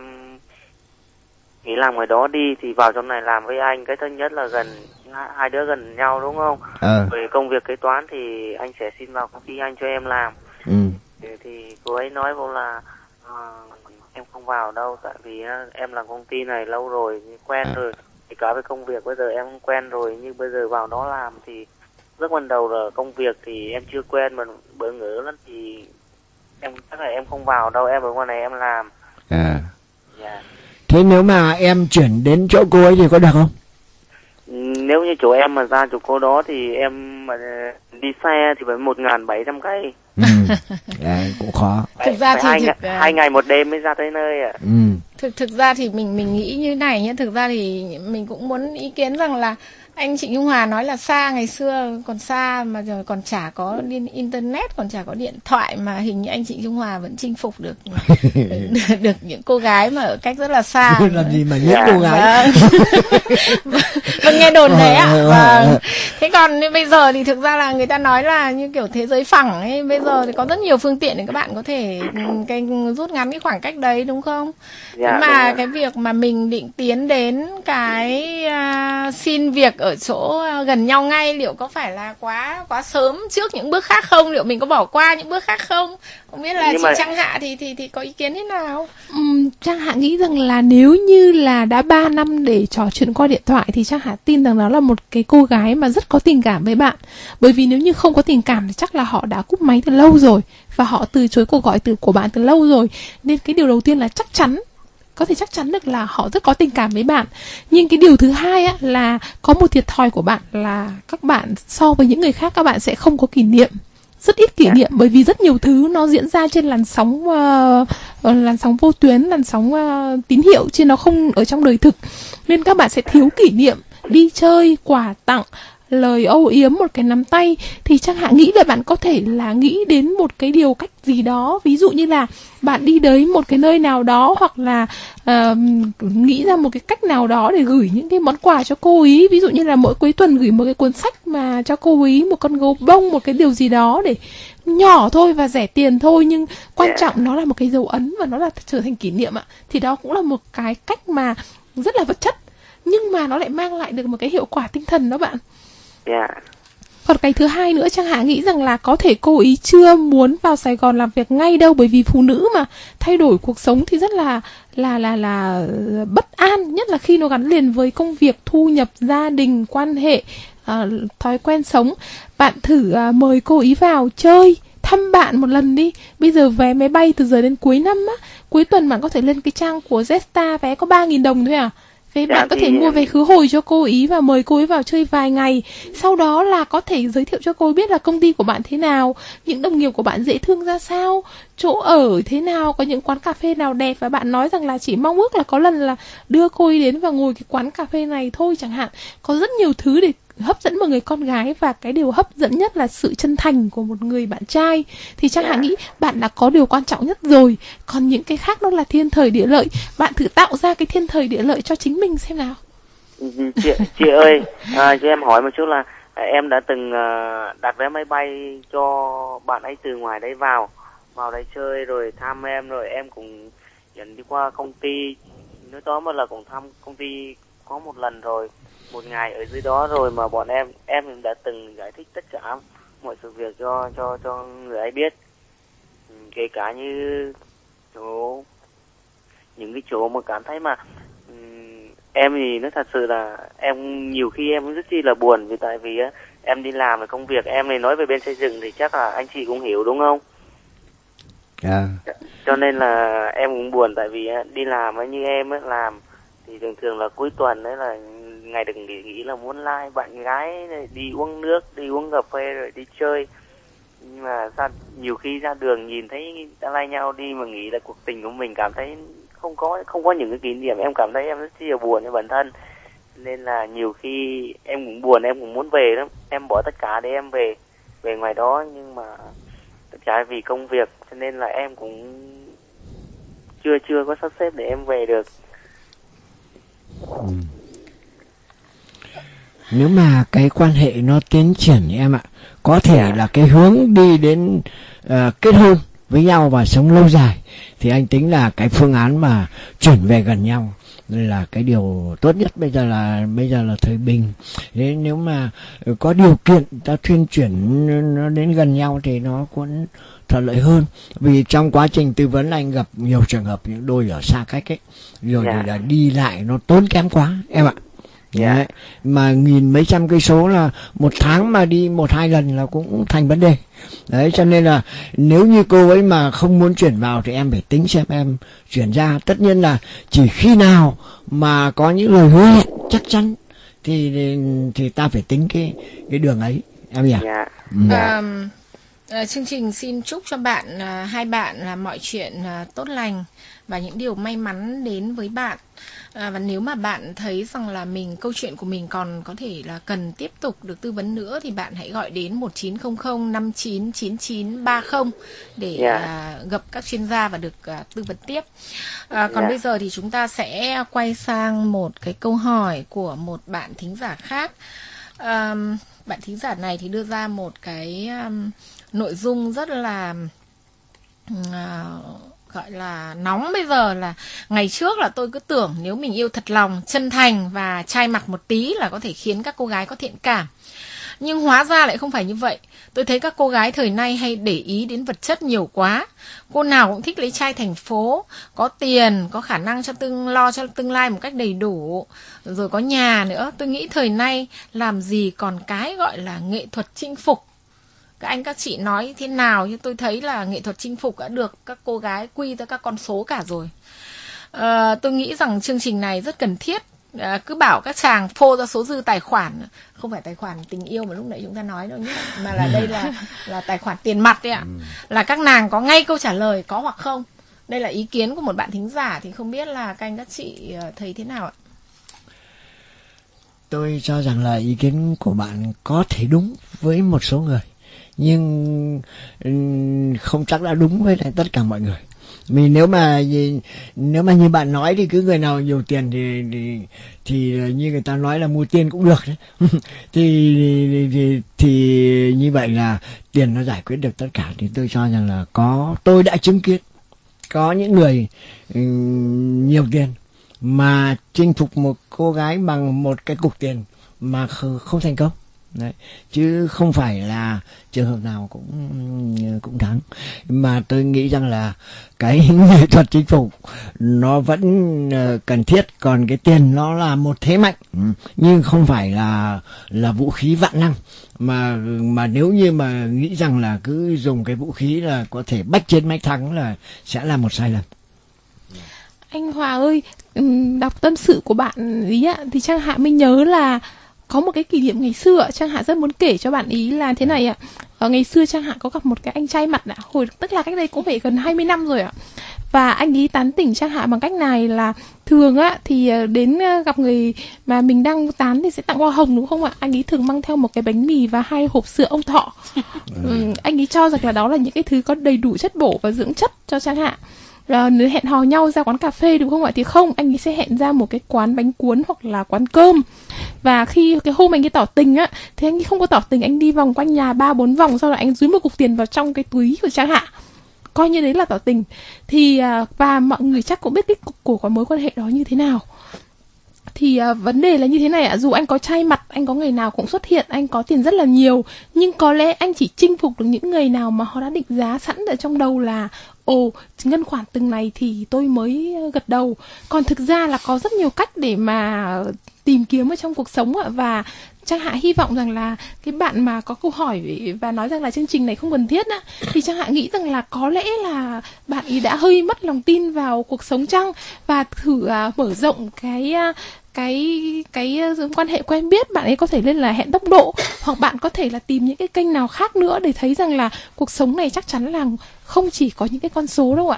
nghỉ làm ngoài đó đi thì vào trong này làm với anh, cái thứ nhất là gần hai đứa gần nhau đúng không? Ờ. Về công việc kế toán thì anh sẽ xin vào công ty anh cho em làm. Ừ. Thì, thì cô ấy nói vô là uh, em không vào đâu, tại vì uh, em làm công ty này lâu rồi, quen à. rồi. Thì cả với công việc bây giờ em quen rồi, nhưng bây giờ vào đó làm thì rất ban đầu là công việc thì em chưa quen mà bỡ ngỡ lắm, thì em chắc là em không vào đâu, em ở ngoài này em làm. À. Yeah. Thế nếu mà em chuyển đến chỗ cô ấy thì có được không? Nếu như chỗ em mà ra chỗ cô đó thì em mà đi xe thì phải một nghìn bảy trăm cây. Ừ. Đấy, cũng khó. Thực ra thì hai, thực, ngày, hai ngày một đêm mới ra tới nơi ạ. À. Ừ. Thực thực ra thì mình mình nghĩ như này nhé, thực ra thì mình cũng muốn ý kiến rằng là anh Trịnh Trung Hòa nói là xa, ngày xưa còn xa mà giờ còn chả có điện internet, còn chả có điện thoại mà hình như anh Trịnh Trung Hòa vẫn chinh phục được được, được những cô gái mà ở cách rất là xa. Làm gì mà nhất cô gái. Vâng, nghe đồn thế ạ. Vâng. Thế còn bây giờ thì thực ra là người ta nói là như kiểu thế giới phẳng ấy, bây giờ thì có rất nhiều phương tiện để các bạn có thể cái rút ngắn cái khoảng cách đấy đúng không? Dạ, mà đúng cái việc mà mình định tiến đến cái uh, xin việc ở chỗ gần nhau ngay, liệu có phải là quá quá sớm trước những bước khác không? Liệu mình có bỏ qua những bước khác không? Không biết là nhưng chị mà... Trang Hạ thì thì thì có ý kiến thế nào? Uhm, Trang Hạ nghĩ rằng là nếu như là đã ba năm để trò chuyện qua điện thoại thì Trang Hạ tin rằng đó là một cái cô gái mà rất có tình cảm với bạn. Bởi vì nếu như không có tình cảm thì chắc là họ đã cúp máy từ lâu rồi và họ từ chối cuộc gọi từ của bạn từ lâu rồi. Nên cái điều đầu tiên là chắc chắn, có thể chắc chắn được là họ rất có tình cảm với bạn. Nhưng cái điều thứ hai á, là có một thiệt thòi của bạn là các bạn so với những người khác, các bạn sẽ không có kỷ niệm, rất ít kỷ niệm, bởi vì rất nhiều thứ nó diễn ra trên làn sóng uh, làn sóng vô tuyến, làn sóng uh, tín hiệu, chứ nó không ở trong đời thực. Nên các bạn sẽ thiếu kỷ niệm, đi chơi, quà tặng, lời âu yếm, một cái nắm tay. Thì Trang Hạ nghĩ là bạn có thể là nghĩ đến một cái điều cách gì đó, ví dụ như là bạn đi đến một cái nơi nào đó, hoặc là uh, nghĩ ra một cái cách nào đó để gửi những cái món quà cho cô ý. Ví dụ như là mỗi cuối tuần gửi một cái cuốn sách mà cho cô ý, một con gấu bông, một cái điều gì đó để nhỏ thôi và rẻ tiền thôi, nhưng quan trọng nó là một cái dấu ấn và nó là trở thành kỷ niệm ạ. Thì đó cũng là một cái cách mà rất là vật chất, nhưng mà nó lại mang lại được một cái hiệu quả tinh thần đó bạn. Yeah. Còn cái thứ hai nữa, Trang Hạ nghĩ rằng là có thể cô ý chưa muốn vào Sài Gòn làm việc ngay đâu, bởi vì phụ nữ mà thay đổi cuộc sống thì rất là là là là bất an, nhất là khi nó gắn liền với công việc, thu nhập, gia đình, quan hệ, uh, thói quen sống. Bạn thử uh, mời cô ý vào chơi, thăm bạn một lần đi. Bây giờ vé máy bay từ giờ đến cuối năm á, cuối tuần bạn có thể lên cái trang của Jetstar, vé có ba nghìn đồng thôi à. Về Dạ, bạn có thì thể mua em- vé khứ hồi cho cô ý và mời cô ấy vào chơi vài ngày. Sau đó là có thể giới thiệu cho cô ấy biết là công ty của bạn thế nào, những đồng nghiệp của bạn dễ thương ra sao, chỗ ở thế nào, có những quán cà phê nào đẹp, và bạn nói rằng là chỉ mong ước là có lần là đưa cô ấy đến và ngồi cái quán cà phê này thôi chẳng hạn. Có rất nhiều thứ để hấp dẫn một người con gái, và cái điều hấp dẫn nhất là sự chân thành của một người bạn trai. Thì Trang Hà nghĩ bạn đã có điều quan trọng nhất rồi, còn những cái khác nó là thiên thời địa lợi. Bạn thử tạo ra cái thiên thời địa lợi cho chính mình xem nào. Chị, chị ơi, à, cho em hỏi một chút là à, em đã từng à, đặt vé máy bay cho bạn ấy từ ngoài đấy vào, vào đây chơi rồi thăm em, rồi em cũng dẫn đi qua công ty, nói tóm mà là cũng thăm công ty có một lần rồi, một ngày ở dưới đó rồi, mà bọn em em đã từng giải thích tất cả mọi sự việc cho cho cho người ấy biết, ừ, kể cả như chỗ những cái chỗ mà cảm thấy mà um, em thì nói thật sự là em nhiều khi em rất chi là buồn, vì tại vì á em đi làm là công việc em này, nói về bên xây dựng thì chắc là anh chị cũng hiểu đúng không? À. Cho nên là em cũng buồn, tại vì á, đi làm á, như em á làm thì thường thường là cuối tuần đấy là ngày đừng nghỉ nghỉ là muốn lai bạn gái này, đi uống nước, đi uống cà phê rồi đi chơi, nhưng mà ra nhiều khi ra đường nhìn thấy đã lai nhau đi mà nghĩ là cuộc tình của mình, cảm thấy không có không có những cái kỷ niệm, em cảm thấy em rất là buồn với bản thân, nên là nhiều khi em cũng buồn, em cũng muốn về lắm, em bỏ tất cả để em về về ngoài đó, nhưng mà tất cả vì công việc cho nên là em cũng chưa chưa có sắp xếp để em về được. Ừ. Nếu mà cái quan hệ nó tiến triển em ạ, có thể là cái hướng đi đến uh, kết hôn với nhau và sống lâu dài, thì anh tính là cái phương án mà chuyển về gần nhau là cái điều tốt nhất. Bây giờ là bây giờ là thời bình, thế nếu mà có điều kiện ta thuyên chuyển nó đến gần nhau thì nó cũng thuận lợi hơn. Vì trong quá trình tư vấn anh gặp nhiều trường hợp những đôi ở xa cách ấy, rồi Yeah. thì là đi lại nó tốn kém quá em ạ. Yeah. Đấy. Mà nghìn mấy trăm cây số là một tháng mà đi một hai lần là cũng thành vấn đề. Đấy, cho nên là nếu như cô ấy mà không muốn chuyển vào thì em phải tính xem em chuyển ra. Tất nhiên là chỉ khi nào mà có những lời hứa hẹn chắc chắn thì thì, thì ta phải tính cái cái đường ấy em nhỉ. Yeah. Ừ. À, à, chương trình xin chúc cho bạn à, hai bạn là mọi chuyện à, tốt lành và những điều may mắn đến với bạn. À, và nếu mà bạn thấy rằng là mình câu chuyện của mình còn có thể là cần tiếp tục được tư vấn nữa thì bạn hãy gọi đến một chín không không năm chín chín chín ba không để Yeah. à, gặp các chuyên gia và được à, tư vấn tiếp. À, còn Yeah. bây giờ thì chúng ta sẽ quay sang một cái câu hỏi của một bạn thính giả khác. À, bạn thính giả này thì đưa ra một cái um, nội dung rất là uh, gọi là nóng bây giờ, là ngày trước là tôi cứ tưởng nếu mình yêu thật lòng, chân thành và trai mặt một tí là có thể khiến các cô gái có thiện cảm. Nhưng hóa ra lại không phải như vậy. Tôi thấy các cô gái thời nay hay để ý đến vật chất nhiều quá. Cô nào cũng thích lấy trai thành phố, có tiền, có khả năng cho tương lo cho tương lai một cách đầy đủ, rồi có nhà nữa. Tôi nghĩ thời nay làm gì còn cái gọi là nghệ thuật chinh phục. Các anh các chị nói thế nào, nhưng tôi thấy là nghệ thuật chinh phục đã được các cô gái quy ra các con số cả rồi. À, tôi nghĩ rằng chương trình này rất cần thiết. À, cứ bảo các chàng phô ra số dư tài khoản, không phải tài khoản tình yêu mà lúc nãy chúng ta nói đâu nhé, mà là đây là là tài khoản tiền mặt đấy ạ. Là các nàng có ngay câu trả lời có hoặc không. Đây là ý kiến của một bạn thính giả, thì không biết là các anh các chị thấy thế nào ạ? Tôi cho rằng là ý kiến của bạn có thể đúng với một số người, nhưng không chắc đã đúng với lại tất cả mọi người. Vì nếu mà nếu mà như bạn nói thì cứ người nào nhiều tiền thì thì, thì như người ta nói là mua tiền cũng được đấy. thì, thì, thì thì như vậy là tiền nó giải quyết được tất cả. Thì tôi cho rằng là có, tôi đã chứng kiến có những người um, nhiều tiền mà chinh phục một cô gái bằng một cái cục tiền mà không thành công. Đấy, chứ không phải là trường hợp nào cũng cũng thắng. Mà tôi nghĩ rằng là cái nghệ thuật chinh phục nó vẫn uh, cần thiết, còn cái tiền nó là một thế mạnh, nhưng không phải là là vũ khí vạn năng. Mà mà nếu như mà nghĩ rằng là cứ dùng cái vũ khí là có thể bách chiến bách thắng là sẽ là một sai lầm. Anh Hòa ơi, đọc tâm sự của bạn ý ạ, thì Trang Hạ mới nhớ là có một cái kỷ niệm ngày xưa. Trang Hạ rất muốn kể cho bạn ý là thế này ạ. Ở ngày xưa Trang Hạ có gặp một cái anh trai mặt ạ, hồi tức là cách đây cũng phải gần hai mươi năm rồi ạ. Và anh ấy tán tỉnh Trang Hạ bằng cách này là thường á thì đến gặp người mà mình đang tán thì sẽ tặng hoa hồng đúng không ạ? Anh ấy thường mang theo một cái bánh mì và hai hộp sữa ông thọ. ừ, anh ấy cho rằng là đó là những cái thứ có đầy đủ chất bổ và dưỡng chất cho Trang Hạ. Rồi nếu hẹn hò nhau ra quán cà phê đúng không ạ? Thì không, anh ấy sẽ hẹn ra một cái quán bánh cuốn hoặc là quán cơm. Và khi cái hôm anh ấy tỏ tình á, thì anh ấy không có tỏ tình, anh đi vòng quanh nhà ba bốn vòng, sau đó anh dúi một cục tiền vào trong cái túi của Trang Hạ, coi như đấy là tỏ tình. Thì và mọi người chắc cũng biết cái cục của mối quan hệ đó như thế nào. Thì uh, vấn đề là như thế này ạ, dù anh có trai mặt, anh có người nào cũng xuất hiện, anh có tiền rất là nhiều, nhưng có lẽ anh chỉ chinh phục được những người nào mà họ đã định giá sẵn ở trong đầu là ồ, ngân khoản từng này thì tôi mới gật đầu. Còn thực ra là có rất nhiều cách để mà tìm kiếm ở trong cuộc sống ạ. Và Trang Hạ hy vọng rằng là cái bạn mà có câu hỏi và nói rằng là chương trình này không cần thiết á, thì Trang Hạ nghĩ rằng là có lẽ là bạn ấy đã hơi mất lòng tin vào cuộc sống chăng, và thử uh, mở rộng cái uh, cái cái uh, quan hệ quen biết. Bạn ấy có thể lên là hẹn tốc độ, hoặc bạn có thể là tìm những cái kênh nào khác nữa để thấy rằng là cuộc sống này chắc chắn là không chỉ có những cái con số đâu ạ.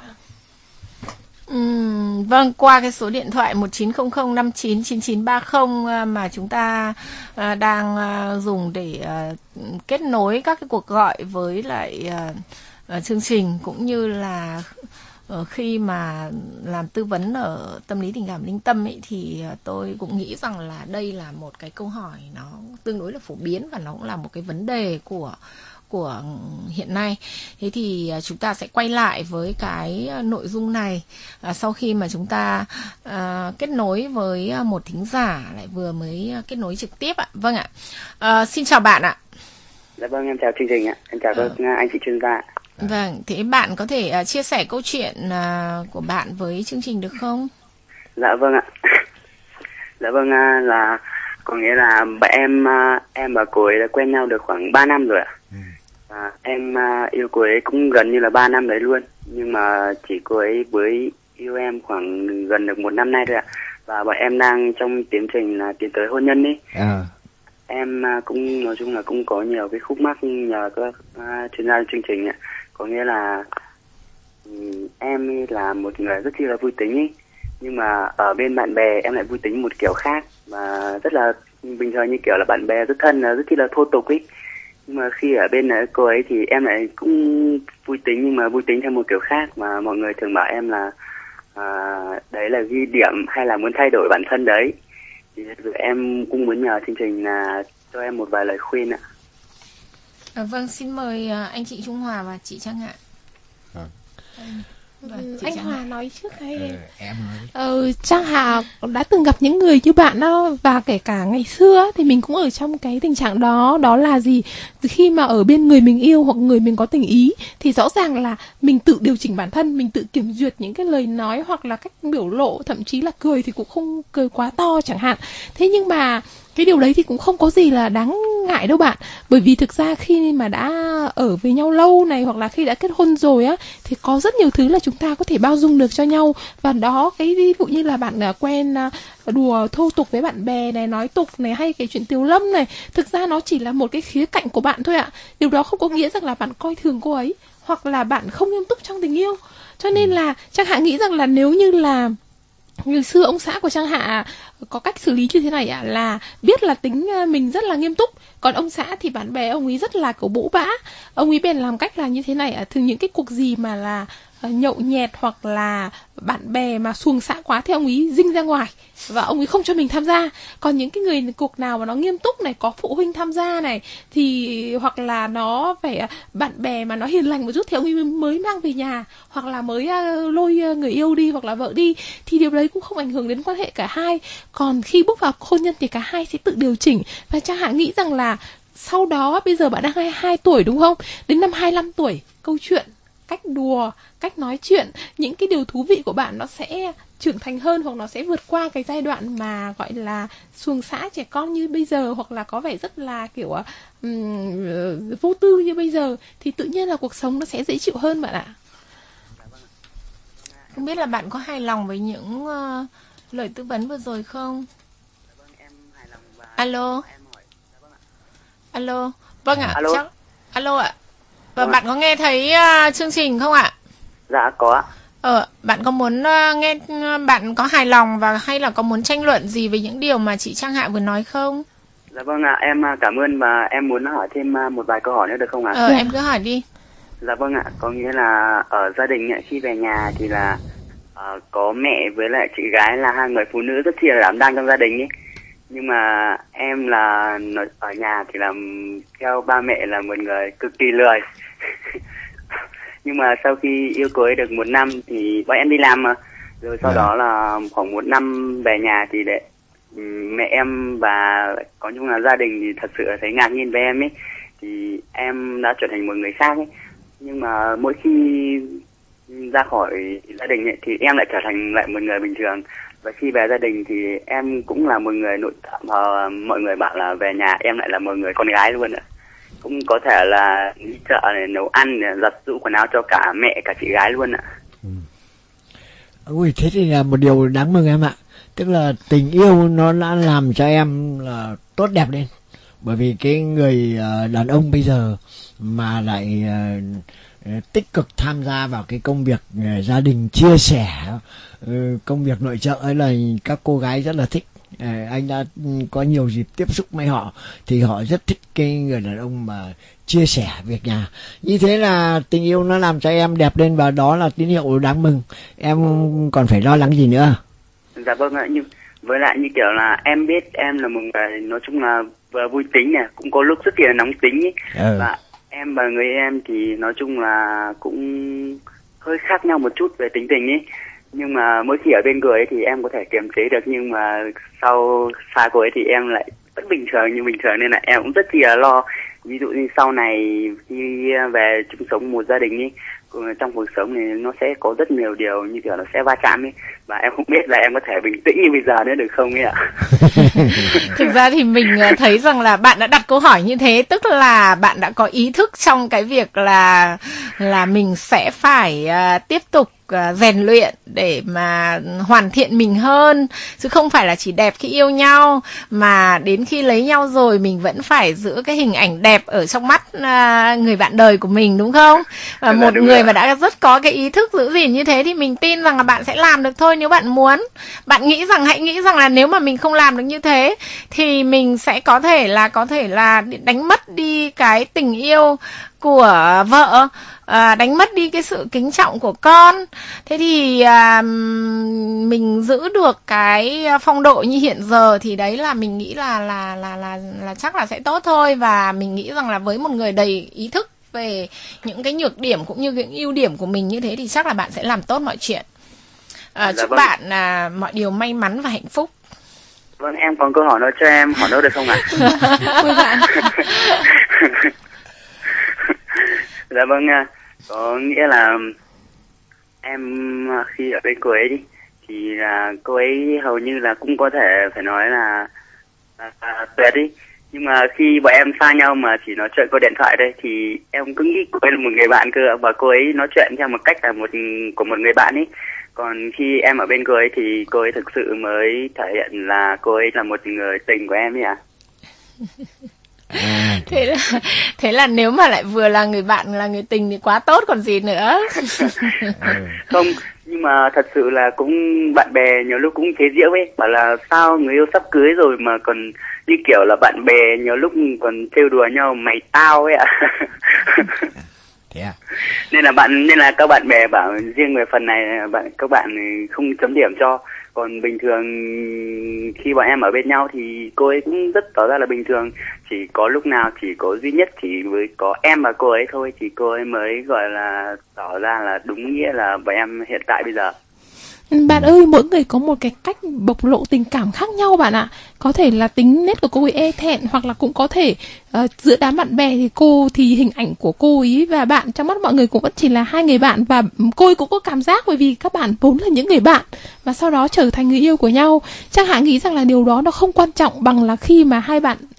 Ừ, vâng, qua cái số điện thoại một chín không không năm chín chín chín ba không mà chúng ta uh, đang uh, dùng để uh, kết nối các cái cuộc gọi với lại uh, uh, chương trình, cũng như là uh, khi mà làm tư vấn ở tâm lý tình cảm linh tâm ấy, thì uh, tôi cũng nghĩ rằng là đây là một cái câu hỏi nó tương đối là phổ biến, và nó cũng là một cái vấn đề của của hiện nay. Thế thì chúng ta sẽ quay lại với cái nội dung này à, sau khi mà chúng ta à, kết nối với một thính giả lại vừa mới kết nối trực tiếp ạ. Vâng ạ. À, xin chào bạn ạ. Dạ vâng, em chào chương trình ạ. Em chào các à. anh chị chuyên gia. Vâng, thế bạn có thể uh, chia sẻ câu chuyện uh, của bạn với chương trình được không? Dạ vâng ạ. Dạ vâng, uh, là có nghĩa là bạn em uh, em và cô ấy đã quen nhau được khoảng ba năm rồi ạ. À, em uh, yêu cô ấy cũng gần như là ba năm đấy luôn, nhưng mà chỉ cô ấy với yêu em khoảng gần được một năm nay thôi ạ. Và bọn em đang trong tiến trình là tiến tới hôn nhân ấy. À. Em uh, cũng nói chung là cũng có nhiều cái khúc mắc nhờ các uh, chuyên gia chương trình ạ. Có nghĩa là um, em là một người rất chi là vui tính ấy, nhưng mà ở bên bạn bè em lại vui tính một kiểu khác, và rất là bình thường, như kiểu là bạn bè rất thân, rất chi là thô tục ấy. Nhưng mà khi ở bên cô ấy thì em lại cũng vui tính, nhưng mà vui tính theo một kiểu khác, mà mọi người thường bảo em là à, đấy là ghi điểm hay là muốn thay đổi bản thân đấy. Thì em cũng muốn nhờ chương trình là cho em một vài lời khuyên ạ. À, vâng, xin mời anh chị Trung Hòa và chị Trang Hạ. À. Vâng, anh Hòa Hạ. Nói trước hay ừ, em nói. Ừ, Trang Hạ đã từng gặp những người như bạn đó, và kể cả ngày xưa thì mình cũng ở trong cái tình trạng đó. Đó là gì? Khi mà ở bên người mình yêu hoặc người mình có tình ý thì rõ ràng là mình tự điều chỉnh bản thân, mình tự kiểm duyệt những cái lời nói hoặc là cách biểu lộ, thậm chí là cười thì cũng không cười quá to chẳng hạn. Thế nhưng mà cái điều đấy thì cũng không có gì là đáng ngại đâu bạn. Bởi vì thực ra khi mà đã ở với nhau lâu này, hoặc là khi đã kết hôn rồi á, thì có rất nhiều thứ là chúng ta có thể bao dung được cho nhau. Và đó, cái ví dụ như là bạn quen đùa thô tục với bạn bè này, nói tục này, hay cái chuyện Tiều Lâm này, thực ra nó chỉ là một cái khía cạnh của bạn thôi ạ. Điều đó không có nghĩa rằng là bạn coi thường cô ấy, hoặc là bạn không nghiêm túc trong tình yêu. Cho nên là Trang Hạ nghĩ rằng là nếu như là ngày xưa ông xã của Trang Hạ có cách xử lý như thế này ạ, là biết là tính mình rất là nghiêm túc, còn ông xã thì bạn bè ông ấy rất là kiểu bỗ bã. Ông ấy bèn làm cách là như thế này ạ, thường những cái cuộc gì mà là nhậu nhẹt hoặc là bạn bè mà xuồng xã quá thì ông ấy dinh ra ngoài và ông ấy không cho mình tham gia. Còn những cái người cuộc nào mà nó nghiêm túc này, có phụ huynh tham gia này, thì hoặc là nó phải bạn bè mà nó hiền lành một chút thì ông ấy mới mang về nhà, hoặc là mới lôi người yêu đi hoặc là vợ đi, thì điều đấy cũng không ảnh hưởng đến quan hệ cả hai. Còn khi bước vào hôn nhân thì cả hai sẽ tự điều chỉnh. Và Trang Hạ nghĩ rằng là sau đó, bây giờ bạn đang hai mươi hai tuổi đúng không? Đến năm hai mươi lăm tuổi, câu chuyện, cách đùa, cách nói chuyện, những cái điều thú vị của bạn nó sẽ trưởng thành hơn, hoặc nó sẽ vượt qua cái giai đoạn mà gọi là xuồng xã trẻ con như bây giờ, hoặc là có vẻ rất là kiểu um, vô tư như bây giờ, thì tự nhiên là cuộc sống nó sẽ dễ chịu hơn bạn ạ. Không biết là bạn có hài lòng với những uh, lời tư vấn vừa rồi không? Alo. Alo. Vâng ạ. Alo. Chắc... Alo ạ. Và bạn có nghe thấy uh, chương trình không ạ? Dạ có ạ. Ờ, bạn có muốn uh, nghe bạn có hài lòng và hay là có muốn tranh luận gì về những điều mà chị Trang Hạ vừa nói không? Dạ vâng ạ, em cảm ơn và em muốn hỏi thêm một vài câu hỏi nữa được không ạ? Ờ, em cứ hỏi đi. Dạ vâng ạ, có nghĩa là ở gia đình khi về nhà thì là uh, có mẹ với lại chị gái là hai người phụ nữ rất là đảm đang trong gia đình ấy. Nhưng mà em là ở nhà thì là theo ba mẹ là một người cực kỳ lười. Nhưng mà sau khi yêu cưới được một năm thì bọn em đi làm mà. Rồi sau yeah. đó là khoảng một năm về nhà thì để mẹ em và có chung là gia đình thì thật sự là thấy ngạc nhiên với em ấy. Thì em đã trở thành một người khác ấy. Nhưng mà mỗi khi ra khỏi gia đình ấy, thì em lại trở thành lại một người bình thường. Và khi về gia đình thì em cũng là một người nội trợ, và mọi người bảo là về nhà em lại là một người con gái luôn ạ. Cũng có thể là đi chợ này, nấu ăn, này, giặt giũ quần áo cho cả mẹ cả chị gái luôn ạ. Ừ. Ui, thế thì là một điều đáng mừng em ạ. Tức là tình yêu nó đã làm cho em là tốt đẹp lên. Bởi vì cái người đàn ông bây giờ mà lại tích cực tham gia vào cái công việc gia đình, chia sẻ công việc nội trợ ấy là các cô gái rất là thích. Anh đã có nhiều dịp tiếp xúc với họ thì họ rất thích cái người đàn ông mà chia sẻ việc nhà. Như thế là tình yêu nó làm cho em đẹp lên và đó là tín hiệu đáng mừng. Em còn phải lo lắng gì nữa? Dạ vâng ạ, nhưng với lại như kiểu là em biết em là một người nói chung là vừa vui tính này, cũng có lúc rất là nóng tính ấy. Ừ. Và em và người em thì nói chung là cũng hơi khác nhau một chút về tính tình ấy. Nhưng mà mỗi khi ở bên người ấy thì em có thể kiềm chế được, nhưng mà sau xa cô ấy thì em lại vẫn bình thường như bình thường, nên là em cũng rất là lo. Ví dụ như sau này khi về chung sống một gia đình ấy, trong cuộc sống này nó sẽ có rất nhiều điều như kiểu nó sẽ va chạm ấy, và em không biết là em có thể bình tĩnh như bây giờ nữa được không ấy ạ. Thực ra thì mình thấy rằng là bạn đã đặt câu hỏi như thế, tức là bạn đã có ý thức trong cái việc là là mình sẽ phải uh, tiếp tục uh, rèn luyện để mà hoàn thiện mình hơn, chứ không phải là chỉ đẹp khi yêu nhau, mà đến khi lấy nhau rồi mình vẫn phải giữ cái hình ảnh đẹp ở trong mắt uh, người bạn đời của mình, đúng không? Và một người rồi. Mà đã rất có cái ý thức giữ gìn như thế thì mình tin rằng là bạn sẽ làm được thôi nếu bạn muốn. Bạn nghĩ rằng hãy nghĩ rằng là nếu mà mình không làm được như thế thì mình sẽ có thể là có thể là đánh mất đi cái tình yêu của vợ, à, đánh mất đi cái sự kính trọng của con. Thế thì à, mình giữ được cái phong độ như hiện giờ thì đấy là mình nghĩ là là là là là chắc là sẽ tốt thôi. Và mình nghĩ rằng là với một người đầy ý thức về những cái nhược điểm cũng như những ưu điểm của mình như thế thì chắc là bạn sẽ làm tốt mọi chuyện. À, chúc vâng. bạn à, mọi điều may mắn và hạnh phúc. Vâng, em còn câu hỏi nữa cho em hỏi nữa được không ạ? Dạ vâng, có nghĩa là em khi ở bên cô ấy đi thì là cô ấy hầu như là cũng có thể phải nói là, là, là tuyệt đi. Nhưng mà khi bọn em xa nhau mà chỉ nói chuyện qua điện thoại đây thì em cứ nghĩ cô ấy là một người bạn cơ, và cô ấy nói chuyện theo một cách là một của một người bạn ấy. Còn khi em ở bên cô ấy thì cô ấy thực sự mới thể hiện là cô ấy là một người tình của em ấy ạ. À. Thế là thế là nếu mà lại vừa là người bạn là người tình thì quá tốt còn gì nữa. Không, nhưng mà thật sự là cũng bạn bè nhiều lúc cũng chế giễu ấy, bảo là sao người yêu sắp cưới rồi mà còn như kiểu là bạn bè nhiều lúc còn trêu đùa nhau mày tao ấy ạ. Thế à? Nên là bạn nên là các bạn bè bảo riêng về phần này bạn các bạn không chấm điểm cho. Còn bình thường khi bọn em ở bên nhau thì cô ấy cũng rất tỏ ra là bình thường. Chỉ có lúc nào chỉ có duy nhất chỉ với có em và cô ấy thôi thì cô ấy mới gọi là tỏ ra là đúng nghĩa là bọn em hiện tại bây giờ. Bạn ơi, mỗi người có một cái cách bộc lộ tình cảm khác nhau bạn ạ. Có thể là tính nết của cô ấy e thẹn, hoặc là cũng có thể uh, giữa đám bạn bè thì cô thì hình ảnh của cô ấy và bạn trong mắt mọi người cũng vẫn chỉ là hai người bạn, và cô ấy cũng có cảm giác bởi vì các bạn vốn là những người bạn và sau đó trở thành người yêu của nhau. Chắc Hạ nghĩ rằng là điều đó nó không quan trọng bằng là khi mà hai bạn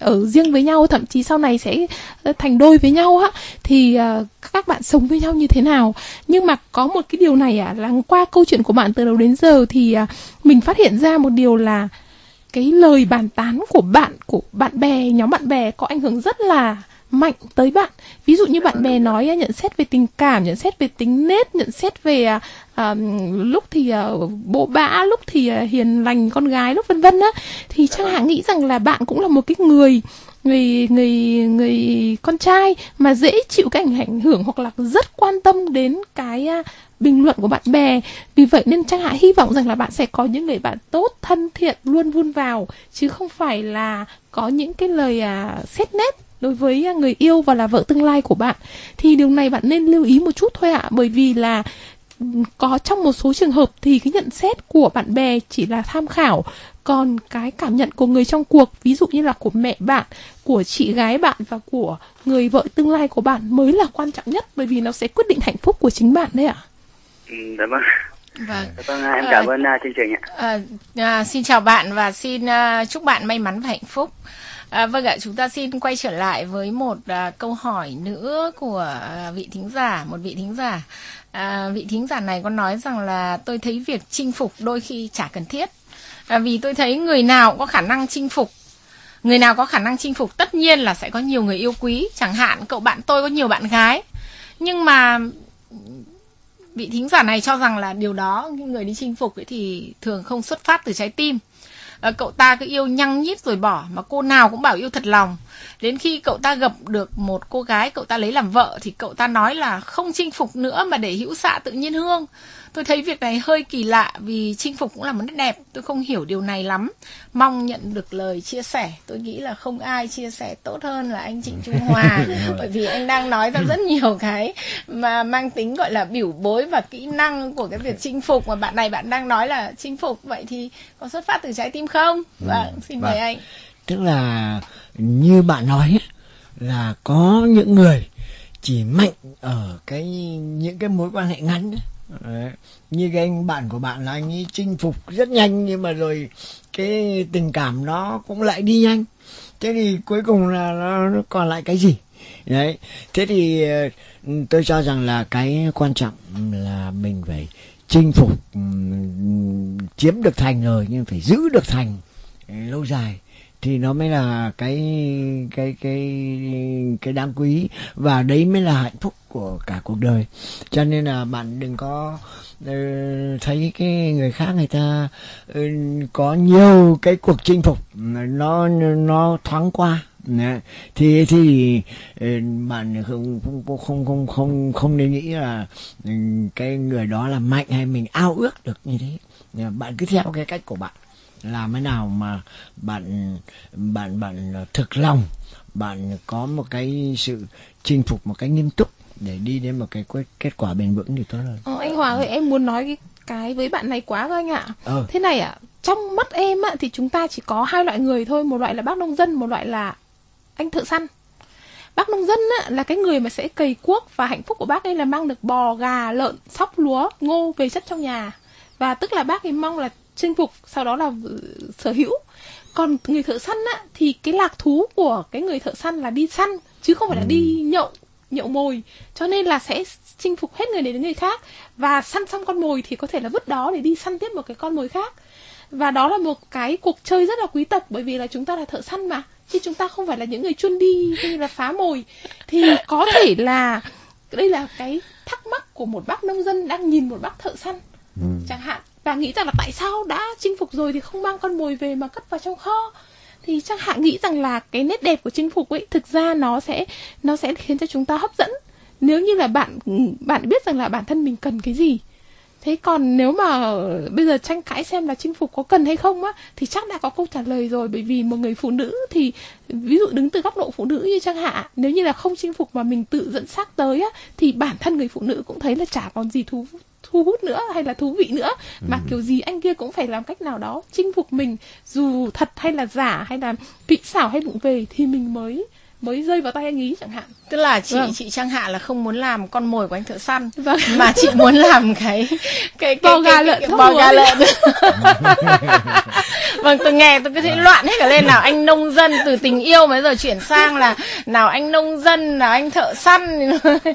ở riêng với nhau, thậm chí sau này sẽ thành đôi với nhau á, thì uh, các bạn sống với nhau như thế nào. Nhưng mà có một cái điều này à, là qua câu chuyện của bạn từ đầu đến giờ thì uh, mình phát hiện ra một điều là cái lời bàn tán của bạn, của bạn bè, nhóm bạn bè có ảnh hưởng rất là mạnh tới bạn. Ví dụ như bạn bè nói nhận xét về tình cảm, nhận xét về tính nết, nhận xét về uh, lúc thì uh, bộ bã, lúc thì uh, hiền lành con gái, lúc vân vân á, thì Trang Hạ nghĩ rằng là bạn cũng là một cái người người người người con trai mà dễ chịu cái ảnh ảnh hưởng hoặc là rất quan tâm đến cái uh, bình luận của bạn bè. Vì vậy nên Trang Hạ hy vọng rằng là bạn sẽ có những người bạn tốt, thân thiện, luôn vun vào, chứ không phải là có những cái lời uh, xét nét đối với người yêu và là vợ tương lai của bạn. Thì điều này bạn nên lưu ý một chút thôi ạ. Bởi vì là có trong một số trường hợp thì cái nhận xét của bạn bè chỉ là tham khảo, còn cái cảm nhận của người trong cuộc, ví dụ như là của mẹ bạn, của chị gái bạn và của người vợ tương lai của bạn mới là quan trọng nhất. Bởi vì nó sẽ quyết định hạnh phúc của chính bạn đấy ạ. Ừ, dạ vâng. Vâng. Dạ vâng, em cảm ơn uh, chương trình ạ. À, à, xin chào bạn và xin uh, chúc bạn may mắn và hạnh phúc. À, vâng ạ, chúng ta xin quay trở lại với một à, câu hỏi nữa của à, vị thính giả, một vị thính giả. À, vị thính giả này có nói rằng là tôi thấy việc chinh phục đôi khi chả cần thiết. À, vì tôi thấy người nào cũng có khả năng chinh phục, người nào có khả năng chinh phục tất nhiên là sẽ có nhiều người yêu quý. Chẳng hạn cậu bạn tôi có nhiều bạn gái, nhưng mà vị thính giả này cho rằng là điều đó, người đi chinh phục ấy thì thường không xuất phát từ trái tim. À, cậu ta cứ yêu nhăng nhít rồi bỏ, mà cô nào cũng bảo yêu thật lòng. Đến khi cậu ta gặp được một cô gái cậu ta lấy làm vợ thì cậu ta nói là không chinh phục nữa mà để hữu xạ tự nhiên hương. Tôi thấy việc này hơi kỳ lạ vì chinh phục cũng là một nét đẹp. Tôi không hiểu điều này lắm. Mong nhận được lời chia sẻ. Tôi nghĩ là không ai chia sẻ tốt hơn là anh Trịnh Trung Hòa. Bởi vì anh đang nói ra rất nhiều cái mà mang tính gọi là biểu bối và kỹ năng của cái việc chinh phục. Mà bạn này bạn đang nói là chinh phục. Vậy thì có xuất phát từ trái tim không? Vâng, xin mời anh. Tức là như bạn nói là có những người chỉ mạnh ở cái những cái mối quan hệ ngắn ấy. Đấy. Như cái anh bạn của bạn là anh ấy chinh phục rất nhanh, nhưng mà rồi cái tình cảm nó cũng lại đi nhanh. Thế thì cuối cùng là nó, nó còn lại cái gì? Đấy. Thế thì tôi cho rằng là cái quan trọng là mình phải chinh phục, chiếm được thành rồi nhưng phải giữ được thành lâu dài thì nó mới là cái cái cái cái đáng quý, và đấy mới là hạnh phúc của cả cuộc đời. Cho nên là bạn đừng có uh, thấy cái người khác người ta uh, có nhiều cái cuộc chinh phục nó nó thoáng qua. Đấy. thì thì uh, bạn không không không không không không nên nghĩ là uh, cái người đó là mạnh hay mình ao ước được như thế. Bạn cứ theo cái cách của bạn, làm thế nào mà bạn bạn bạn thực lòng, bạn có một cái sự chinh phục một cách nghiêm túc để đi đến một cái kết quả bền vững thì tốt hơn. Ờ, anh Hòa ơi, em muốn nói cái, cái với bạn này quá rồi anh ạ. Ờ. Thế này ạ, trong mắt em ạ thì chúng ta chỉ có hai loại người thôi, một loại là bác nông dân, một loại là anh thợ săn. Bác nông dân á, là cái người mà sẽ cày cuốc, và hạnh phúc của bác ấy là mang được bò, gà, lợn, sóc, lúa, ngô về chất trong nhà. Và tức là bác ấy mong là chinh phục, sau đó là sở hữu. Còn người thợ săn á, thì cái lạc thú của cái người thợ săn là đi săn, chứ không phải là đi nhậu, nhậu mồi. Cho nên là sẽ chinh phục hết người này đến người khác. Và săn xong con mồi thì có thể là vứt đó để đi săn tiếp một cái con mồi khác. Và đó là một cái cuộc chơi rất là quý tộc, bởi vì là chúng ta là thợ săn mà, chứ chúng ta không phải là những người chuyên đi hay là phá mồi. Thì có thể là đây là cái thắc mắc của một bác nông dân đang nhìn một bác thợ săn ừ. chẳng hạn, và nghĩ rằng là tại sao đã chinh phục rồi thì không mang con mồi về mà cất vào trong kho. Thì Trang Hạ nghĩ rằng là cái nét đẹp của chinh phục ấy thực ra nó sẽ nó sẽ khiến cho chúng ta hấp dẫn, nếu như là bạn bạn biết rằng là bản thân mình cần cái gì. Thế còn nếu mà bây giờ tranh cãi xem là chinh phục có cần hay không á, thì chắc đã có câu trả lời rồi. Bởi vì một người phụ nữ thì ví dụ đứng từ góc độ phụ nữ như Trang Hạ, nếu như là không chinh phục mà mình tự dẫn xác tới á, thì bản thân người phụ nữ cũng thấy là chả còn gì thú thu hút nữa hay là thú vị nữa, mà ừ. kiểu gì anh kia cũng phải làm cách nào đó chinh phục mình, dù thật hay là giả hay là kỹ xảo hay vụng về thì mình mới mới rơi vào tay anh ý chẳng hạn. Tức là chị Vâng. chị Trang Hạ là không muốn làm con mồi của anh thợ săn, Vâng. mà chị muốn làm cái cái cái Bò cái, gà cái, lợn cái thóc bò lúa gà đi. lợn. Vâng, tôi nghe tôi cứ thấy loạn hết cả lên, nào anh nông dân, từ tình yêu bây giờ chuyển sang là nào anh nông dân, nào anh thợ săn.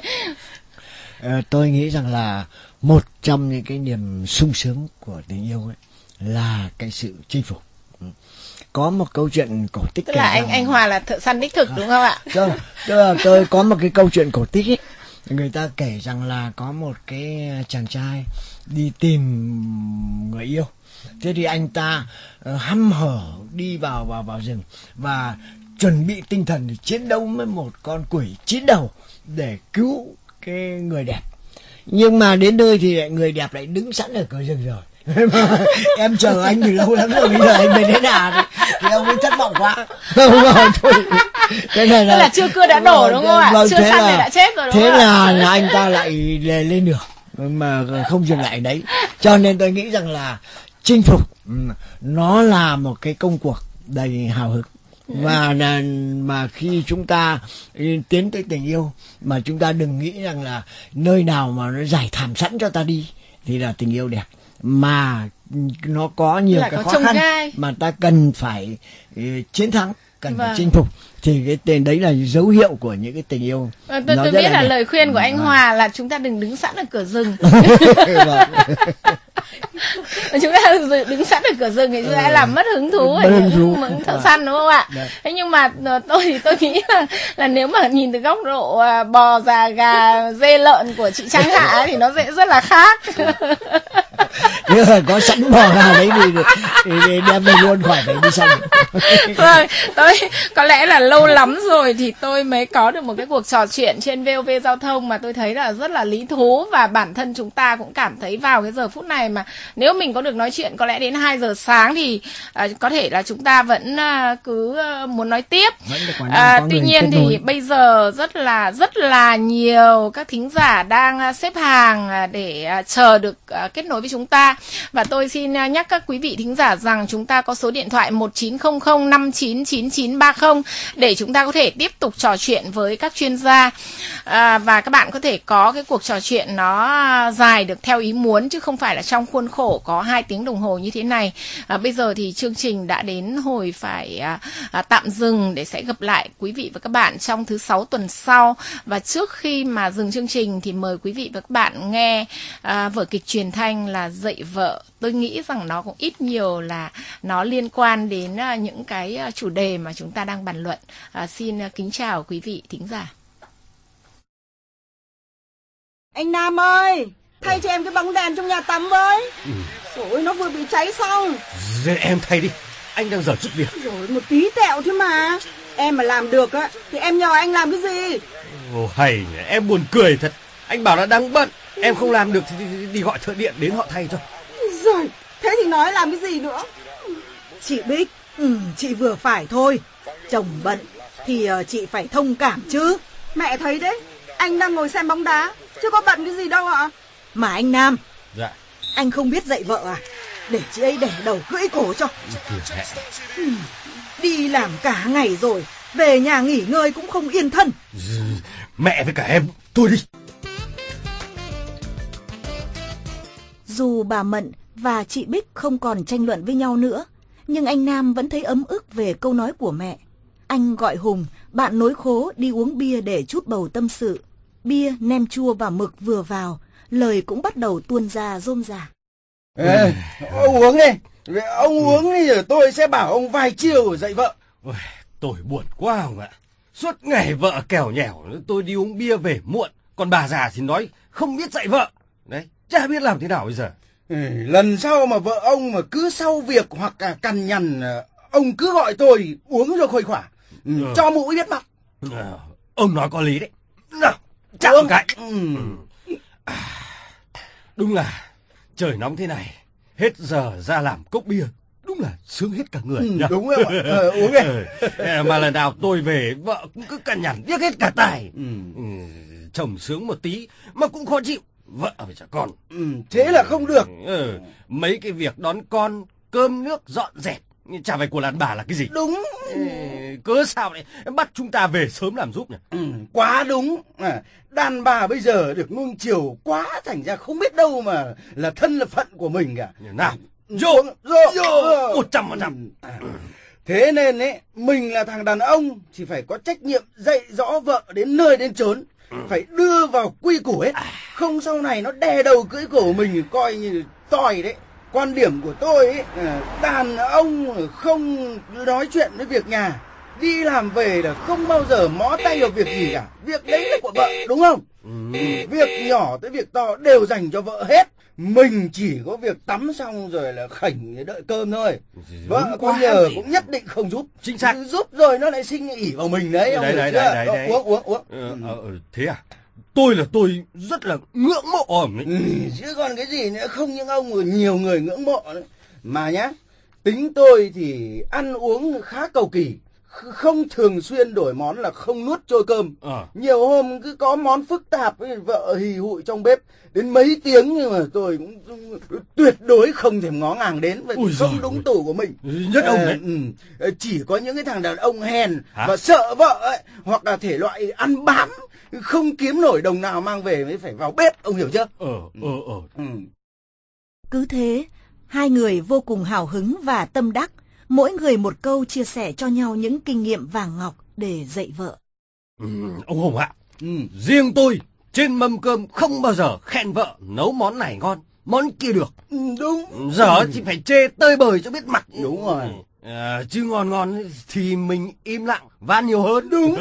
Ờ, tôi nghĩ rằng là một trong những cái niềm sung sướng của tình yêu ấy là cái sự chinh phục. Ừ. Có một câu chuyện cổ tích. Tức là anh anh Hòa là thợ săn đích thực đúng không ạ? Tôi, tôi, tôi có một cái câu chuyện cổ tích ấy. Người ta kể rằng là có một cái chàng trai đi tìm người yêu. Thế thì anh ta uh, hăm hở đi vào vào vào rừng và chuẩn bị tinh thần để chiến đấu với một con quỷ chín đầu để cứu cái người đẹp. Nhưng mà đến nơi thì lại người đẹp lại đứng sẵn ở cửa rừng rồi. Em chờ anh từ lâu lắm rồi, bây giờ anh mới đến à thì ông ấy thất vọng quá. Không không thôi. Thế này là, là chưa cưa đã đổ đúng không ạ? Vâng, chưa săn thì đã chết rồi đúng thế không là, ạ? là anh ta lại lên được mà không dừng lại đấy. Cho nên tôi nghĩ rằng là chinh phục nó là một cái công cuộc đầy hào hứng. Và là, mà khi chúng ta tiến tới tình yêu mà chúng ta đừng nghĩ rằng là nơi nào mà nó giải thảm sẵn cho ta đi thì là tình yêu đẹp, mà nó có nhiều Lại cái có khó chông khăn gai. mà ta cần phải uh, chiến thắng, cần Vâng. phải chinh phục, thì cái tên đấy là dấu hiệu của những cái tình yêu. Ờ, tôi nó tôi rất biết là đẹp. lời khuyên của anh Vâng. Hòa là chúng ta đừng đứng sẵn ở cửa rừng. Vâng. Chúng ta đứng sẵn ở cửa rừng thì chúng ta làm mất hứng thú ở Mất hứng những thú. những thợ săn đúng không ạ? Đấy. Thế nhưng mà ờ, tôi thì tôi nghĩ là, là nếu mà nhìn từ góc độ à, bò, già, gà, dê, lợn của chị Trang Hạ ấy, thì nó sẽ rất là khác. Nếu mà có sẵn bò gà đấy thì, thì, thì đem đi luôn khỏi phải đi săn. Vâng, tôi có lẽ là lâu lắm rồi thì tôi mới có được một cái cuộc trò chuyện trên vê o vê Giao thông mà tôi thấy là rất là lý thú, và bản thân chúng ta cũng cảm thấy vào cái giờ phút này mà nếu mình có được nói chuyện có lẽ đến hai giờ sáng thì à, có thể là chúng ta vẫn à, cứ à, muốn nói tiếp. À, tuy nhiên thì bây giờ rất là rất là nhiều các thính giả đang à, xếp hàng à, để à, chờ được à, kết nối với chúng ta, và tôi xin à, nhắc các quý vị thính giả rằng chúng ta có số điện thoại một chín không không năm chín chín chín ba không để chúng ta có thể tiếp tục trò chuyện với các chuyên gia, à, và các bạn có thể có cái cuộc trò chuyện nó dài được theo ý muốn, chứ không phải là trong khuôn khổ có hai tiếng đồng hồ như thế này. À, bây giờ thì chương trình đã đến hồi phải à, à, tạm dừng, để sẽ gặp lại quý vị và các bạn trong thứ sáu tuần sau. Và trước khi mà dừng chương trình thì mời quý vị và các bạn nghe à, vở kịch truyền thanh là Dạy Vợ. Tôi nghĩ rằng nó cũng ít nhiều là nó liên quan đến à, những cái à, chủ đề mà chúng ta đang bàn luận. À, xin à, kính chào quý vị thính giả. Anh Nam ơi, thay cho em cái bóng đèn trong nhà tắm với. Ừ. Rồi nó vừa bị cháy xong. Để em thay đi, anh đang dở chút việc. Rồi một tí tẹo thôi mà. Em mà làm được á thì em nhờ anh làm cái gì? Ồ hay nhỉ, em buồn cười thật. Anh bảo là đang bận, em không làm được thì đi, đi gọi thợ điện đến họ thay cho. Rồi, thế thì nói làm cái gì nữa? Chị Bích, ừ, chị vừa phải thôi. Chồng bận thì uh, chị phải thông cảm chứ. Mẹ thấy đấy, anh đang ngồi xem bóng đá, chứ có bận cái gì đâu ạ. Mà anh Nam, Dạ. anh không biết dạy vợ à? Để chị ấy để đầu cưỡi cổ cho. Ừ, đi làm cả ngày rồi, về nhà nghỉ ngơi cũng không yên thân. Mẹ với cả em, tôi đi. Dù bà Mận và chị Bích không còn tranh luận với nhau nữa, nhưng anh Nam vẫn thấy ấm ức về câu nói của mẹ. Anh gọi Hùng, bạn nối khố, đi uống bia để trút bầu tâm sự. Bia, nem chua và mực vừa vào, lời cũng bắt đầu tuôn ra rôm rả. Ê, ông uống đi. Ông uống đi rồi tôi sẽ bảo ông vài chiều rồi dạy vợ. Ôi, tôi buồn quá không ạ. Suốt ngày vợ kèo nhẻo, tôi đi uống bia về muộn. Còn bà già thì nói không biết dạy vợ. Đấy, chả biết làm thế nào bây giờ. Ê, lần sau mà vợ ông mà cứ sau việc hoặc là cằn nhằn, ông cứ gọi tôi uống rồi khuây khỏa. Ừ, ừ. Cho mũi biết mặt. À, ông nói có lý đấy. Nào, chạm một cái. Ừ. À, đúng là trời nóng thế này, hết giờ ra làm cốc bia, đúng là sướng hết cả người. Ừ, đúng rồi ạ. Ờ, uống đi. Mà lần nào tôi về vợ cũng cứ cằn nhằn điếc hết cả tai. Ừ. Ừ, chồng sướng một tí mà cũng khó chịu, vợ phải trả con. Ừ, thế là không được. Ừ, mấy cái việc đón con, cơm nước dọn dẹp chả phải của đàn bà là cái gì. Đúng. Ừ, cớ sao lại bắt chúng ta về sớm làm giúp nhỉ? Ừ, quá đúng. À, đàn bà bây giờ được nuông chiều quá, thành ra không biết đâu mà là thân là phận của mình cả. Nào, vô, vô, một trăm phần trăm. Thế nên ấy, mình là thằng đàn ông thì phải có trách nhiệm dạy rõ vợ đến nơi đến chốn, phải đưa vào quy củ ấy, không sau này nó đè đầu cưỡi cổ mình coi như tòi đấy. Quan điểm của tôi ấy, đàn ông không nói chuyện với việc nhà, đi làm về là không bao giờ mó tay vào việc gì cả. Việc đấy là của vợ, đúng không? Ừ. Việc nhỏ tới việc to đều dành cho vợ hết. Mình chỉ có việc tắm xong rồi là khảnh đợi cơm thôi. Vợ có nhờ cũng nhất định không giúp. Chính xác. Giúp rồi nó lại sinh ỉ vào mình đấy. Đấy, đấy, đấy, đấy, đấy. Uống, uống, uống. Ờ, ờ, thế à? Tôi là tôi rất là ngưỡng mộ ông ấy. Ừ, chứ còn cái gì nữa, không những ông mà nhiều người ngưỡng mộ nữa. Mà nhá, tính tôi thì ăn uống khá cầu kỳ, không thường xuyên đổi món là không nuốt trôi cơm. À. Nhiều hôm cứ có món phức tạp với vợ hì hụi trong bếp đến mấy tiếng nhưng mà tôi cũng tuyệt đối không thèm ngó ngàng đến, vì không đúng tủ của mình. Nhất ông đấy. À, ừ, chỉ có những cái thằng đàn ông hèn Hả? và sợ vợ ấy, hoặc là thể loại ăn bám, không kiếm nổi đồng nào mang về mới phải vào bếp, ông hiểu chưa? Ờ, ờ, ờ. Ừ. Cứ thế, hai người vô cùng hào hứng và tâm đắc, mỗi người một câu chia sẻ cho nhau những kinh nghiệm vàng ngọc để dạy vợ. Ừ, ông Hùng ạ, ừ. riêng tôi trên mâm cơm không bao giờ khen vợ nấu món này ngon, món kia được. Ừ, đúng. Giờ ừ. thì phải chê tơi bời cho biết mặt. Đúng rồi. À, chứ ngon ngon thì mình im lặng van nhiều hơn. Đúng.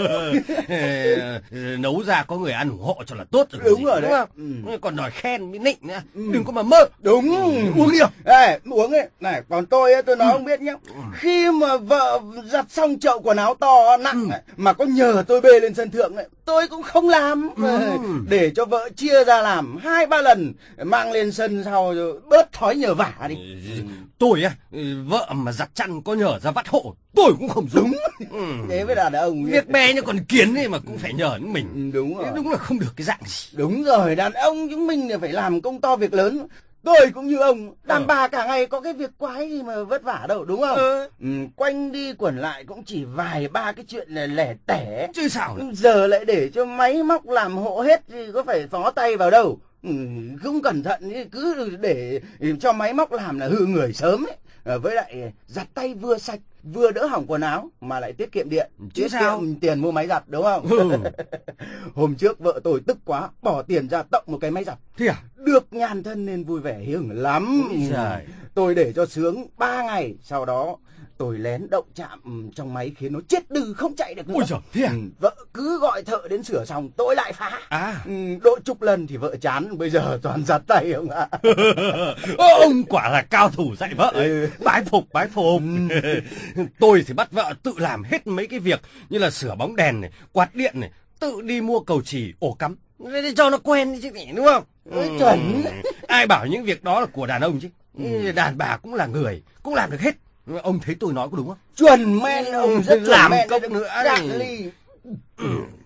Nấu ra có người ăn ủng hộ cho là tốt rồi. Đúng gì, rồi đúng đấy. Không? Ừ. Còn đòi khen mới nịnh nữa. Ừ. Đừng có mà mơ. Đúng. Ừ. Uống đi không? Ê, uống ấy. Này, còn tôi ấy, tôi nói ừ. không biết nhá. Ừ. Khi mà vợ giặt xong chậu quần áo to nặng ừ. ấy, mà có nhờ tôi bê lên sân thượng ấy, tôi cũng không làm. Ừ. Để cho vợ chia ra làm hai ba lần, mang lên sân sau rồi bớt thói nhờ vả đi. Ừ. Tôi á, vợ mà giặt chăn có nhờ ra vắt hộ, tôi cũng không dùng. Ừ. Thế với đàn ông việc bé như con kiến ấy mà cũng phải nhờ đến mình. Ừ, đúng rồi. Đúng là không được cái dạng gì. Đúng rồi, đàn ông chúng mình là phải làm công to việc lớn. Tôi cũng như ông, đàn ờ. bà cả ngày có cái việc quái gì mà vất vả đâu, đúng không? Ừ. Ừ, quanh đi quẩn lại cũng chỉ vài ba cái chuyện là lẻ tẻ. Chứ sao nữa? Giờ lại để cho máy móc làm hộ hết thì có phải phó tay vào đâu. Ừ, không cẩn thận cứ để cho máy móc làm là hư người sớm ấy. À, với lại giặt tay vừa sạch vừa đỡ hỏng quần áo mà lại tiết kiệm điện, chứ tiết sao? kiệm tiền mua máy giặt, đúng không? Ừ. Hôm trước vợ tôi tức quá bỏ tiền ra tộng một cái máy giặt. Thế à? Được nhàn thân nên vui vẻ hưởng lắm. Trời. Tôi để cho sướng ba ngày, sau đó tôi lén động chạm trong máy khiến nó chết đừ không chạy được nữa. Ôi trời, thế à? Ừ, vợ cứ gọi thợ đến sửa xong tôi lại phá. À. Ừ, độ chục lần thì vợ chán, bây giờ toàn giặt tay ông ạ. Ông quả là cao thủ dạy vợ ấy. Ừ. Bái phục, bái phục. Ừ. Tôi thì bắt vợ tự làm hết mấy cái việc như là sửa bóng đèn này, quạt điện này, tự đi mua cầu chì, ổ cắm để cho nó quen chứ, đúng không? Ừ. Chuẩn. Ai bảo những việc đó là của đàn ông chứ. Ừ. Đàn bà cũng là người, cũng làm được hết. Ông thấy tôi nói có đúng không? Chuẩn men, ông rất chuẩn làm men, cốc nữa. Ly. Ừ.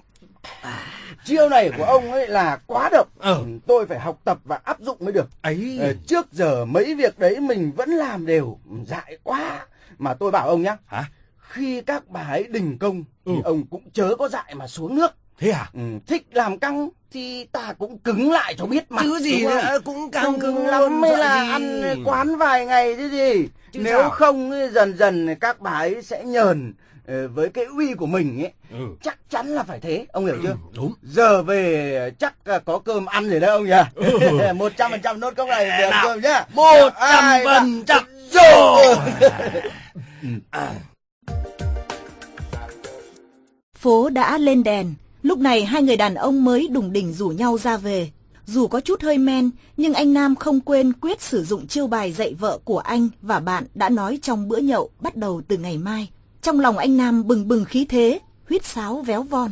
Chiêu này của ông ấy là quá độc. Ừ. Tôi phải học tập và áp dụng mới được. Ấy. Ờ, trước giờ mấy việc đấy mình vẫn làm đều, dại quá. Mà tôi bảo ông nhá. Hả? Khi các bà ấy đình công thì ừ. ông cũng chớ có dại mà xuống nước. Thế à? Ừ, thích làm căng thì ta cũng cứng lại cho biết mặt. Chứ gì nữa, cũng căng không cứng lắm mới là gì. Ăn quán vài ngày chứ gì. Chứ nếu sao? Không dần dần các bà ấy sẽ nhờn với cái uy của mình ấy. Ừ. Chắc chắn là phải thế, ông hiểu chưa? Ừ, đúng. Giờ về chắc có cơm ăn rồi đấy ông nhỉ? Một trăm phần trăm nốt cốc này để ăn cơm nhá. Một trăm phần trăm rồi. Phố đã lên đèn. Lúc này hai người đàn ông mới đùng đỉnh rủ nhau ra về. Dù có chút hơi men, nhưng anh Nam không quên quyết sử dụng chiêu bài dạy vợ của anh và bạn đã nói trong bữa nhậu bắt đầu từ ngày mai. Trong lòng anh Nam bừng bừng khí thế, huýt sáo véo von.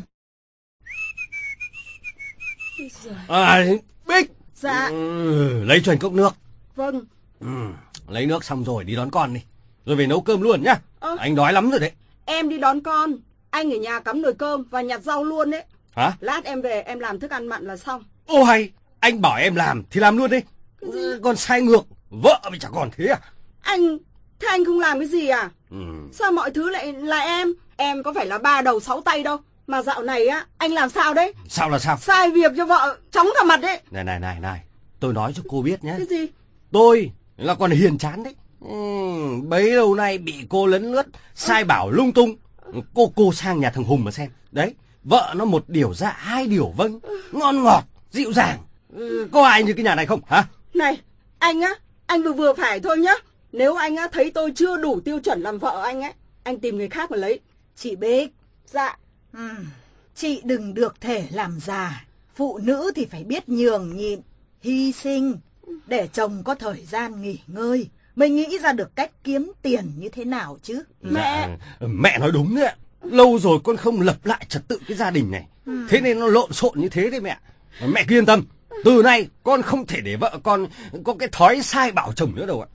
À, Bích. Dạ. Ừ, lấy cho anh cốc nước. Vâng. Ừ, lấy nước xong rồi đi đón con đi. Rồi về nấu cơm luôn nhá. Ờ. Anh đói lắm rồi đấy. Em đi đón con. Anh ở nhà cắm nồi cơm và nhặt rau luôn đấy. Hả? Lát em về em làm thức ăn mặn là xong. Ô hay, anh bảo em làm thì làm luôn đi. Còn sai ngược, vợ thì chả còn thế à? Anh, thế anh không làm cái gì à? Ừ. Sao mọi thứ lại là em? Em có phải là ba đầu sáu tay đâu. Mà dạo này á, anh làm sao đấy? Sao là sao? Sai việc cho vợ chóng cả mặt đấy. Này này này này, tôi nói cho cô biết nhé. Cái gì? Tôi là còn hiền chán đấy. Ừ, bấy lâu nay bị cô lấn lướt, sai bảo lung tung. Cô cô sang nhà thằng Hùng mà xem. Đấy, vợ nó một điều dạ hai điều vâng, ngon ngọt, dịu dàng. Ừ, có ai như cái nhà này không hả? Này, anh á, anh vừa vừa phải thôi nhá. Nếu anh á thấy tôi chưa đủ tiêu chuẩn làm vợ anh ấy, anh tìm người khác mà lấy. Chị Bích. Dạ. Ừ. Chị đừng được thể làm già. Phụ nữ thì phải biết nhường nhịn, hy sinh để chồng có thời gian nghỉ ngơi. Mình nghĩ ra được cách kiếm tiền như thế nào chứ. Mẹ. Dạ, mẹ nói đúng đấy ạ. Lâu rồi con không lập lại trật tự cái gia đình này. Ừ. Thế nên nó lộn xộn như thế đấy mẹ. Mẹ cứ yên tâm. Từ nay con không thể để vợ con có cái thói sai bảo chồng nữa đâu ạ.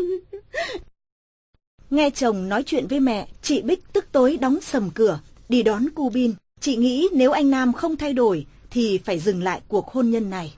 Nghe chồng nói chuyện với mẹ, chị Bích tức tối đóng sầm cửa, đi đón cu Bin. Chị nghĩ nếu anh Nam không thay đổi thì phải dừng lại cuộc hôn nhân này.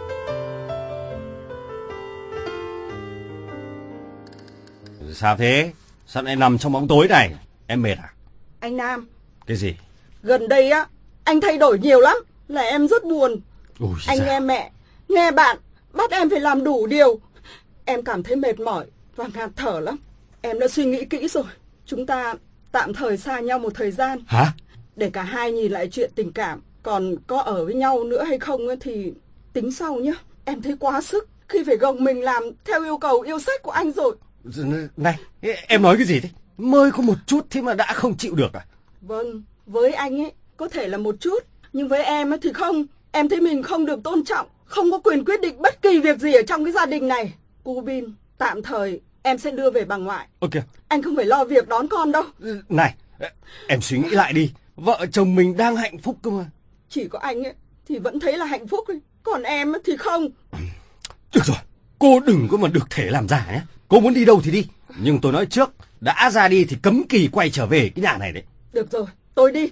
Sao thế? Sao lại nằm trong bóng tối này? Em mệt à? Anh Nam. Cái gì? Gần đây á, anh thay đổi nhiều lắm, là em rất buồn. Ôi anh dạ. nghe mẹ, nghe bạn, bắt em phải làm đủ điều. Em cảm thấy mệt mỏi và ngạt thở lắm. Em đã suy nghĩ kỹ rồi. Chúng ta tạm thời xa nhau một thời gian. Hả? Để cả hai nhìn lại chuyện tình cảm. Còn có ở với nhau nữa hay không thì tính sau nhé. Em thấy quá sức khi phải gồng mình làm theo yêu cầu yêu sách của anh rồi. Này, em nói cái gì thế? Mới có một chút thế mà đã không chịu được à? Vâng, với anh ấy có thể là một chút. Nhưng với em ấy thì không. Em thấy mình không được tôn trọng, không có quyền quyết định bất kỳ việc gì ở trong cái gia đình này. Cô Bin, tạm thời em sẽ đưa về bà ngoại. Ok. Anh không phải lo việc đón con đâu. Này, em suy nghĩ lại đi. Vợ chồng mình đang hạnh phúc cơ mà. Chỉ có anh ấy thì vẫn thấy là hạnh phúc ấy. Còn em ấy thì không. Được rồi, cô đừng có mà được thể làm giả nhé. Cô muốn đi đâu thì đi. Nhưng tôi nói trước, đã ra đi thì cấm kỳ quay trở về cái nhà này đấy. Được rồi, tôi đi.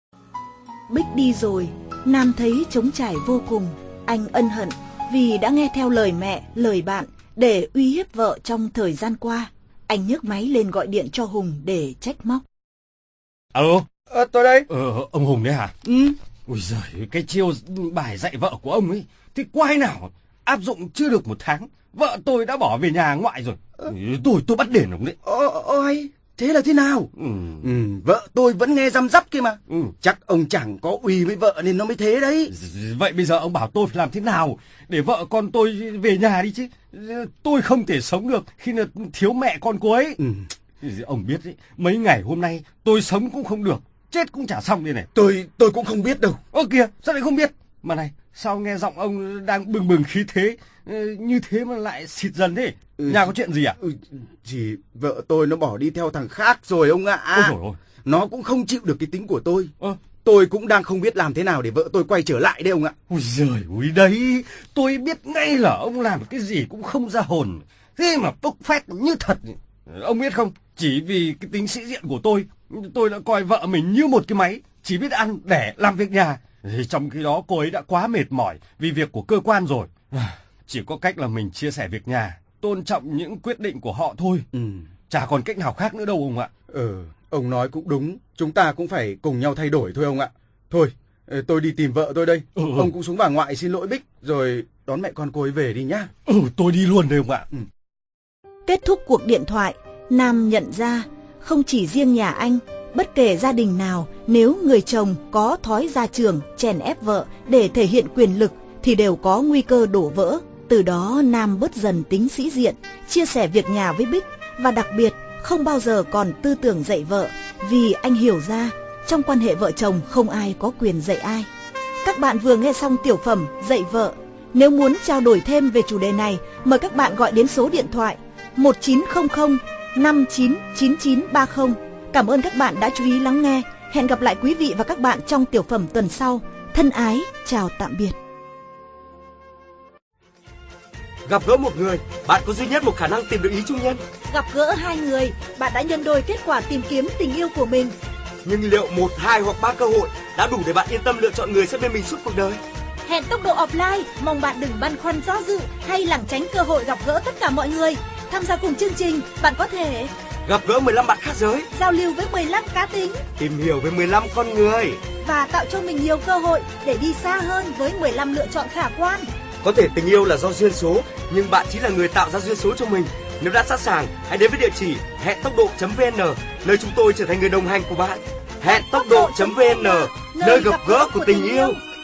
Bích đi rồi, Nam thấy trống trải vô cùng. Anh ân hận vì đã nghe theo lời mẹ, lời bạn để uy hiếp vợ trong thời gian qua. Anh nhấc máy lên gọi điện cho Hùng để trách móc. Alo? Ờ, tôi đây. Ờ, ông Hùng đấy hả? Ừ. Ôi giời, cái chiêu bài dạy vợ của ông ấy thì quái nào áp dụng chưa được một tháng, vợ tôi đã bỏ về nhà ngoại rồi. Ờ. Tôi tôi bắt đền ông đấy. Ôi, ôi, thế là thế nào? Ừ. Ừ, vợ tôi vẫn nghe răm rắp kia mà. Ừ. Chắc ông chẳng có uy với vợ nên nó mới thế đấy. Vậy bây giờ ông bảo tôi phải làm thế nào để vợ con tôi về nhà đi chứ? Tôi không thể sống được khi là thiếu mẹ con cô ấy. Ừ. Ông biết đấy, mấy ngày hôm nay tôi sống cũng không được, chết cũng chả xong đây này. Tôi tôi cũng không biết đâu. Ơ kìa, sao lại không biết? Mà này, sao nghe giọng ông đang bừng bừng khí thế như thế mà lại xịt dần thế? Ừ. Nhà có chuyện gì à? Ừ, thì vợ tôi nó bỏ đi theo thằng khác rồi ông ạ. Ôi dồi ôi. Nó cũng không chịu được cái tính của tôi. Ơ. Tôi cũng đang không biết làm thế nào để vợ tôi quay trở lại đây ông ạ. Ôi giời ôi đấy, tôi biết ngay là ông làm cái gì cũng không ra hồn. Thế mà bốc phét như thật. Ông biết không, chỉ vì cái tính sĩ diện của tôi, tôi đã coi vợ mình như một cái máy, chỉ biết ăn, đẻ, làm việc nhà. Trong khi đó cô ấy đã quá mệt mỏi vì việc của cơ quan rồi. Chỉ có cách là mình chia sẻ việc nhà, tôn trọng những quyết định của họ thôi. Ừ. Chả còn cách nào khác nữa đâu ông ạ. Ừ, ông nói cũng đúng. Chúng ta cũng phải cùng nhau thay đổi thôi ông ạ. Thôi, tôi đi tìm vợ tôi đây. Ừ. Ông cũng xuống bà ngoại xin lỗi Bích, rồi đón mẹ con cô ấy về đi nhá. Ừ, tôi đi luôn đây ông ạ. Ừ. Kết thúc cuộc điện thoại, Nam nhận ra không chỉ riêng nhà anh, bất kể gia đình nào, nếu người chồng có thói ra trường chèn ép vợ để thể hiện quyền lực thì đều có nguy cơ đổ vỡ. Từ đó Nam bớt dần tính sĩ diện, chia sẻ việc nhà với Bích và đặc biệt không bao giờ còn tư tưởng dạy vợ, vì anh hiểu ra trong quan hệ vợ chồng không ai có quyền dạy ai. Các bạn vừa nghe xong tiểu phẩm Dạy vợ. Nếu muốn trao đổi thêm về chủ đề này, mời các bạn gọi đến số điện thoại một chín không không năm chín chín chín ba không. Cảm ơn các bạn đã chú ý lắng nghe. Hẹn gặp lại quý vị và các bạn trong tiểu phẩm tuần sau. Thân ái, chào tạm biệt. Gặp gỡ một người, bạn có duy nhất một khả năng tìm được ý chung nhân. Gặp gỡ hai người, bạn đã nhân đôi kết quả tìm kiếm tình yêu của mình. Nhưng liệu một, hai hoặc ba cơ hội đã đủ để bạn yên tâm lựa chọn người sẽ bên mình suốt cuộc đời? Hẹn tốc độ offline, mong bạn đừng băn khoăn do dự hay lảng tránh cơ hội gặp gỡ tất cả mọi người. Tham gia cùng chương trình, bạn có thể gặp gỡ mười lăm bạn khác giới, giao lưu với mười lăm cá tính, tìm hiểu về mười lăm con người và tạo cho mình nhiều cơ hội để đi xa hơn với mười lăm lựa chọn khả quan. Có thể tình yêu là do duyên số, nhưng bạn chính là người tạo ra duyên số cho mình. Nếu đã sẵn sàng, hãy đến với địa chỉ hẹn tốc độ chấm vn, nơi chúng tôi trở thành người đồng hành của bạn. Hẹn tốc độ chấm vn, nơi gặp gỡ của tình yêu.